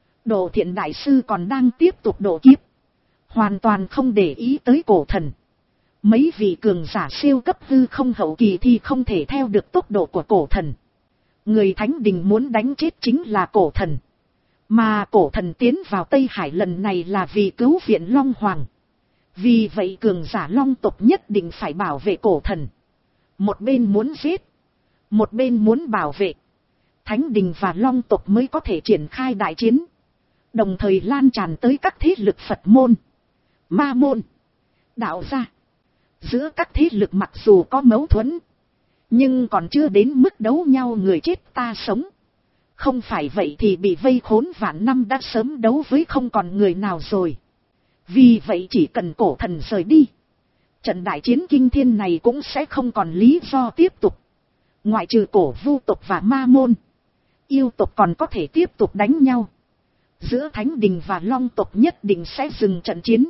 Độ Thiện đại sư còn đang tiếp tục độ kiếp, hoàn toàn không để ý tới cổ thần. Mấy vị cường giả siêu cấp hư không hậu kỳ thì không thể theo được tốc độ của cổ thần. Người Thánh Đình muốn đánh chết chính là cổ thần, mà cổ thần tiến vào Tây Hải lần này là vì cứu viện Long Hoàng. Vì vậy cường giả Long tộc nhất định phải bảo vệ cổ thần. Một bên muốn giết, một bên muốn bảo vệ, Thánh Đình và Long tộc mới có thể triển khai đại chiến, đồng thời lan tràn tới các thế lực Phật môn, Ma môn, đạo gia. Giữa các thế lực mặc dù có mâu thuẫn, nhưng còn chưa đến mức đấu nhau người chết ta sống. Không phải vậy thì bị vây khốn vạn năm đã sớm đấu với không còn người nào rồi. Vì vậy chỉ cần cổ thần rời đi, trận đại chiến kinh thiên này cũng sẽ không còn lý do tiếp tục. Ngoại trừ cổ vu tộc và ma môn, yêu tộc còn có thể tiếp tục đánh nhau. Giữa Thánh Đình và Long tộc nhất định sẽ dừng trận chiến.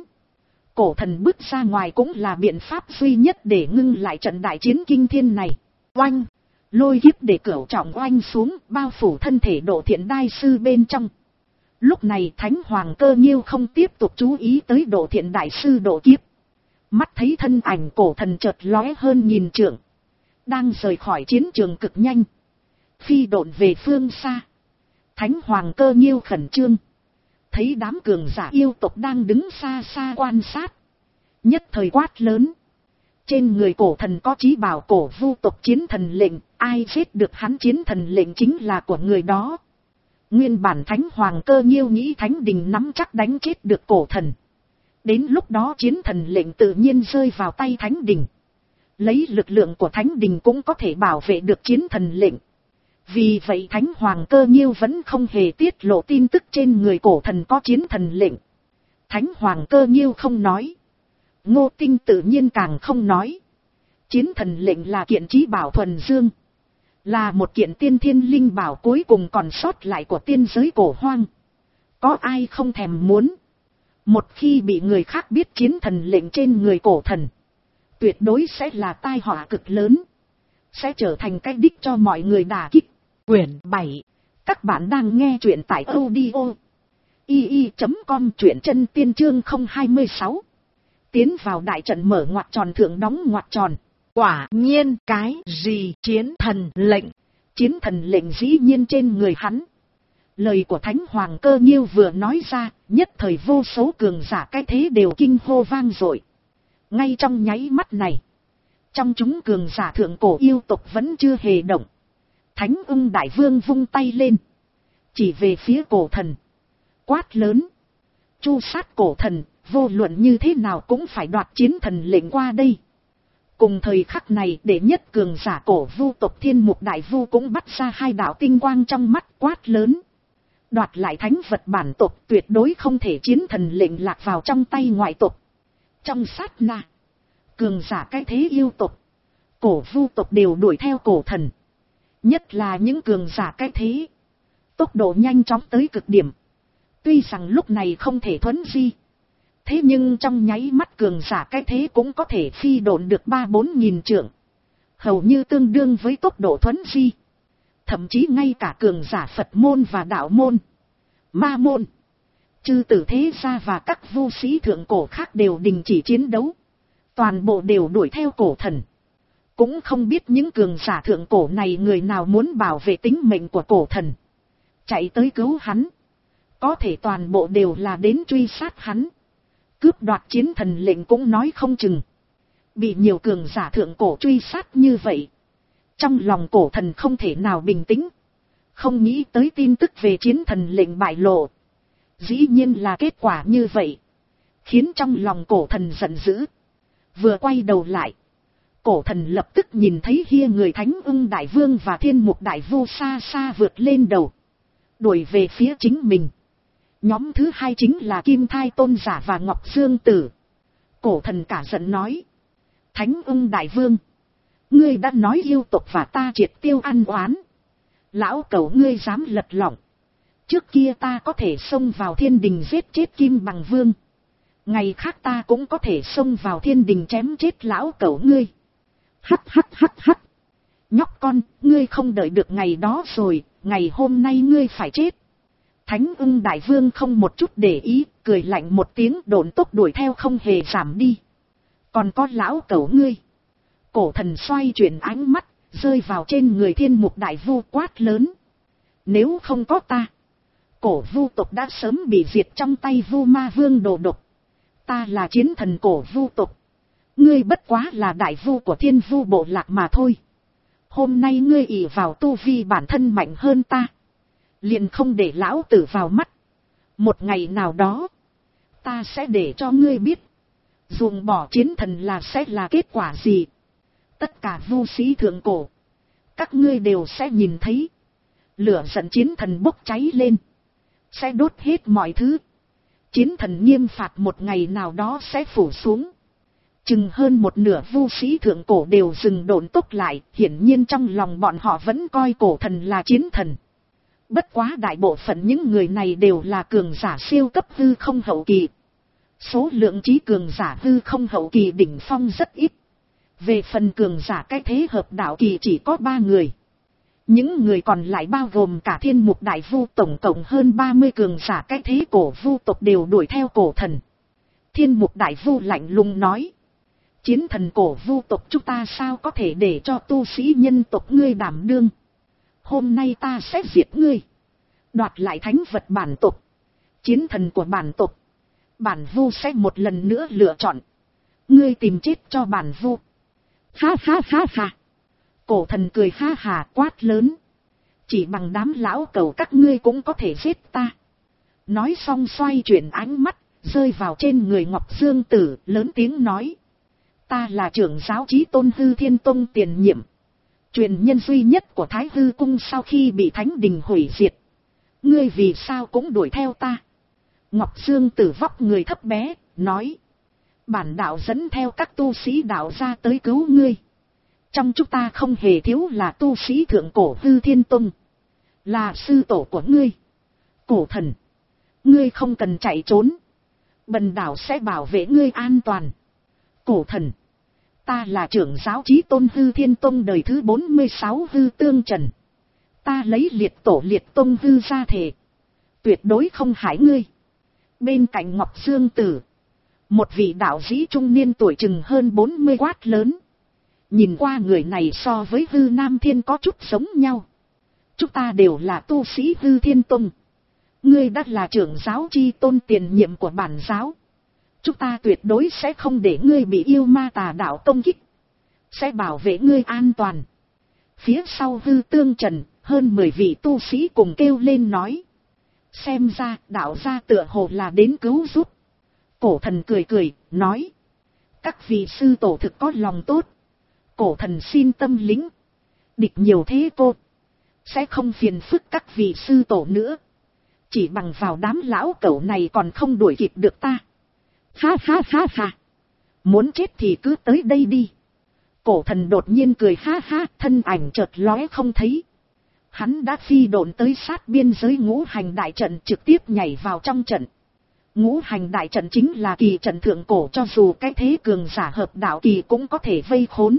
Cổ thần bước ra ngoài cũng là biện pháp duy nhất để ngưng lại trận đại chiến kinh thiên này. Oanh! Lôi kiếp để cửu trọng oanh xuống, bao phủ thân thể Độ Thiện đại sư bên trong. Lúc này Thánh Hoàng Cơ Nghiêu không tiếp tục chú ý tới Độ Thiện đại sư độ kiếp. Mắt thấy thân ảnh cổ thần chợt lóe hơn nghìn trượng, đang rời khỏi chiến trường cực nhanh, phi độn về phương xa. Thánh Hoàng Cơ Nghiêu khẩn trương, thấy đám cường giả yêu tộc đang đứng xa xa quan sát, nhất thời quát lớn. Trên người cổ thần có chí bảo cổ vu tộc chiến thần lệnh, ai giết được hắn chiến thần lệnh chính là của người đó. Nguyên bản Thánh Hoàng Cơ Nghiêu nghĩ Thánh Đình nắm chắc đánh chết được cổ thần, đến lúc đó chiến thần lệnh tự nhiên rơi vào tay Thánh Đình, lấy lực lượng của Thánh Đình cũng có thể bảo vệ được chiến thần lệnh. Vì vậy Thánh Hoàng Cơ Nghiêu vẫn không hề tiết lộ tin tức trên người cổ thần có chiến thần lệnh. Thánh Hoàng Cơ Nghiêu không nói, Ngô Tinh tự nhiên càng không nói. Chiến thần lệnh là kiện chí bảo thuần dương, là một kiện tiên thiên linh bảo cuối cùng còn sót lại của tiên giới cổ hoang. Có ai không thèm muốn? Một khi bị người khác biết chiến thần lệnh trên người cổ thần, tuyệt đối sẽ là tai họa cực lớn, sẽ trở thành cái đích cho mọi người đả kích. Quyển bảy. Các bạn đang nghe truyện tại audio y y chấm com truyện chân tiên chương không hai mươi sáu. Tiến vào đại trận mở ngoặc tròn thượng đóng ngoặc tròn. Quả nhiên cái gì chiến thần lệnh. Chiến thần lệnh dĩ nhiên trên người hắn. Lời của Thánh Hoàng Cơ Nhiêu vừa nói ra, nhất thời vô số cường giả cái thế đều kinh hô vang dội. Ngay trong nháy mắt này, trong chúng cường giả thượng cổ yêu tộc vẫn chưa hề động. Thánh Ưng Đại Vương vung tay lên, chỉ về phía cổ thần, quát lớn: chu sát cổ thần, vô luận như thế nào cũng phải đoạt chiến thần lệnh qua đây. Cùng thời khắc này, đệ nhất cường giả cổ vu tộc Thiên Mục Đại Vu cũng bắt ra hai đạo tinh quang trong mắt, quát lớn: đoạt lại thánh vật bản tộc, tuyệt đối không thể chiến thần lệnh lạc vào trong tay ngoại tộc. Trong sát na, cường giả cái thế yêu tộc, cổ vu tộc đều đuổi theo cổ thần. Nhất là những cường giả cái thế, tốc độ nhanh chóng tới cực điểm. Tuy rằng lúc này không thể thuấn di, thế nhưng trong nháy mắt cường giả cái thế cũng có thể phi độn được ba bốn nghìn trượng, hầu như tương đương với tốc độ thuấn di. Thậm chí ngay cả cường giả Phật môn và đạo môn, ma môn, chư tử thế gia và các vu sĩ thượng cổ khác đều đình chỉ chiến đấu, toàn bộ đều đuổi theo cổ thần. Cũng không biết những cường giả thượng cổ này người nào muốn bảo vệ tính mệnh của cổ thần, chạy tới cứu hắn. Có thể toàn bộ đều là đến truy sát hắn, cướp đoạt chiến thần lệnh cũng nói không chừng. Bị nhiều cường giả thượng cổ truy sát như vậy, trong lòng cổ thần không thể nào bình tĩnh. Không nghĩ tới tin tức về chiến thần lệnh bại lộ, dĩ nhiên là kết quả như vậy, khiến trong lòng cổ thần giận dữ. Vừa quay đầu lại, cổ thần lập tức nhìn thấy hia người Thánh Ưng Đại Vương và Thiên Mục Đại Vu xa xa vượt lên đầu, đuổi về phía chính mình. Nhóm thứ hai chính là Kim Thai Tôn Giả và Ngọc Dương Tử. Cổ thần cả giận nói: Thánh Ưng Đại Vương, ngươi đã nói yêu tộc và ta triệt tiêu ăn oán, lão cẩu ngươi dám lật lọng. Trước kia ta có thể xông vào thiên đình giết chết Kim Bằng Vương, ngày khác ta cũng có thể xông vào thiên đình chém chết lão cẩu ngươi. Hắt hắt hắt hắt. Nhóc con, ngươi không đợi được ngày đó rồi, ngày hôm nay ngươi phải chết. Thánh Ưng Đại Vương không một chút để ý, cười lạnh một tiếng, độn tốc đuổi theo không hề giảm đi. Còn có lão cẩu ngươi. Cổ thần xoay chuyển ánh mắt, rơi vào trên người Thiên Mục Đại Vu, quát lớn: nếu không có ta, cổ vu tộc đã sớm bị diệt trong tay Vu Ma Vương đồ độc. Ta là chiến thần cổ vu tộc, ngươi bất quá là đại vu của Thiên Vu bộ lạc mà thôi. Hôm nay ngươi ỷ vào tu vi bản thân mạnh hơn ta, liền không để lão tử vào mắt. Một ngày nào đó, ta sẽ để cho ngươi biết, dùng bỏ chiến thần là sẽ là kết quả gì. Tất cả vu sĩ thượng cổ, các ngươi đều sẽ nhìn thấy, lửa giận chiến thần bốc cháy lên, sẽ đốt hết mọi thứ. Chiến thần nghiêm phạt một ngày nào đó sẽ phủ xuống. Chừng hơn một nửa vu sĩ thượng cổ đều dừng độn tốc lại, hiển nhiên trong lòng bọn họ vẫn coi cổ thần là chiến thần. Bất quá đại bộ phận những người này đều là cường giả siêu cấp hư không hậu kỳ. Số lượng trí cường giả hư không hậu kỳ đỉnh phong rất ít. Về phần cường giả cái thế hợp đạo kỳ chỉ có ba người. Những người còn lại bao gồm cả Thiên Mục Đại Vu, tổng cộng hơn ba mươi cường giả cái thế cổ vu tộc đều đuổi theo cổ thần. Thiên Mục Đại Vu lạnh lùng nói: chiến thần cổ vu tộc chúng ta sao có thể để cho tu sĩ nhân tộc ngươi đảm đương. Hôm nay ta sẽ diệt ngươi, đoạt lại thánh vật bản tộc, chiến thần của bản tộc. Bản vu sẽ một lần nữa lựa chọn, ngươi tìm chết cho bản vu. Ha ha ha ha. Cổ thần cười ha hà, quát lớn: chỉ bằng đám lão cẩu các ngươi cũng có thể giết ta. Nói xong xoay chuyển ánh mắt, rơi vào trên người Ngọc Dương Tử, lớn tiếng nói: ta là trưởng giáo Chí Tôn Hư Thiên Tông tiền nhiệm, truyền nhân duy nhất của Thái Hư Cung sau khi bị Thánh Đình hủy diệt. Ngươi vì sao cũng đuổi theo ta? Ngọc Dương Tử vóc người thấp bé, nói: bản đạo dẫn theo các tu sĩ đạo ra tới cứu ngươi. Trong chúng ta không hề thiếu là tu sĩ thượng cổ Hư Thiên Tông, là sư tổ của ngươi. Cổ thần, ngươi không cần chạy trốn, bần đạo sẽ bảo vệ ngươi an toàn. Cổ thần, ta là trưởng giáo Chí Tôn Hư Thiên Tông đời thứ bốn mươi sáu Hư Tương Trần. Ta lấy liệt tổ liệt tông hư ra thể, tuyệt đối không hại ngươi. Bên cạnh Ngọc Dương Tử, một vị đạo sĩ trung niên tuổi chừng hơn bốn mươi quát lớn. Nhìn qua người này so với Hư Nam Thiên có chút giống nhau. Chúng ta đều là tu sĩ Hư Thiên Tông. Ngươi đã là trưởng giáo chi tôn tiền nhiệm của bản giáo. Chúng ta tuyệt đối sẽ không để ngươi bị yêu ma tà đạo công kích. Sẽ bảo vệ ngươi an toàn. Phía sau Hư Tương Trần, hơn mười vị tu sĩ cùng kêu lên nói. Xem ra đạo gia tựa hồ là đến cứu giúp. Cổ thần cười cười, nói. Các vị sư tổ thực có lòng tốt. Cổ thần xin tâm lĩnh. Địch nhiều thế cô. Sẽ không phiền phức các vị sư tổ nữa. Chỉ bằng vào đám lão cẩu này còn không đuổi kịp được ta. Ha ha ha ha. Muốn chết thì cứ tới đây đi. Cổ thần đột nhiên cười ha ha, thân ảnh chợt lóe không thấy. Hắn đã phi độn tới sát biên giới ngũ hành đại trận, trực tiếp nhảy vào trong trận. Ngũ hành đại trận chính là kỳ trận thượng cổ, cho dù cái thế cường giả hợp đạo kỳ cũng có thể vây khốn.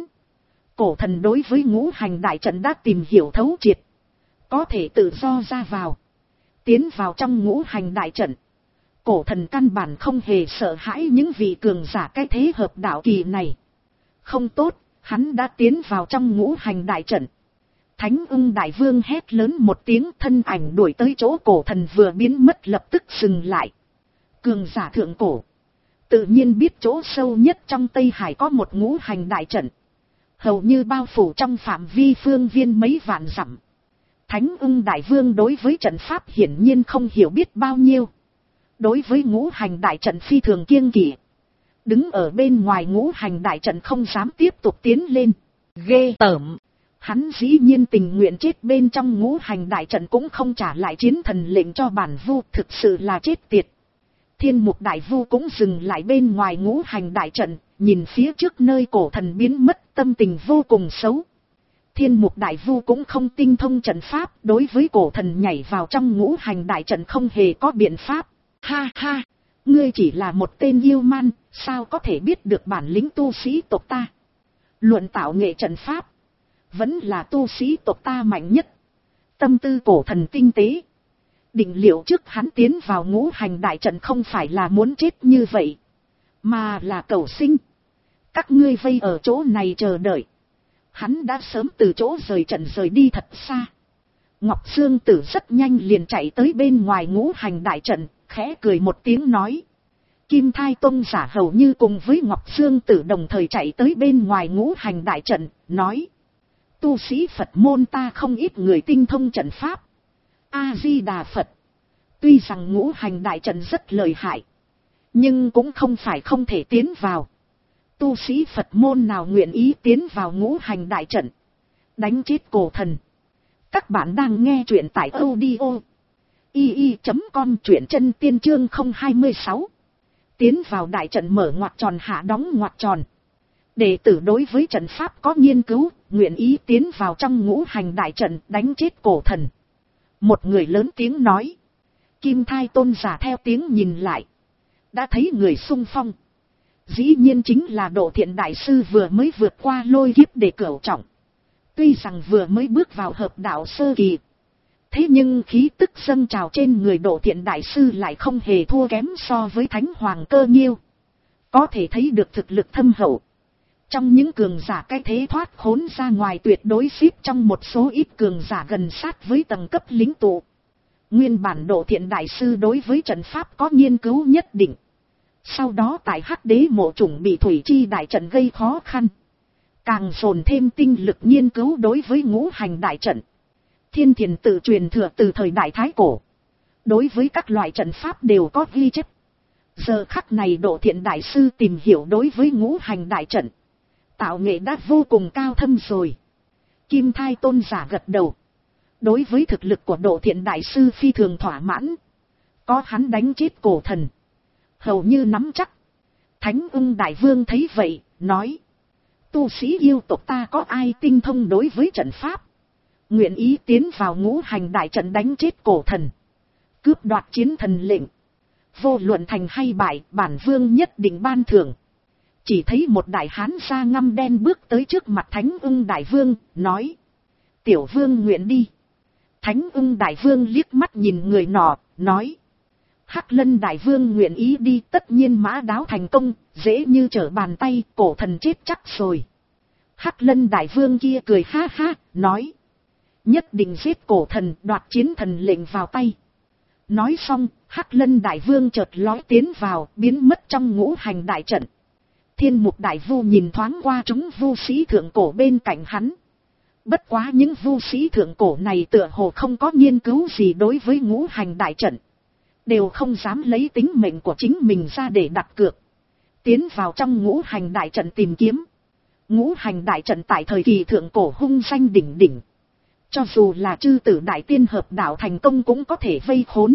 Cổ thần đối với ngũ hành đại trận đã tìm hiểu thấu triệt. Có thể tự do ra vào. Tiến vào trong ngũ hành đại trận. Cổ thần căn bản không hề sợ hãi những vị cường giả cái thế hợp đạo kỳ này. Không tốt, hắn đã tiến vào trong ngũ hành đại trận. Thánh Ưng Đại Vương hét lớn một tiếng, thân ảnh đuổi tới chỗ cổ thần vừa biến mất lập tức dừng lại. Cường giả thượng cổ tự nhiên biết chỗ sâu nhất trong Tây Hải có một ngũ hành đại trận. Hầu như bao phủ trong phạm vi phương viên mấy vạn dặm. Thánh Ưng Đại Vương đối với trận pháp hiển nhiên không hiểu biết bao nhiêu. Đối với ngũ hành đại trận phi thường kiêng kỵ. Đứng ở bên ngoài ngũ hành đại trận không dám tiếp tục tiến lên. Ghê tởm. Hắn dĩ nhiên tình nguyện chết bên trong ngũ hành đại trận cũng không trả lại chiến thần lệnh cho bản vu, thực sự là chết tiệt. Thiên Mục Đại Vu cũng dừng lại bên ngoài ngũ hành đại trận, nhìn phía trước nơi cổ thần biến mất, tâm tình vô cùng xấu. Thiên Mục Đại Vu cũng không tinh thông trận pháp, đối với cổ thần nhảy vào trong ngũ hành đại trận không hề có biện pháp. Ha ha, ngươi chỉ là một tên yêu man, sao có thể biết được bản lĩnh tu sĩ tộc ta? Luận tạo nghệ trận pháp, vẫn là tu sĩ tộc ta mạnh nhất. Tâm tư cổ thần tinh tế. Định liệu trước hắn tiến vào ngũ hành đại trận không phải là muốn chết như vậy, mà là cầu sinh. Các ngươi vây ở chỗ này chờ đợi. Hắn đã sớm từ chỗ rời trận rời đi thật xa. Ngọc Dương Tử rất nhanh liền chạy tới bên ngoài ngũ hành đại trận, khẽ cười một tiếng nói. Kim Thai Tông giả hầu như cùng với Ngọc Dương Tử đồng thời chạy tới bên ngoài ngũ hành đại trận, nói. Tu sĩ Phật môn ta không ít người tinh thông trận pháp. A-di-đà Phật. Tuy rằng ngũ hành đại trận rất lợi hại, nhưng cũng không phải không thể tiến vào. Tu sĩ Phật môn nào nguyện ý tiến vào ngũ hành đại trận, đánh chết cổ thần. Các bạn đang nghe truyện tại audio i i chấm com, truyện chân tiên chương không hai sáu. Tiến vào đại trận mở ngoặc tròn hạ đóng ngoặc tròn. Đệ tử đối với trận pháp có nghiên cứu, nguyện ý tiến vào trong ngũ hành đại trận đánh chết cổ thần. Một người lớn tiếng nói. Kim Thai Tôn giả theo tiếng nhìn lại, đã thấy người xung phong. Dĩ nhiên chính là Độ Thiện Đại Sư vừa mới vượt qua lôi kiếp để cửu trọng. Tuy rằng vừa mới bước vào hợp đạo sơ kỳ, thế nhưng khí tức dâng trào trên người Độ Thiện Đại Sư lại không hề thua kém so với Thánh Hoàng Cơ Nghiêu. Có thể thấy được thực lực thâm hậu. Trong những cường giả cái thế thoát khốn ra ngoài tuyệt đối xếp trong một số ít cường giả gần sát với tầng cấp lính tụ. Nguyên bản Độ Thiện Đại Sư đối với trận pháp có nghiên cứu nhất định. Sau đó tại Hắc Đế Mộ Chủng bị Thủy Chi đại trận gây khó khăn, càng dồn thêm tinh lực nghiên cứu đối với ngũ hành đại trận. Thiên Thiền tự truyền thừa từ thời Đại Thái Cổ, đối với các loại trận pháp đều có ghi chép. Giờ khắc này Độ Thiện Đại Sư tìm hiểu đối với ngũ hành đại trận, tạo nghệ đã vô cùng cao thâm rồi. Kim Thai Tôn giả gật đầu. Đối với thực lực của Độ Thiện Đại Sư phi thường thỏa mãn. Có hắn đánh chết cổ thần, hầu như nắm chắc. Thánh Ưng Đại Vương thấy vậy, nói. Tu sĩ yêu tộc ta có ai tinh thông đối với trận pháp, nguyện ý tiến vào ngũ hành đại trận đánh chết cổ thần, cướp đoạt chiến thần lệnh. Vô luận thành hay bại, bản vương nhất định ban thưởng. Chỉ thấy một đại hán da ngăm đen bước tới trước mặt Thánh Ưng Đại Vương, nói. Tiểu vương nguyện đi. Thánh Ưng Đại Vương liếc mắt nhìn người nọ, nói. Hắc Lân Đại Vương nguyện ý đi, tất nhiên mã đáo thành công, dễ như trở bàn tay, cổ thần chết chắc rồi. Hắc Lân Đại Vương kia cười ha ha, nói. Nhất định giết cổ thần, đoạt chiến thần lệnh vào tay. Nói xong, Hắc Lân Đại Vương chợt lói tiến vào, biến mất trong ngũ hành đại trận. Thiên Mục Đại Vu nhìn thoáng qua chúng vu sĩ thượng cổ bên cạnh hắn. Bất quá những vu sĩ thượng cổ này tựa hồ không có nghiên cứu gì đối với ngũ hành đại trận. Đều không dám lấy tính mệnh của chính mình ra để đặt cược. Tiến vào trong ngũ hành đại trận tìm kiếm. Ngũ hành đại trận tại thời kỳ thượng cổ hung danh đỉnh đỉnh. Cho dù là chư tử đại tiên hợp đạo thành công cũng có thể vây khốn.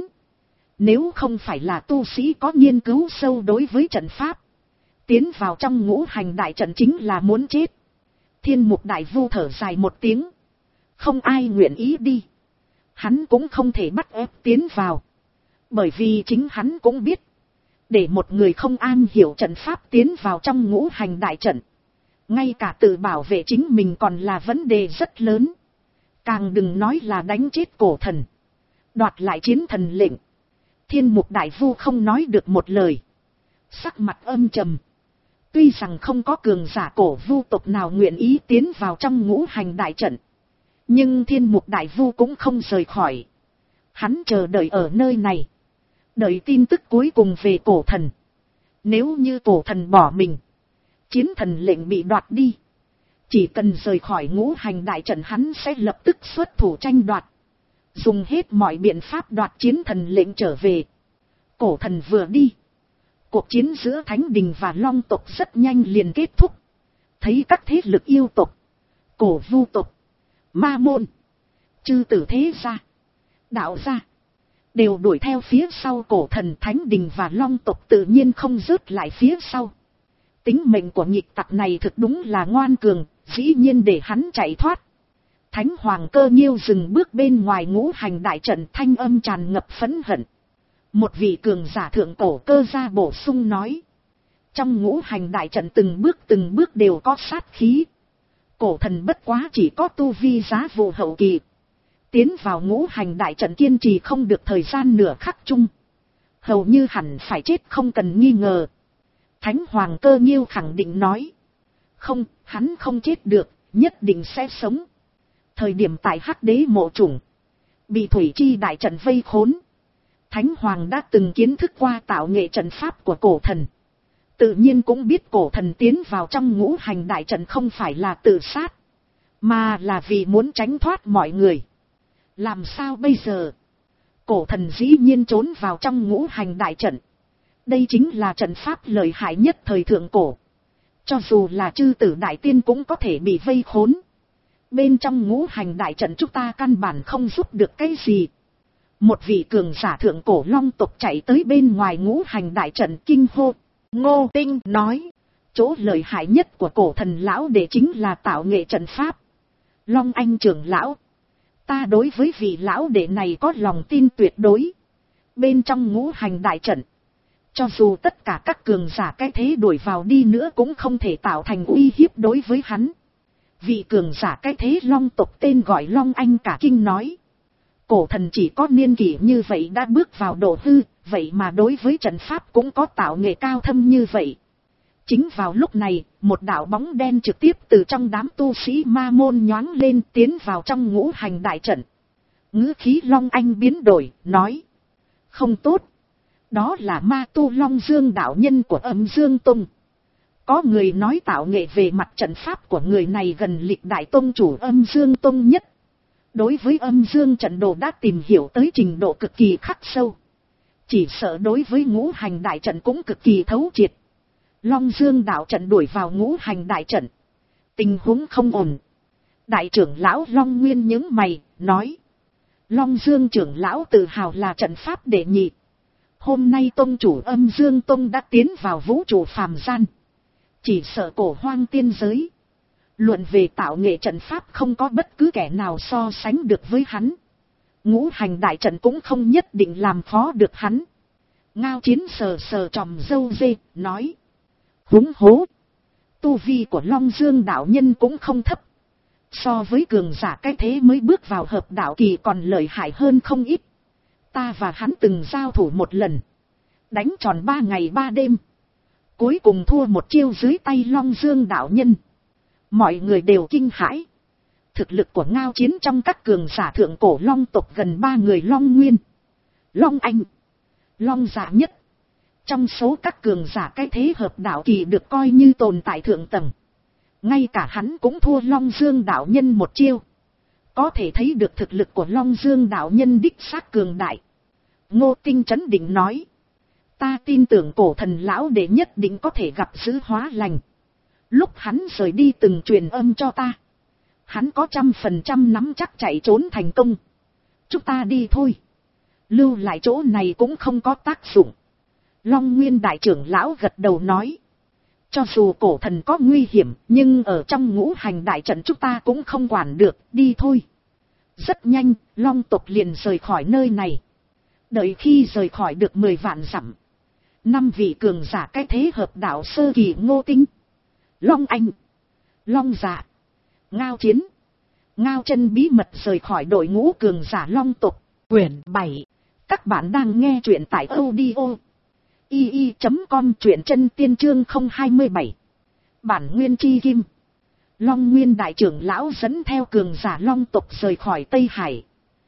Nếu không phải là tu sĩ có nghiên cứu sâu đối với trận pháp. Tiến vào trong ngũ hành đại trận chính là muốn chết. Thiên Mục Đại Vu thở dài một tiếng. Không ai nguyện ý đi. Hắn cũng không thể bắt ép tiến vào. Bởi vì chính hắn cũng biết. Để một người không an hiểu trận pháp tiến vào trong ngũ hành đại trận. Ngay cả tự bảo vệ chính mình còn là vấn đề rất lớn. Càng đừng nói là đánh chết cổ thần. Đoạt lại chiến thần lệnh. Thiên Mục Đại Vu không nói được một lời. Sắc mặt âm trầm. Tuy rằng không có cường giả cổ vu tộc nào nguyện ý tiến vào trong ngũ hành đại trận. Nhưng Thiên Mục Đại Vu cũng không rời khỏi. Hắn chờ đợi ở nơi này. Đợi tin tức cuối cùng về cổ thần. Nếu như cổ thần bỏ mình. Chiến thần lệnh bị đoạt đi. Chỉ cần rời khỏi ngũ hành đại trận hắn sẽ lập tức xuất thủ tranh đoạt. Dùng hết mọi biện pháp đoạt chiến thần lệnh trở về. Cổ thần vừa đi. Cuộc chiến giữa Thánh Đình và Long tộc rất nhanh liền kết thúc. Thấy các thế lực yêu tộc, cổ vu tộc, ma môn, chư tử thế gia, đạo gia, đều đuổi theo phía sau cổ thần. Thánh Đình và Long tộc tự nhiên không rớt lại phía sau. Tính mệnh của nhịch tặc này thực đúng là ngoan cường, dĩ nhiên để hắn chạy thoát. Thánh Hoàng Cơ Nhiêu dừng bước bên ngoài ngũ hành đại trận, thanh âm tràn ngập phẫn hận. Một vị cường giả thượng cổ Cơ Gia bổ sung nói. Trong ngũ hành đại trận từng bước từng bước đều có sát khí. Cổ thần bất quá chỉ có tu vi giá vụ hậu kỳ. Tiến vào ngũ hành đại trận kiên trì không được thời gian nửa khắc chung. Hầu như hẳn phải chết không cần nghi ngờ. Thánh Hoàng Cơ Nhiêu khẳng định nói. Không, hắn không chết được, nhất định sẽ sống. Thời điểm tại Hắc Đế mộ chủng. Bị thủy chi đại trận vây khốn. Thánh Hoàng đã từng kiến thức qua tạo nghệ trận pháp của cổ thần. Tự nhiên cũng biết cổ thần tiến vào trong ngũ hành đại trận không phải là tự sát. Mà là vì muốn tránh thoát mọi người. Làm sao bây giờ? Cổ thần dĩ nhiên trốn vào trong ngũ hành đại trận. Đây chính là trận pháp lợi hại nhất thời thượng cổ. Cho dù là chư tử đại tiên cũng có thể bị vây khốn. Bên trong ngũ hành đại trận chúng ta căn bản không giúp được cái gì. Một vị cường giả thượng cổ Long tộc chạy tới bên ngoài ngũ hành đại trận kinh hô. Ngô Tinh nói. Chỗ lợi hại nhất của cổ thần lão đệ chính là tạo nghệ trận pháp. Long Anh trưởng lão. Ta đối với vị lão đệ này có lòng tin tuyệt đối. Bên trong ngũ hành đại trận. Cho dù tất cả các cường giả cái thế đuổi vào đi nữa cũng không thể tạo thành uy hiếp đối với hắn. Vị cường giả cái thế Long tộc tên gọi Long Anh cả kinh nói. Cổ thần chỉ có niên kỷ như vậy đã bước vào độ hư, vậy mà đối với trận pháp cũng có tạo nghệ cao thâm như vậy. Chính vào lúc này, một đạo bóng đen trực tiếp từ trong đám tu sĩ ma môn nhoáng lên tiến vào trong ngũ hành đại trận. Ngữ khí Long Anh biến đổi, nói. Không tốt. Đó là ma tu Long Dương đạo nhân của Âm Dương Tông. Có người nói tạo nghệ về mặt trận pháp của người này gần lịch đại tông chủ Âm Dương Tông nhất. Đối với Âm Dương trận đồ đã tìm hiểu tới trình độ cực kỳ khắc sâu. Chỉ sợ đối với ngũ hành đại trận cũng cực kỳ thấu triệt. Long Dương đạo trận đuổi vào ngũ hành đại trận. Tình huống không ổn. Đại trưởng lão Long Nguyên nhướng mày, nói. Long Dương trưởng lão tự hào là trận pháp đệ nhị. Hôm nay tông chủ Âm Dương Tông đã tiến vào vũ trụ phàm gian. Chỉ sợ cổ hoang tiên giới. Luận về tạo nghệ trận pháp không có bất cứ kẻ nào so sánh được với hắn. Ngũ hành đại trận cũng không nhất định làm khó được hắn. Ngao Chiến sờ sờ tròm râu dê, nói. Húng hố. Tu vi của Long Dương đạo nhân cũng không thấp. So với cường giả cái thế mới bước vào hợp đạo kỳ còn lợi hại hơn không ít. Ta và hắn từng giao thủ một lần. Đánh tròn ba ngày ba đêm. Cuối cùng thua một chiêu dưới tay Long Dương đạo nhân. Mọi người đều kinh hãi. Thực lực của Ngao Chiến trong các cường giả thượng cổ Long tộc gần ba người Long Nguyên, Long Anh, Long Dạ nhất. Trong số các cường giả cái thế hợp đạo kỳ được coi như tồn tại thượng tầng. Ngay cả hắn cũng thua Long Dương đạo nhân một chiêu. Có thể thấy được thực lực của Long Dương đạo nhân đích xác cường đại. Ngô Tinh trấn định nói. Ta tin tưởng cổ thần lão đệ nhất định có thể gặp giữ hóa lành. Lúc hắn rời đi từng truyền âm cho ta. Hắn có trăm phần trăm nắm chắc chạy trốn thành công. Chúng ta đi thôi. Lưu lại chỗ này cũng không có tác dụng. Long Nguyên đại trưởng lão gật đầu nói. Cho dù cổ thần có nguy hiểm, nhưng ở trong ngũ hành đại trận chúng ta cũng không quản được, đi thôi. Rất nhanh, Long tộc liền rời khỏi nơi này. Đợi khi rời khỏi được mười vạn dặm. Năm vị cường giả cái thế hợp đạo sơ kỳ Ngô Tinh, Long Anh, Long Dạ, Ngao Chiến, Ngao Chân bí mật rời khỏi đội ngũ cường giả Long tộc. Quyển bảy. Các bạn đang nghe truyện tại audio i i chấm com, truyện chân tiên chương không hai bảy. Bản nguyên chi kim. Long Nguyên đại trưởng lão dẫn theo cường giả Long tộc rời khỏi Tây Hải.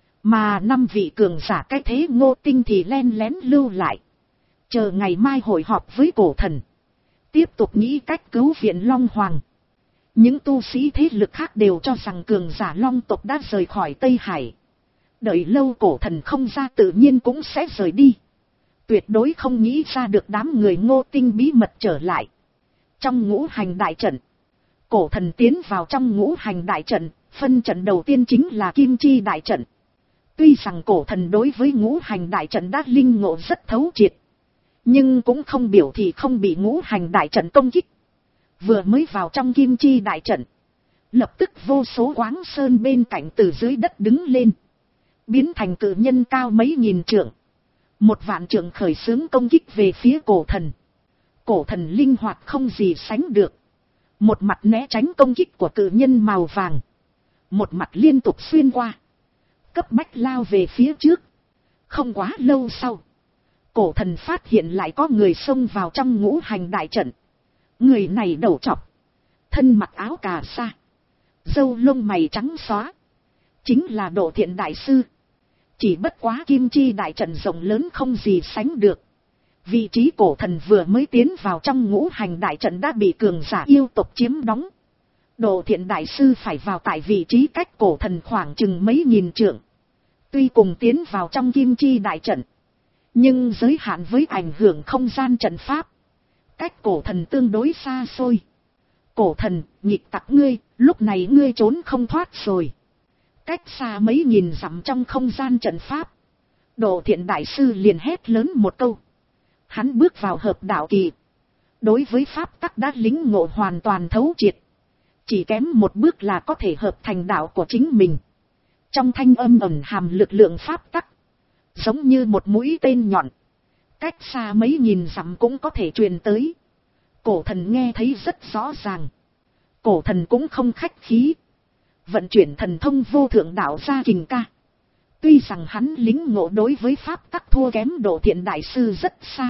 Mà năm vị cường giả cái thế Ngô Tinh thì len lén lưu lại. Chờ ngày mai hội họp với cổ thần. Tiếp tục nghĩ cách cứu viện Long Hoàng. Những tu sĩ thế lực khác đều cho rằng cường giả Long tộc đã rời khỏi Tây Hải. Đợi lâu cổ thần không ra tự nhiên cũng sẽ rời đi. Tuyệt đối không nghĩ ra được đám người Ngô Tinh bí mật trở lại. Trong ngũ hành đại trận, cổ thần tiến vào trong ngũ hành đại trận, phân trận đầu tiên chính là Kim Chi đại trận. Tuy rằng cổ thần đối với ngũ hành đại trận đã linh ngộ rất thấu triệt, nhưng cũng không biểu thị không bị ngũ hành đại trận công kích. Vừa mới vào trong Kim Chi đại trận, lập tức vô số quáng sơn bên cạnh từ dưới đất đứng lên, biến thành cự nhân cao mấy nghìn trượng. Một vạn trượng khởi xướng công kích về phía cổ thần. Cổ thần linh hoạt không gì sánh được. Một mặt né tránh công kích của cự nhân màu vàng, một mặt liên tục xuyên qua, cấp bách lao về phía trước. Không quá lâu sau, cổ thần phát hiện lại có người xông vào trong ngũ hành đại trận. Người này đầu trọc, thân mặc áo cà sa, râu lông mày trắng xóa, chính là Độ Thiện đại sư. Chỉ bất quá Kim Chi đại trận rộng lớn không gì sánh được. Vị trí cổ thần vừa mới tiến vào trong ngũ hành đại trận đã bị cường giả yêu tộc chiếm đóng. Độ Thiện đại sư phải vào tại vị trí cách cổ thần khoảng chừng mấy nghìn trượng. Tuy cùng tiến vào trong Kim Chi đại trận, nhưng giới hạn với ảnh hưởng không gian trận pháp. Cách cổ thần tương đối xa xôi. Cổ thần, nhịp tặc ngươi, lúc này ngươi trốn không thoát rồi. Cách xa mấy nghìn dặm trong không gian trận pháp, Độ Thiện đại sư liền hét lớn một câu. Hắn bước vào hợp đạo kỳ. Đối với pháp tắc đã lính ngộ hoàn toàn thấu triệt. Chỉ kém một bước là có thể hợp thành đạo của chính mình. Trong thanh âm ẩn hàm lực lượng pháp tắc, giống như một mũi tên nhọn, cách xa mấy nghìn dặm cũng có thể truyền tới. Cổ thần nghe thấy rất rõ ràng. Cổ thần cũng không khách khí, vận chuyển thần thông vô thượng đạo gia kình ca. Tuy rằng hắn lính ngộ đối với pháp tắc thua kém Độ Thiện đại sư rất xa,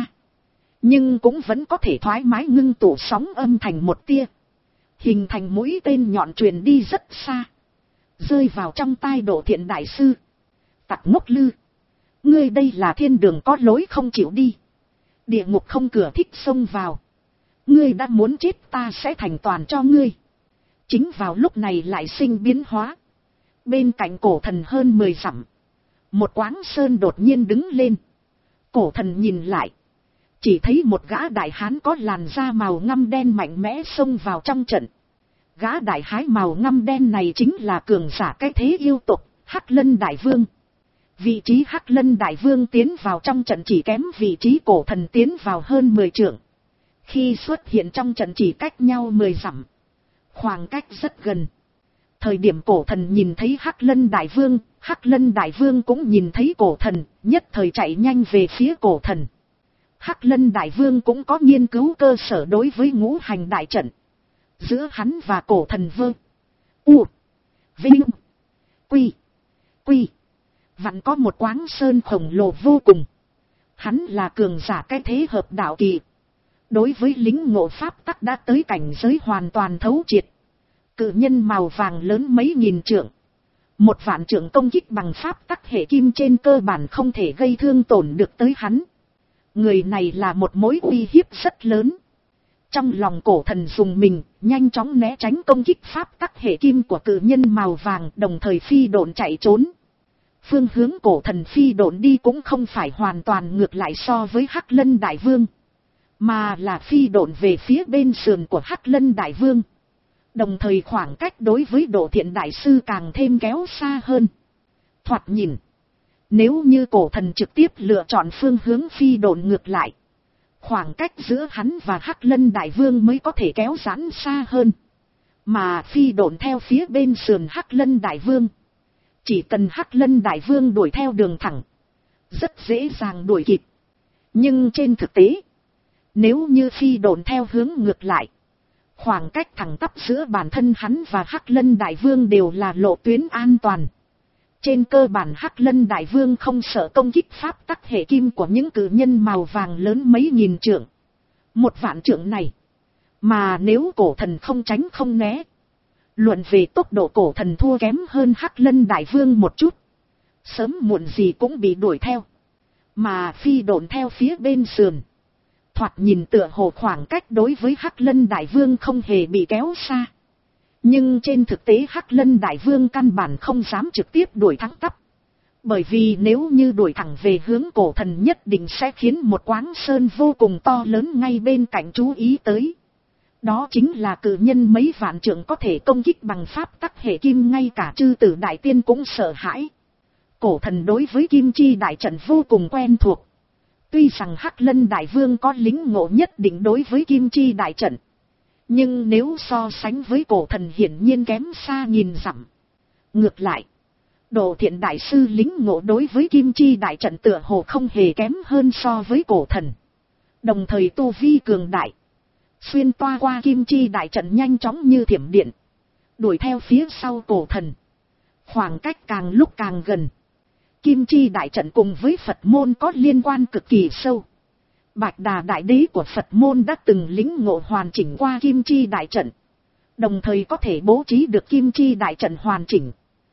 nhưng cũng vẫn có thể thoải mái ngưng tụ sóng âm thành một tia, hình thành mũi tên nhọn truyền đi rất xa, rơi vào trong tai Độ Thiện đại sư. Tặc ngốc lư, ngươi đây là thiên đường có lối không chịu đi, địa ngục không cửa thích xông vào. Ngươi đã muốn chết, ta sẽ thành toàn cho ngươi. Chính vào lúc này lại sinh biến hóa. Bên cạnh cổ thần hơn mười dặm, một quáng sơn đột nhiên đứng lên. Cổ thần nhìn lại, chỉ thấy một gã đại hán có làn da màu ngăm đen mạnh mẽ xông vào trong trận. Gã đại hái màu ngăm đen này chính là cường giả cái thế yêu tộc Hắc Lân đại vương. Vị trí Hắc Lân đại vương tiến vào trong trận chỉ kém vị trí cổ thần tiến vào hơn mười trượng. Khi xuất hiện trong trận chỉ cách nhau mười dặm, khoảng cách rất gần. Thời điểm cổ thần nhìn thấy Hắc Lân đại vương, Hắc Lân đại vương cũng nhìn thấy cổ thần, nhất thời chạy nhanh về phía cổ thần. Hắc Lân đại vương cũng có nghiên cứu cơ sở đối với ngũ hành đại trận. Giữa hắn và cổ thần Vơ, U, Vinh, Quy, Quy, Vặn có một quáng sơn khổng lồ vô cùng. Hắn là cường giả cái thế hợp đạo kỳ. Đối với lính ngộ pháp tắc đã tới cảnh giới hoàn toàn thấu triệt. Cự nhân màu vàng lớn mấy nghìn trượng. Một vạn trượng công kích bằng pháp tắc hệ kim trên cơ bản không thể gây thương tổn được tới hắn. Người này là một mối uy hiếp rất lớn. Trong lòng cổ thần dùng mình, nhanh chóng né tránh công kích pháp tắc hệ kim của cự nhân màu vàng, đồng thời phi độn chạy trốn. Phương hướng cổ thần phi độn đi cũng không phải hoàn toàn ngược lại so với Hắc Lân Đại Vương, mà là phi độn về phía bên sườn của Hắc Lân Đại Vương. Đồng thời khoảng cách đối với Độ Thiện Đại Sư càng thêm kéo xa hơn. Thoạt nhìn, nếu như cổ thần trực tiếp lựa chọn phương hướng phi độn ngược lại, khoảng cách giữa hắn và Hắc Lân Đại Vương mới có thể kéo giãn xa hơn. Mà phi độn theo phía bên sườn Hắc Lân Đại Vương, chỉ cần Hắc Lân Đại Vương đuổi theo đường thẳng, rất dễ dàng đuổi kịp. Nhưng trên thực tế, nếu như phi độn theo hướng ngược lại, khoảng cách thẳng tắp giữa bản thân hắn và Hắc Lân Đại Vương đều là lộ tuyến an toàn. Trên cơ bản Hắc Lân Đại Vương không sợ công kích pháp tắc hệ kim của những cự nhân màu vàng lớn mấy nghìn trượng. Một vạn trượng này. Mà nếu cổ thần không tránh không né, luận về tốc độ cổ thần thua kém hơn Hắc Lân Đại Vương một chút. Sớm muộn gì cũng bị đuổi theo. Mà phi độn theo phía bên sườn, thoạt nhìn tựa hồ khoảng cách đối với Hắc Lân Đại Vương không hề bị kéo xa. Nhưng trên thực tế Hắc Lân Đại Vương căn bản không dám trực tiếp đuổi thẳng tắp. Bởi vì nếu như đuổi thẳng về hướng cổ thần nhất định sẽ khiến một quáng sơn vô cùng to lớn ngay bên cạnh chú ý tới. Đó chính là cự nhân mấy vạn trượng có thể công kích bằng pháp tắc hệ kim, ngay cả chư tử đại tiên cũng sợ hãi. Cổ thần đối với kim chi đại trận vô cùng quen thuộc. Tuy rằng Hắc Lân Đại Vương có lính ngộ nhất định đối với kim chi đại trận, nhưng nếu so sánh với cổ thần hiển nhiên kém xa nghìn dặm. Ngược lại, Độ Thiện Đại Sư lính ngộ đối với kim chi đại trận tựa hồ không hề kém hơn so với cổ thần. Đồng thời tu vi cường đại, xuyên toa qua kim chi đại trận nhanh chóng như thiểm điện, đuổi theo phía sau cổ thần. Khoảng cách càng lúc càng gần. Kim chi đại trận cùng với Phật môn có liên quan cực kỳ sâu. Bạch Đà Đại Đế của Phật môn đã từng lĩnh ngộ hoàn chỉnh qua kim chi đại trận, đồng thời có thể bố trí được kim chi đại trận hoàn chỉnh.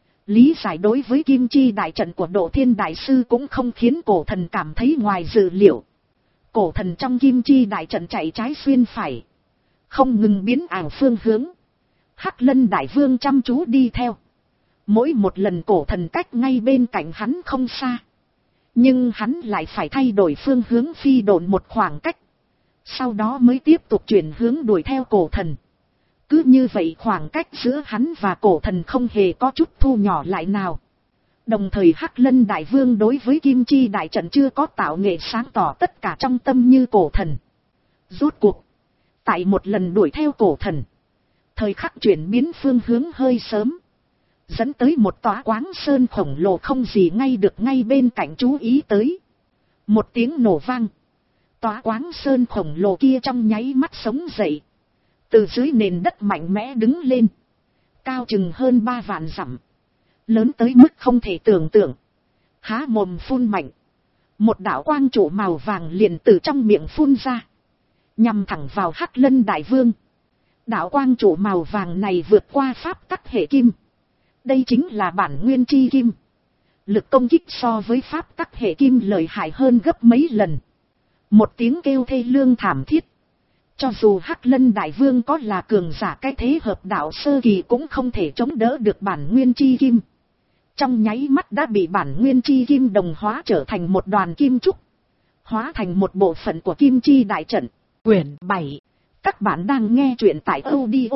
Lý giải đối với kim chi đại trận của Độ Thiên Đại Sư cũng không khiến cổ thần cảm thấy ngoài dự liệu. Cổ thần trong kim chi đại trận chạy trái xuyên phải, không ngừng biến ảo phương hướng. Hắc Lân Đại Vương chăm chú đi theo. Mỗi một lần cổ thần cách ngay bên cạnh hắn không xa, nhưng hắn lại phải thay đổi phương hướng phi độn một khoảng cách, sau đó mới tiếp tục chuyển hướng đuổi theo cổ thần. Cứ như vậy khoảng cách giữa hắn và cổ thần không hề có chút thu nhỏ lại nào. Đồng thời Hắc Lân Đại Vương đối với kim chi đại trận chưa có tạo nghệ sáng tỏ tất cả trong tâm như cổ thần. Rốt cuộc, tại một lần đuổi theo cổ thần, thời khắc chuyển biến phương hướng hơi sớm, dẫn tới một tòa quáng sơn khổng lồ không gì ngay được ngay bên cạnh chú ý tới. Một tiếng nổ vang, tòa quáng sơn khổng lồ kia trong nháy mắt sống dậy, từ dưới nền đất mạnh mẽ đứng lên, cao chừng hơn ba vạn dặm, lớn tới mức không thể tưởng tượng. Há mồm phun mạnh, một đạo quang trụ màu vàng liền từ trong miệng phun ra, nhằm thẳng vào Hắc Lân Đại Vương. Đạo quang trụ màu vàng này vượt qua pháp tắc hệ kim. Đây chính là bản nguyên chi kim. Lực công kích so với pháp tắc hệ kim lợi hại hơn gấp mấy lần. Một tiếng kêu thê lương thảm thiết. Cho dù Hắc Lân Đại Vương có là cường giả cái thế hợp đạo sơ kỳ cũng không thể chống đỡ được bản nguyên chi kim. Trong nháy mắt đã bị bản nguyên chi kim đồng hóa trở thành một đoàn kim trúc, hóa thành một bộ phận của kim chi đại trận. Quyển bảy. Các bạn đang nghe truyện tại audio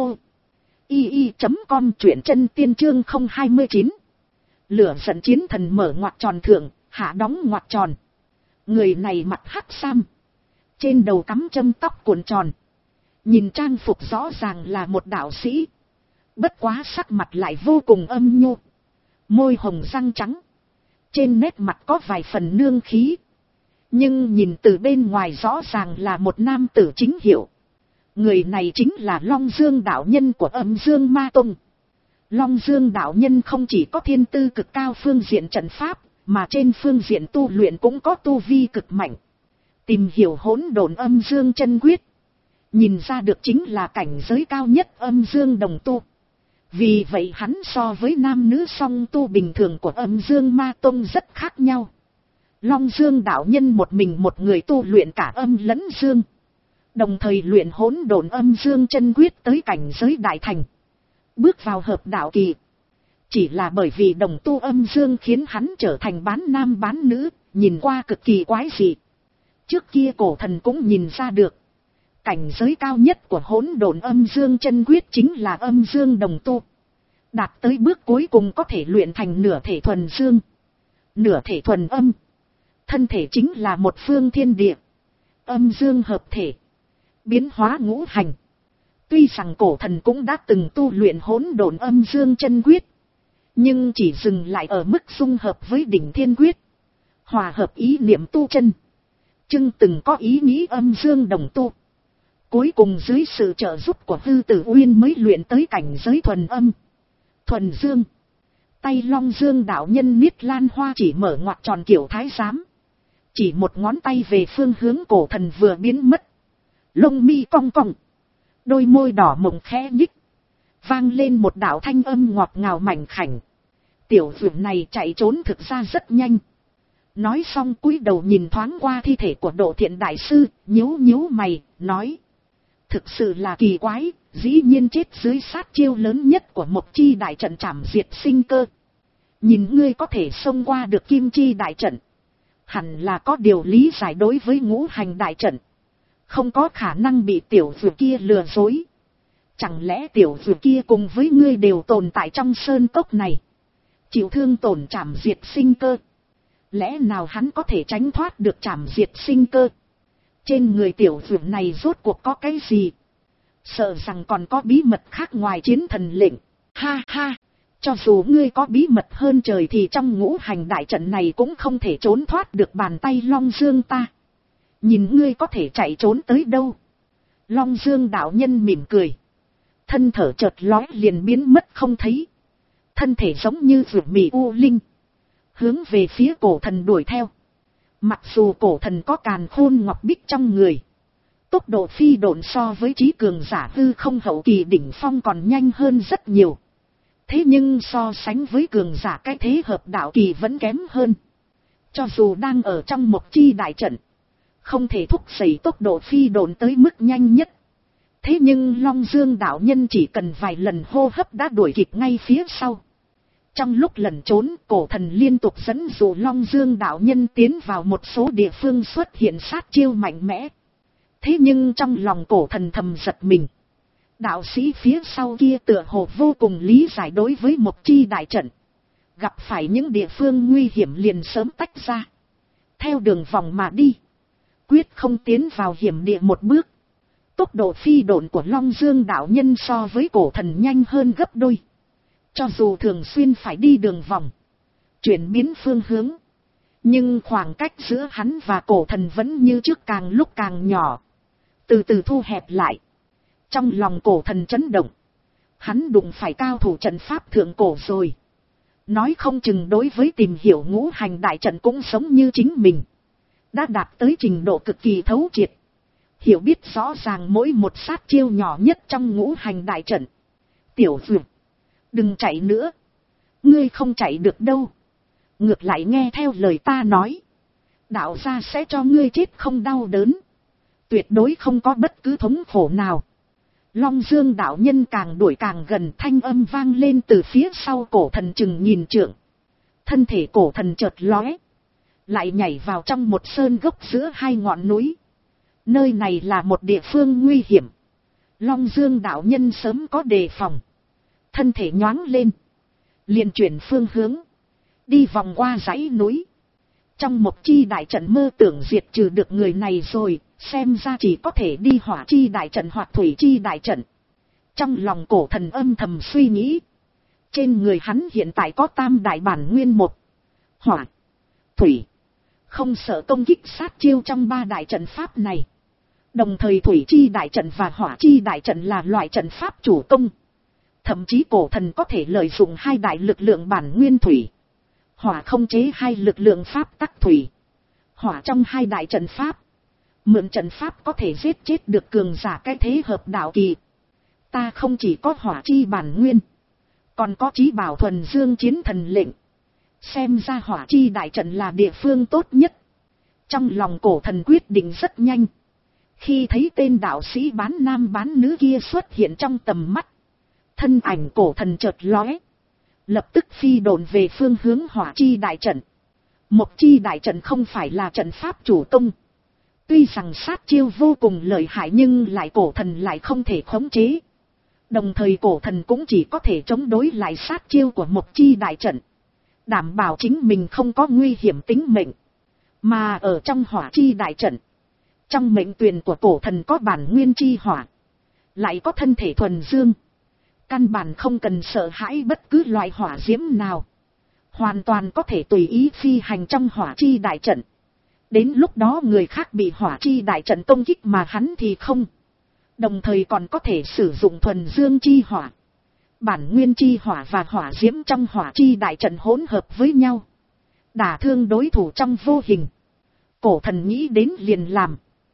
i i chấm com, truyện chân tiên chương không hai chín. Lửa giận chiến thần mở ngoặc tròn thượng, hạ đóng ngoặc tròn. Người này mặt hắc sam, trên đầu cắm châm tóc cuộn tròn, nhìn trang phục rõ ràng là một đạo sĩ, bất quá sắc mặt lại vô cùng âm nhu, môi hồng răng trắng, trên nét mặt có vài phần nương khí, nhưng nhìn từ bên ngoài rõ ràng là một nam tử chính hiệu. Người này chính là Long Dương đạo nhân của Âm Dương Ma Tông. Long Dương đạo nhân không chỉ có thiên tư cực cao phương diện trận pháp, mà trên phương diện tu luyện cũng có tu vi cực mạnh. Tìm hiểu hỗn độn âm dương chân quyết, nhìn ra được chính là cảnh giới cao nhất âm dương đồng tu. Vì vậy hắn so với nam nữ song tu bình thường của âm dương ma tông rất khác nhau. Long Dương đạo nhân một mình một người tu luyện cả âm lẫn dương, đồng thời luyện hỗn độn âm dương chân quyết tới cảnh giới đại thành, bước vào hợp đạo kỳ. Chỉ là bởi vì đồng tu âm dương khiến hắn trở thành bán nam bán nữ, nhìn qua cực kỳ quái dị. Trước kia cổ thần cũng nhìn ra được, cảnh giới cao nhất của hỗn độn âm dương chân quyết chính là âm dương đồng tu. Đạt tới bước cuối cùng có thể luyện thành nửa thể thuần dương, nửa thể thuần âm. Thân thể chính là một phương thiên địa, âm dương hợp thể, biến hóa ngũ hành. Tuy rằng cổ thần cũng đã từng tu luyện hỗn độn âm dương chân quyết, nhưng chỉ dừng lại ở mức dung hợp với đỉnh thiên quyết, hòa hợp ý niệm tu chân, chưng từng có ý nghĩ âm dương đồng tu. Cuối cùng dưới sự trợ giúp của Hư Tử Uyên mới luyện tới cảnh giới thuần âm, thuần dương. Tay Long Dương đạo nhân Niết Lan Hoa chỉ mở ngoặt tròn kiểu thái giám, chỉ một ngón tay về phương hướng cổ thần vừa biến mất. Lông mi cong cong, đôi môi đỏ mộng khẽ nhích, vang lên một đạo thanh âm ngọt ngào mảnh khảnh. Tiểu vượn này chạy trốn thực ra rất nhanh. Nói xong cúi đầu nhìn thoáng qua thi thể của Độ Thiện đại sư, nhíu nhíu mày, nói: thực sự là kỳ quái, dĩ nhiên chết dưới sát chiêu lớn nhất của Mộc Chi đại trận trảm diệt sinh cơ. Nhìn ngươi có thể xông qua được Kim Chi đại trận, hẳn là có điều lý giải đối với ngũ hành đại trận, không có khả năng bị tiểu vượn kia lừa dối. Chẳng lẽ tiểu vượn kia cùng với ngươi đều tồn tại trong sơn cốc này, chịu thương tổn trảm diệt sinh cơ? Lẽ nào hắn có thể tránh thoát được trảm diệt sinh cơ? Trên người tiểu vượn này rốt cuộc có cái gì? Sợ rằng còn có bí mật khác ngoài chiến thần lệnh. Ha ha, cho dù ngươi có bí mật hơn trời thì trong ngũ hành đại trận này cũng không thể trốn thoát được bàn tay Long Dương ta. Nhìn ngươi có thể chạy trốn tới đâu? Long Dương đạo nhân mỉm cười, thân thở chợt lóe liền biến mất không thấy. Thân thể giống như vượn mị u linh, hướng về phía cổ thần đuổi theo. Mặc dù cổ thần có càn khôn ngọc bích trong người, tốc độ phi độn so với trí cường giả hư không hậu kỳ đỉnh phong còn nhanh hơn rất nhiều. Thế nhưng so sánh với cường giả cái thế hợp đạo kỳ vẫn kém hơn. Cho dù đang ở trong Mộc Chi đại trận, không thể thúc đẩy tốc độ phi độn tới mức nhanh nhất. Thế nhưng Long Dương đạo nhân chỉ cần vài lần hô hấp đã đuổi kịp ngay phía sau. Trong lúc lẩn trốn, cổ thần liên tục dẫn dụ Long Dương đạo nhân tiến vào một số địa phương xuất hiện sát chiêu mạnh mẽ. Thế nhưng trong lòng cổ thần thầm giật mình. Đạo sĩ phía sau kia tựa hồ vô cùng lý giải đối với Mộc Chi đại trận. Gặp phải những địa phương nguy hiểm liền sớm tách ra, theo đường vòng mà đi, quyết không tiến vào hiểm địa một bước. Tốc độ phi độn của Long Dương đạo nhân so với cổ thần nhanh hơn gấp đôi. Cho dù thường xuyên phải đi đường vòng, chuyển biến phương hướng, nhưng khoảng cách giữa hắn và cổ thần vẫn như trước càng lúc càng nhỏ, từ từ thu hẹp lại. Trong lòng cổ thần chấn động, hắn đụng phải cao thủ trận pháp thượng cổ rồi. Nói không chừng đối với tìm hiểu ngũ hành đại trận cũng giống như chính mình, đã đạt tới trình độ cực kỳ thấu triệt, hiểu biết rõ ràng mỗi một sát chiêu nhỏ nhất trong ngũ hành đại trận. Tiểu vượt, đừng chạy nữa, ngươi không chạy được đâu. Ngược lại nghe theo lời ta nói, đạo gia sẽ cho ngươi chết không đau đớn, tuyệt đối không có bất cứ thống khổ nào. Long Dương đạo nhân càng đuổi càng gần, thanh âm vang lên từ phía sau cổ thần chừng nhìn trượng. Thân thể cổ thần chợt lóe, lại nhảy vào trong một sơn gốc giữa hai ngọn núi. Nơi này là một địa phương nguy hiểm. Long Dương đạo nhân sớm có đề phòng, thân thể nhoáng lên, liền chuyển phương hướng, đi vòng qua dãy núi. Trong Mộc Chi đại trận mơ tưởng diệt trừ được người này rồi, xem ra chỉ có thể đi Hỏa Chi đại trận hoặc Thủy Chi đại trận. Trong lòng cổ thần âm thầm suy nghĩ, trên người hắn hiện tại có tam đại bản nguyên một, hỏa, thủy, không sợ công kích sát chiêu trong ba đại trận pháp này. Đồng thời Thủy Chi đại trận và Hỏa Chi đại trận là loại trận pháp chủ công. Thậm chí cổ thần có thể lợi dụng hai đại lực lượng bản nguyên thủy, hỏa không chế hai lực lượng pháp tắc thủy, hỏa trong hai đại trận pháp. Mượn trận pháp có thể giết chết được cường giả cái thế hợp đạo kỳ. Ta không chỉ có hỏa chi bản nguyên, còn có chí bảo thuần dương chiến thần lệnh. Xem ra hỏa chi đại trận là địa phương tốt nhất. Trong lòng cổ thần quyết định rất nhanh. Khi thấy tên đạo sĩ bán nam bán nữ kia xuất hiện trong tầm mắt, thân ảnh cổ thần chợt lóe, lập tức phi độn về phương hướng hỏa chi đại trận. Một chi đại trận không phải là trận pháp chủ công. Tuy rằng sát chiêu vô cùng lợi hại nhưng lại cổ thần lại không thể khống chế. Đồng thời cổ thần cũng chỉ có thể chống đối lại sát chiêu của một chi đại trận, đảm bảo chính mình không có nguy hiểm tính mệnh. Mà ở trong hỏa chi đại trận, trong mệnh tuyền của cổ thần có bản nguyên chi hỏa, lại có thân thể thuần dương. Căn bản không cần sợ hãi bất cứ loại hỏa diễm nào, hoàn toàn có thể tùy ý phi hành trong hỏa chi đại trận. Đến lúc đó người khác bị hỏa chi đại trận công kích mà hắn thì không. Đồng thời còn có thể sử dụng thuần dương chi hỏa, bản nguyên chi hỏa và hỏa diễm trong hỏa chi đại trận hỗn hợp với nhau, đả thương đối thủ trong vô hình. Cổ thần nghĩ đến liền làm,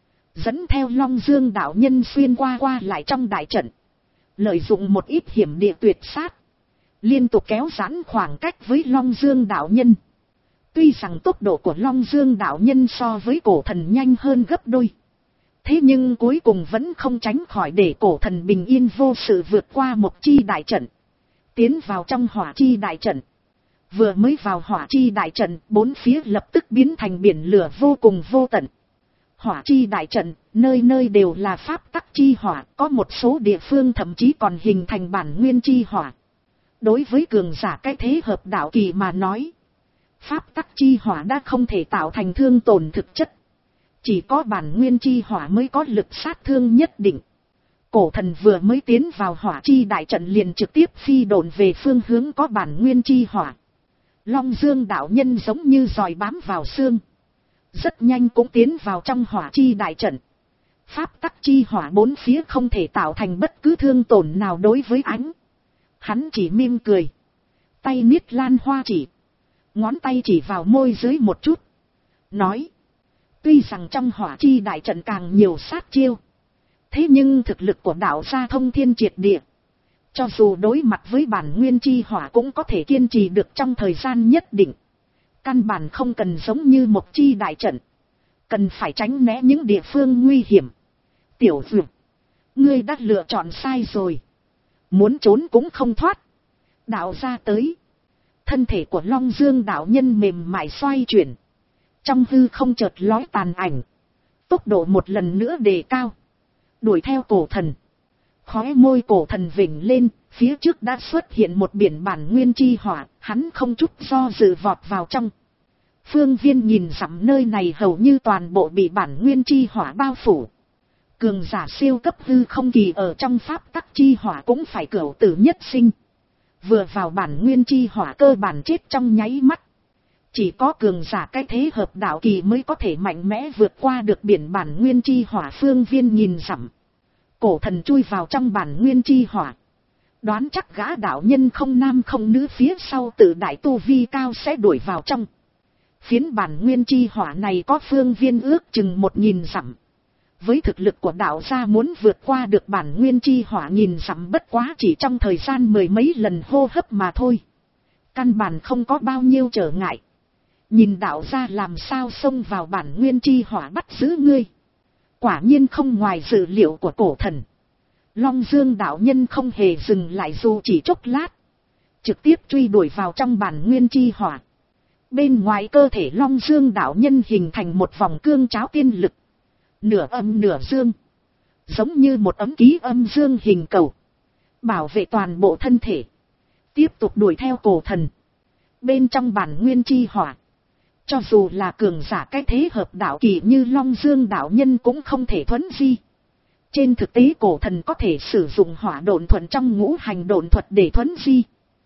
dẫn theo Long Dương đạo nhân xuyên qua qua lại trong đại trận, lợi dụng một ít hiểm địa tuyệt sát, liên tục kéo giãn khoảng cách với Long Dương đạo nhân. Tuy rằng tốc độ của Long Dương đạo nhân so với cổ thần nhanh hơn gấp đôi, thế nhưng cuối cùng vẫn không tránh khỏi để cổ thần bình yên vô sự vượt qua một chi đại trận, tiến vào trong hỏa chi đại trận. Vừa mới vào hỏa chi đại trận, bốn phía lập tức biến thành biển lửa vô cùng vô tận. Hỏa chi đại trận, nơi nơi đều là pháp tắc chi hỏa, có một số địa phương thậm chí còn hình thành bản nguyên chi hỏa. Đối với cường giả cái thế hợp đạo kỳ mà nói, pháp tắc chi hỏa đã không thể tạo thành thương tổn thực chất. Chỉ có bản nguyên chi hỏa mới có lực sát thương nhất định. Cổ thần vừa mới tiến vào hỏa chi đại trận liền trực tiếp phi độn về phương hướng có bản nguyên chi hỏa. Long Dương đạo nhân giống như giòi bám vào xương, rất nhanh cũng tiến vào trong hỏa chi đại trận. Pháp tắc chi hỏa bốn phía không thể tạo thành bất cứ thương tổn nào đối với ánh. Hắn chỉ mỉm cười, tay niết lan hoa chỉ, ngón tay chỉ vào môi dưới một chút, nói: tuy rằng trong hỏa chi đại trận càng nhiều sát chiêu, thế nhưng thực lực của đạo gia thông thiên triệt địa, cho dù đối mặt với bản nguyên chi hỏa cũng có thể kiên trì được trong thời gian nhất định. Căn bản không cần giống như một chi đại trận, cần phải tránh né những địa phương nguy hiểm. Tiểu dược, ngươi đã lựa chọn sai rồi, muốn trốn cũng không thoát. Đạo gia tới, thân thể của Long Dương đạo nhân mềm mại xoay chuyển, trong hư không chợt lói tàn ảnh, tốc độ một lần nữa đề cao, đuổi theo cổ thần. Khóe môi cổ thần vểnh lên, phía trước đã xuất hiện một biển bản nguyên chi hỏa, hắn không chút do dự vọt vào trong. Phương viên nhìn dặm nơi này hầu như toàn bộ bị bản nguyên chi hỏa bao phủ. Cường giả siêu cấp hư không kỳ ở trong pháp tắc chi hỏa cũng phải cửu tử nhất sinh. Vừa vào bản nguyên chi hỏa cơ bản chết trong nháy mắt. Chỉ có cường giả cái thế hợp đạo kỳ mới có thể mạnh mẽ vượt qua được biển bản nguyên chi hỏa. Phương viên nhìn dặm, cổ thần chui vào trong bản nguyên chi hỏa, đoán chắc gã đạo nhân không nam không nữ phía sau tự đại tu vi cao sẽ đuổi vào trong. Phiến bản nguyên chi hỏa này có phương viên ước chừng một nghìn dặm. Với thực lực của đạo gia muốn vượt qua được bản nguyên chi hỏa nghìn dặm bất quá chỉ trong thời gian mười mấy lần hô hấp mà thôi. Căn bản không có bao nhiêu trở ngại. Nhìn đạo gia làm sao xông vào bản nguyên chi hỏa bắt giữ ngươi. Quả nhiên không ngoài dự liệu của cổ thần. Long Dương đạo nhân không hề dừng lại dù chỉ chốc lát, trực tiếp truy đuổi vào trong bản nguyên chi hỏa. Bên ngoài cơ thể Long Dương đạo nhân hình thành một vòng cương cháo tiên lực, nửa âm nửa dương, giống như một ấm ký âm dương hình cầu, bảo vệ toàn bộ thân thể. Tiếp tục đuổi theo cổ thần. Bên trong bản nguyên chi hỏa, cho dù là cường giả cái thế hợp đạo kỳ như Long Dương đạo nhân cũng không thể thuấn di. Trên thực tế cổ thần có thể sử dụng hỏa độn thuận trong ngũ hành độn thuật để thuấn di,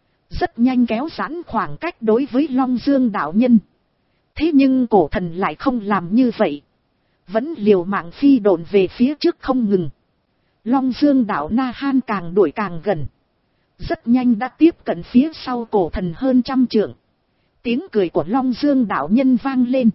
rất nhanh kéo giãn khoảng cách đối với Long Dương đạo nhân. Thế nhưng cổ thần lại không làm như vậy, vẫn liều mạng phi độn về phía trước không ngừng. Long Dương đạo Na Han càng đuổi càng gần, rất nhanh đã tiếp cận phía sau cổ thần hơn trăm trượng. Tiếng cười của Long Dương đạo nhân vang lên.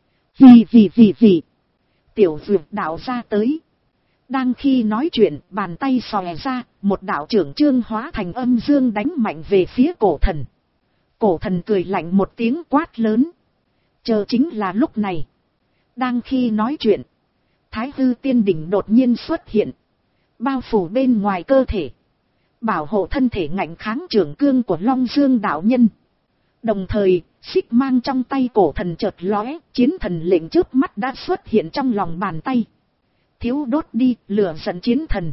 Vì vì vì vì. Tiểu Dược đạo ra tới. Đang khi nói chuyện, bàn tay xòe ra, một đạo trưởng trương hóa thành âm dương đánh mạnh về phía cổ thần. Cổ thần cười lạnh một tiếng quát lớn. Chờ chính là lúc này. Đang khi nói chuyện, Thái Hư Tiên Đỉnh đột nhiên xuất hiện. Bao phủ bên ngoài cơ thể. Bảo hộ thân thể ngạnh kháng trưởng cương của Long Dương đạo nhân. Đồng thời, xích mang trong tay cổ thần chợt lóe, chiến thần lệnh trước mắt đã xuất hiện trong lòng bàn tay. Thiếu đốt đi, lửa giận chiến thần.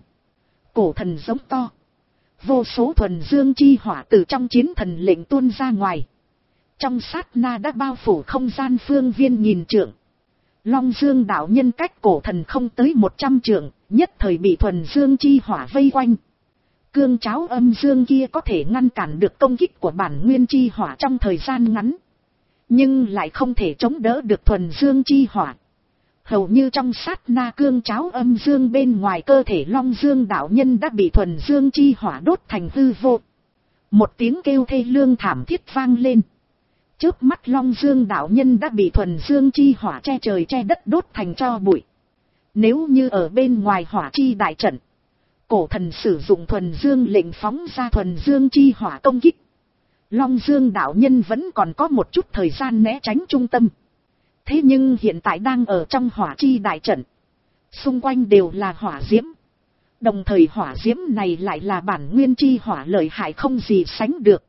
Cổ thần giống to. Vô số thuần dương chi hỏa từ trong chiến thần lệnh tuôn ra ngoài. Trong sát na đã bao phủ không gian phương viên nghìn trượng. Long Dương đạo nhân cách cổ thần không tới một trăm trượng, nhất thời bị thuần dương chi hỏa vây quanh. Cương cháo âm dương kia có thể ngăn cản được công kích của bản nguyên chi hỏa trong thời gian ngắn. Nhưng lại không thể chống đỡ được thuần dương chi hỏa. Hầu như trong sát na cương cháo âm dương bên ngoài cơ thể Long Dương đạo nhân đã bị thuần dương chi hỏa đốt thành hư vô. Một tiếng kêu thê lương thảm thiết vang lên. Trước mắt Long Dương đạo nhân đã bị thuần dương chi hỏa che trời che đất đốt thành tro bụi. Nếu như ở bên ngoài hỏa chi đại trận, cổ thần sử dụng thuần dương lệnh phóng ra thuần dương chi hỏa công kích, Long Dương đạo nhân vẫn còn có một chút thời gian né tránh trung tâm. Thế nhưng hiện tại đang ở trong hỏa chi đại trận. Xung quanh đều là hỏa diễm. Đồng thời hỏa diễm này lại là bản nguyên chi hỏa lợi hại không gì sánh được.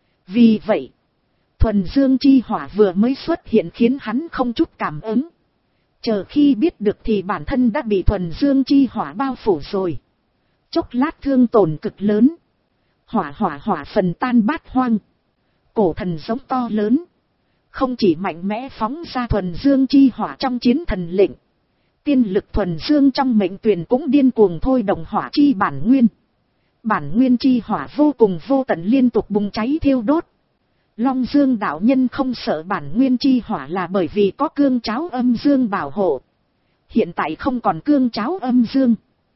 Vì vậy, thuần dương chi hỏa vừa mới xuất hiện khiến hắn không chút cảm ứng. Chờ khi biết được thì bản thân đã bị thuần dương chi hỏa bao phủ rồi. Chốc lát thương tổn cực lớn. Hỏa hỏa hỏa phần tan bát hoang. Cổ thần giống to lớn. Không chỉ mạnh mẽ phóng ra thuần dương chi hỏa trong chiến thần lệnh. Tiên lực thuần dương trong mệnh tuyển cũng điên cuồng thôi động hỏa chi bản nguyên. Bản nguyên chi hỏa vô cùng vô tận liên tục bùng cháy thiêu đốt. Long Dương đạo nhân không sợ bản nguyên chi hỏa là bởi vì có cương cháo âm dương bảo hộ. Hiện tại không còn cương cháo âm dương.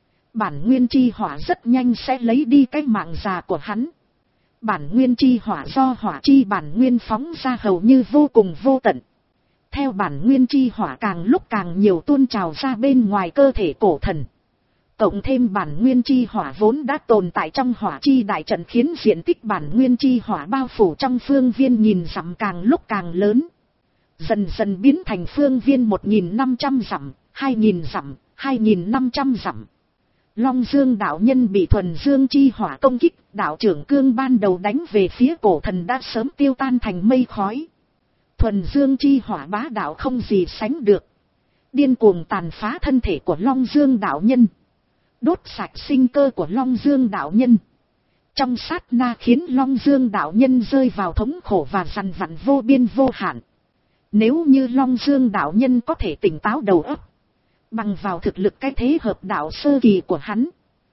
Bản nguyên chi hỏa rất nhanh sẽ lấy đi cái mạng già của hắn. Bản nguyên chi hỏa do hỏa chi bản nguyên phóng ra hầu như vô cùng vô tận. Theo bản nguyên chi hỏa càng lúc càng nhiều tuôn trào ra bên ngoài cơ thể cổ thần. Cộng thêm bản nguyên chi hỏa vốn đã tồn tại trong hỏa chi đại trận khiến diện tích bản nguyên chi hỏa bao phủ trong phương viên nghìn dặm càng lúc càng lớn. Dần dần biến thành phương viên một nghìn năm trăm dặm, hai nghìn dặm, hai nghìn năm trăm dặm. Long Dương đạo nhân bị thuần dương chi hỏa công kích, đạo trưởng cương ban đầu đánh về phía cổ thần đã sớm tiêu tan thành mây khói. Thuần dương chi hỏa bá đạo không gì sánh được. Điên cuồng tàn phá thân thể của Long Dương đạo nhân. Đốt sạch sinh cơ của Long Dương đạo nhân. Trong sát na khiến Long Dương đạo nhân rơi vào thống khổ và dằn vặn vô biên vô hạn. Nếu như Long Dương đạo nhân có thể tỉnh táo đầu óc, bằng vào thực lực cái thế hợp đạo sơ kỳ của hắn,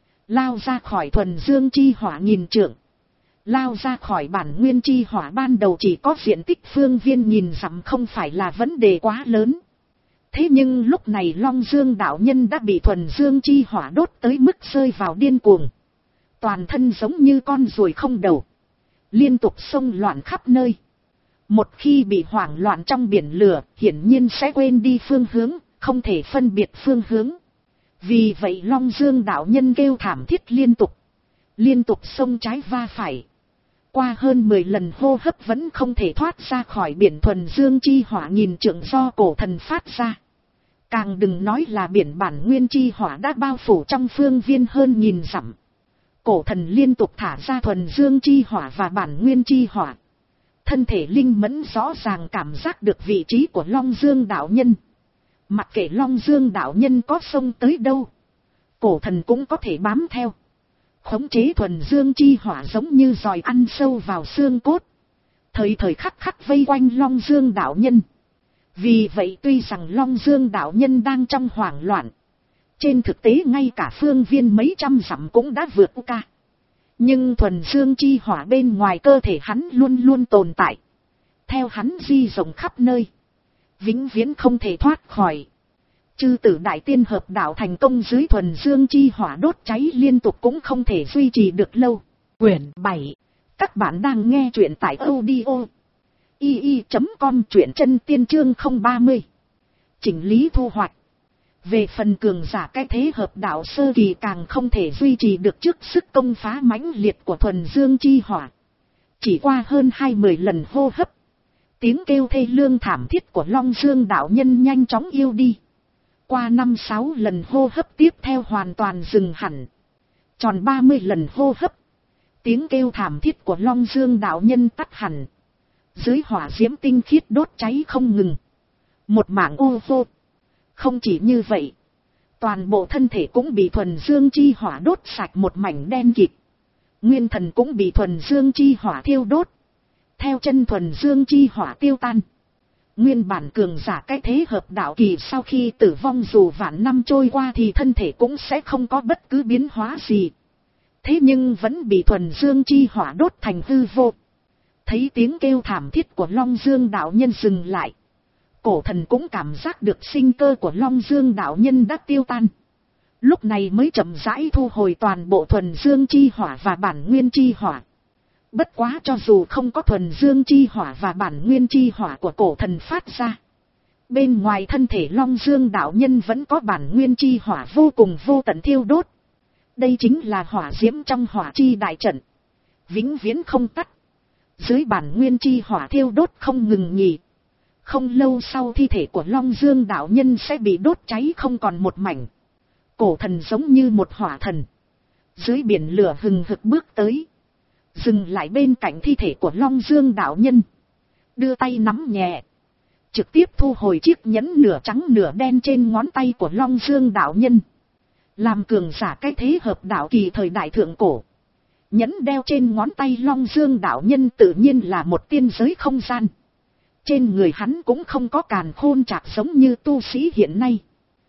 lao ra khỏi thuần dương chi hỏa nghìn trượng, lao ra khỏi bản nguyên chi hỏa ban đầu chỉ có diện tích phương viên nghìn dặm không phải là vấn đề quá lớn. Thế nhưng lúc này Long Dương đạo nhân đã bị thuần dương chi hỏa đốt tới mức rơi vào điên cuồng. Toàn thân giống như con ruồi không đầu, liên tục xông loạn khắp nơi. Một khi bị hoảng loạn trong biển lửa, hiển nhiên sẽ quên đi phương hướng, không thể phân biệt phương hướng. Vì vậy Long Dương đạo nhân kêu thảm thiết liên tục, liên tục xông trái va phải. Qua hơn mười lần hô hấp vẫn không thể thoát ra khỏi biển thuần dương chi hỏa nghìn trượng do cổ thần phát ra. Càng đừng nói là biển bản nguyên chi hỏa đã bao phủ trong phương viên hơn nghìn dặm. Cổ thần liên tục thả ra thuần dương chi hỏa và bản nguyên chi hỏa. Thân thể linh mẫn rõ ràng cảm giác được vị trí của Long Dương đạo nhân. Mặc kệ Long Dương đạo nhân có xông tới đâu, cổ thần cũng có thể bám theo. Khống chế thuần dương chi hỏa giống như giòi ăn sâu vào xương cốt. Thời thời khắc khắc vây quanh Long Dương đạo nhân. Vì vậy tuy rằng Long Dương đạo nhân đang trong hoảng loạn, trên thực tế ngay cả phương viên mấy trăm dặm cũng đã vượt qua. Nhưng thuần dương chi hỏa bên ngoài cơ thể hắn luôn luôn tồn tại. Theo hắn di rộng khắp nơi, vĩnh viễn không thể thoát khỏi. Chư tử đại tiên hợp đạo thành công dưới thuần dương chi hỏa đốt cháy liên tục cũng không thể duy trì được lâu. Quyển bảy. Các bạn đang nghe truyện tại audio y y chấm com truyện chân tiên chương không ba mươi. Chỉnh lý thu hoạch. Về phần cường giả cái thế hợp đạo sơ kỳ càng không thể duy trì được trước sức công phá mãnh liệt của thuần dương chi hỏa. Chỉ qua hơn hai mươi lần hô hấp, tiếng kêu thê lương thảm thiết của Long Dương đạo nhân nhanh chóng yêu đi. Qua năm sáu lần hô hấp tiếp theo hoàn toàn dừng hẳn. Tròn ba mươi lần hô hấp, tiếng kêu thảm thiết của Long Dương đạo nhân tắt hẳn. Dưới hỏa diễm tinh khiết đốt cháy không ngừng. Một mảng ô vô. Không chỉ như vậy, toàn bộ thân thể cũng bị thuần dương chi hỏa đốt sạch một mảnh đen kịt. Nguyên thần cũng bị thuần dương chi hỏa thiêu đốt. Theo chân thuần dương chi hỏa tiêu tan. Nguyên bản cường giả cái thế hợp đạo kỳ sau khi tử vong dù vạn năm trôi qua thì thân thể cũng sẽ không có bất cứ biến hóa gì. Thế nhưng vẫn bị thuần dương chi hỏa đốt thành hư vô. Thấy tiếng kêu thảm thiết của Long Dương đạo nhân dừng lại. Cổ thần cũng cảm giác được sinh cơ của Long Dương đạo nhân đã tiêu tan. Lúc này mới chậm rãi thu hồi toàn bộ thuần dương chi hỏa và bản nguyên chi hỏa. Bất quá cho dù không có thuần dương chi hỏa và bản nguyên chi hỏa của cổ thần phát ra, bên ngoài thân thể Long Dương đạo nhân vẫn có bản nguyên chi hỏa vô cùng vô tận thiêu đốt. Đây chính là hỏa diễm trong hỏa chi đại trận, vĩnh viễn không tắt. Dưới bản nguyên chi hỏa thiêu đốt không ngừng nghỉ. Không lâu sau thi thể của Long Dương đạo nhân sẽ bị đốt cháy không còn một mảnh. Cổ thần giống như một hỏa thần. Dưới biển lửa hừng hực bước tới. Dừng lại bên cạnh thi thể của Long Dương đạo nhân. Đưa tay nắm nhẹ. Trực tiếp thu hồi chiếc nhẫn nửa trắng nửa đen trên ngón tay của Long Dương đạo nhân. Làm cường giả cái thế hợp đạo kỳ thời đại thượng cổ. Nhẫn đeo trên ngón tay Long Dương đạo nhân tự nhiên là một tiên giới không gian. Trên người hắn cũng không có càn khôn chạc giống như tu sĩ hiện nay.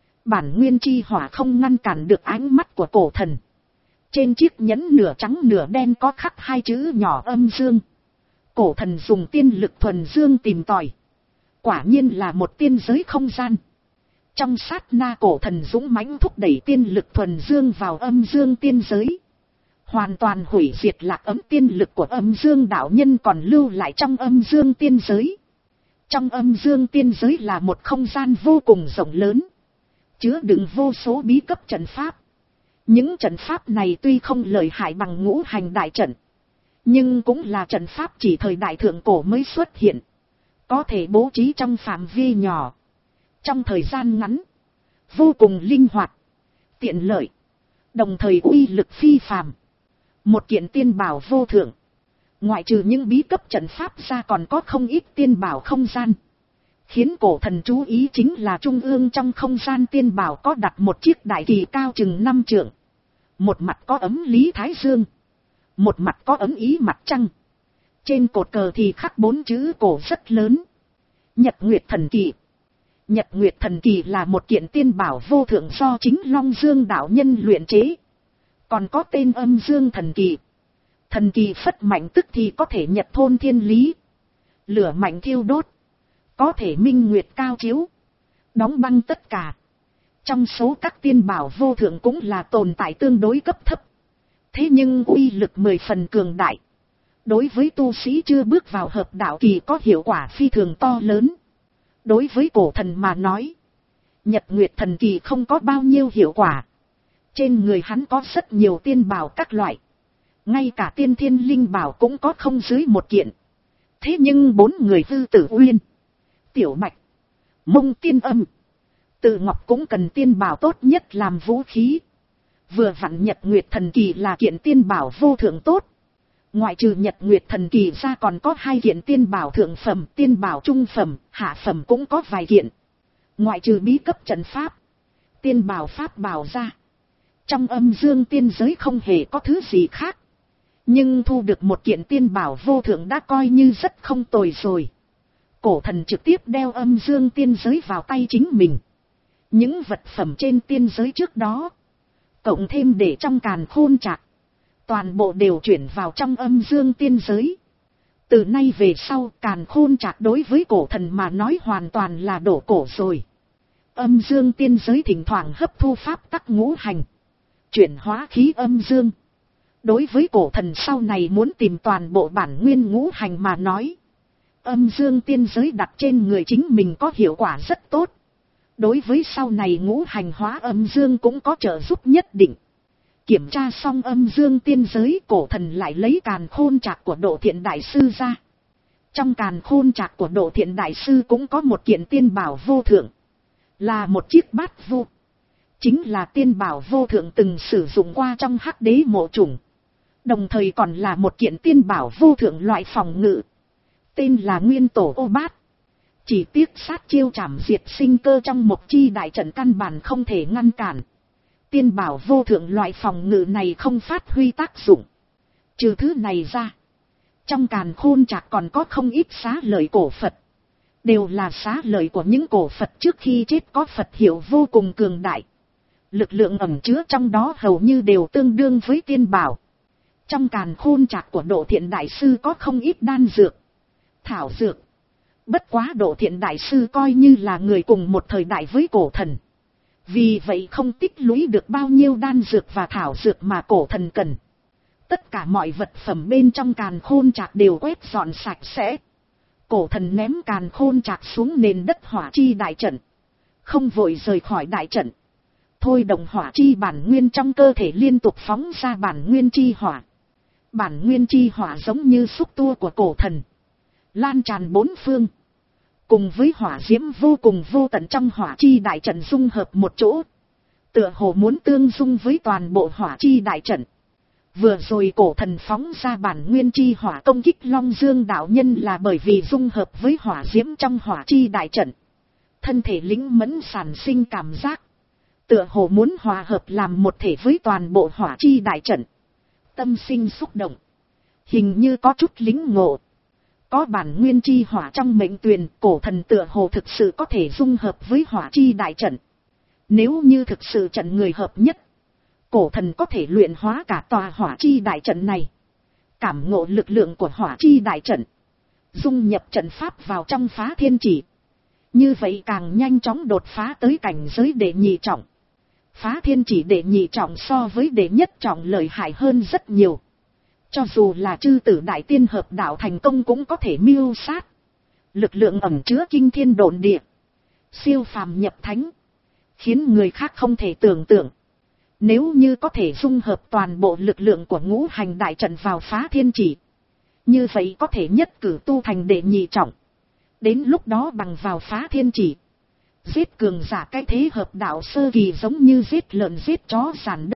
Bản nguyên chi hỏa không ngăn cản được ánh mắt của cổ thần. Trên chiếc nhẫn nửa trắng nửa đen có khắc hai chữ nhỏ âm dương. Cổ thần dùng tiên lực thuần dương tìm tòi. Quả nhiên là một tiên giới không gian. Trong sát na cổ thần dũng mãnh thúc đẩy tiên lực thuần dương vào âm dương tiên giới. Hoàn toàn hủy diệt lạc ấm tiên lực của âm dương đạo nhân còn lưu lại trong âm dương tiên giới. Trong âm dương tiên giới là một không gian vô cùng rộng lớn. Chứa đựng vô số bí cấp trận pháp. Những trận pháp này tuy không lợi hại bằng ngũ hành đại trận. Nhưng cũng là trận pháp chỉ thời đại thượng cổ mới xuất hiện. Có thể bố trí trong phạm vi nhỏ. Trong thời gian ngắn. Vô cùng linh hoạt. Tiện lợi. Đồng thời uy lực phi phàm. Một kiện tiên bảo vô thượng. Ngoại trừ những bí cấp trận pháp ra còn có không ít tiên bảo không gian. Khiến cổ thần chú ý chính là trung ương trong không gian tiên bảo có đặt một chiếc đại kỳ cao chừng năm trượng. Một mặt có ấm Lý Thái Dương. Một mặt có ấm ý mặt trăng. Trên cột cờ thì khắc bốn chữ cổ rất lớn. Nhật Nguyệt Thần Kỳ. Nhật Nguyệt Thần Kỳ là một kiện tiên bảo vô thượng do chính Long Dương đạo nhân luyện chế. Còn có tên Âm Dương Thần Kỳ. Thần kỳ phất mạnh tức thì có thể nhật thôn thiên lý. Lửa mạnh thiêu đốt. Có thể minh nguyệt cao chiếu. Đóng băng tất cả. Trong số các tiên bảo vô thượng cũng là tồn tại tương đối cấp thấp. Thế nhưng uy lực mười phần cường đại. Đối với tu sĩ chưa bước vào hợp đạo kỳ có hiệu quả phi thường to lớn. Đối với cổ thần mà nói. Nhật Nguyệt Thần Kỳ không có bao nhiêu hiệu quả. Trên người hắn có rất nhiều tiên bảo các loại. Ngay cả tiên thiên linh bảo cũng có không dưới một kiện. Thế nhưng bốn người Hư Tử Uyên, Tiểu Bạch, Mông Tiên Âm, Tự Ngọc cũng cần tiên bảo tốt nhất làm vũ khí. Vừa vặn Nhật Nguyệt Thần Kỳ là kiện tiên bảo vô thượng tốt. Ngoại trừ Nhật Nguyệt Thần Kỳ ra còn có hai kiện tiên bảo thượng phẩm, tiên bảo trung phẩm, hạ phẩm cũng có vài kiện. Ngoại trừ bí cấp trận pháp, tiên bảo pháp bảo ra. Trong âm dương tiên giới không hề có thứ gì khác. Nhưng thu được một kiện tiên bảo vô thượng đã coi như rất không tồi rồi. Cổ thần trực tiếp đeo âm dương tiên giới vào tay chính mình. Những vật phẩm trên tiên giới trước đó, cộng thêm để trong càn khôn trạc, toàn bộ đều chuyển vào trong âm dương tiên giới. Từ nay về sau càn khôn trạc đối với cổ thần mà nói hoàn toàn là đổ cổ rồi. Âm dương tiên giới thỉnh thoảng hấp thu pháp tắc ngũ hành, chuyển hóa khí âm dương. Đối với cổ thần sau này muốn tìm toàn bộ bản nguyên ngũ hành mà nói, âm dương tiên giới đặt trên người chính mình có hiệu quả rất tốt. Đối với sau này ngũ hành hóa âm dương cũng có trợ giúp nhất định. Kiểm tra xong âm dương tiên giới, cổ thần lại lấy càn khôn trạc của Độ Thiện Đại Sư ra. Trong càn khôn trạc của Độ Thiện Đại Sư cũng có một kiện tiên bảo vô thượng. Là một chiếc bát vô. Chính là tiên bảo vô thượng từng sử dụng qua trong Hắc Đế mộ chủng. Đồng thời còn là một kiện tiên bảo vô thượng loại phòng ngự. Tên là Nguyên Tổ Ô Bát. Chỉ tiếc sát chiêu trảm diệt sinh cơ trong một chi đại trận căn bản không thể ngăn cản. Tiên bảo vô thượng loại phòng ngự này không phát huy tác dụng. Trừ thứ này ra, trong càn khôn trạc còn có không ít xá lợi cổ Phật. Đều là xá lợi của những cổ Phật trước khi chết có Phật hiệu vô cùng cường đại. Lực lượng ẩn chứa trong đó hầu như đều tương đương với tiên bảo. Trong càn khôn trạc của Độ Thiện Đại Sư có không ít đan dược, thảo dược. Bất quá Độ Thiện Đại Sư coi như là người cùng một thời đại với cổ thần. Vì vậy không tích lũy được bao nhiêu đan dược và thảo dược mà cổ thần cần. Tất cả mọi vật phẩm bên trong càn khôn trạc đều quét dọn sạch sẽ. Cổ thần ném càn khôn trạc xuống nền đất hỏa chi đại trận. Không vội rời khỏi đại trận. Thôi động hỏa chi bản nguyên trong cơ thể liên tục phóng ra bản nguyên chi hỏa. Bản nguyên chi hỏa giống như xúc tua của cổ thần. Lan tràn bốn phương. Cùng với hỏa diễm vô cùng vô tận trong hỏa chi đại trận dung hợp một chỗ. Tựa hồ muốn tương dung với toàn bộ hỏa chi đại trận. Vừa rồi cổ thần phóng ra bản nguyên chi hỏa công kích Long Dương đạo nhân là bởi vì dung hợp với hỏa diễm trong hỏa chi đại trận. Thân thể lính mẫn sản sinh cảm giác. Tựa hồ muốn hòa hợp làm một thể với toàn bộ hỏa chi đại trận. Tâm sinh xúc động. Hình như có chút lính ngộ. Có bản nguyên chi hỏa trong mệnh tuyền, cổ thần tựa hồ thực sự có thể dung hợp với hỏa chi đại trận. Nếu như thực sự trận người hợp nhất, cổ thần có thể luyện hóa cả tòa hỏa chi đại trận này. Cảm ngộ lực lượng của hỏa chi đại trận. Dung nhập trận pháp vào trong phá thiên chỉ. Như vậy càng nhanh chóng đột phá tới cảnh giới đệ nhị trọng. Phá thiên chỉ đệ nhị trọng so với đệ nhất trọng lợi hại hơn rất nhiều. Cho dù là chư tử đại tiên hợp đạo thành công cũng có thể mưu sát. Lực lượng ẩn chứa kinh thiên độn địa. Siêu phàm nhập thánh. Khiến người khác không thể tưởng tượng. Nếu như có thể dung hợp toàn bộ lực lượng của ngũ hành đại trận vào phá thiên chỉ. Như vậy có thể nhất cử tu thành đệ nhị trọng. Đến lúc đó bằng vào phá thiên chỉ. Giết cường giả cái thế hợp đạo sơ kỳ giống như giết lợn giết chó giàn đất.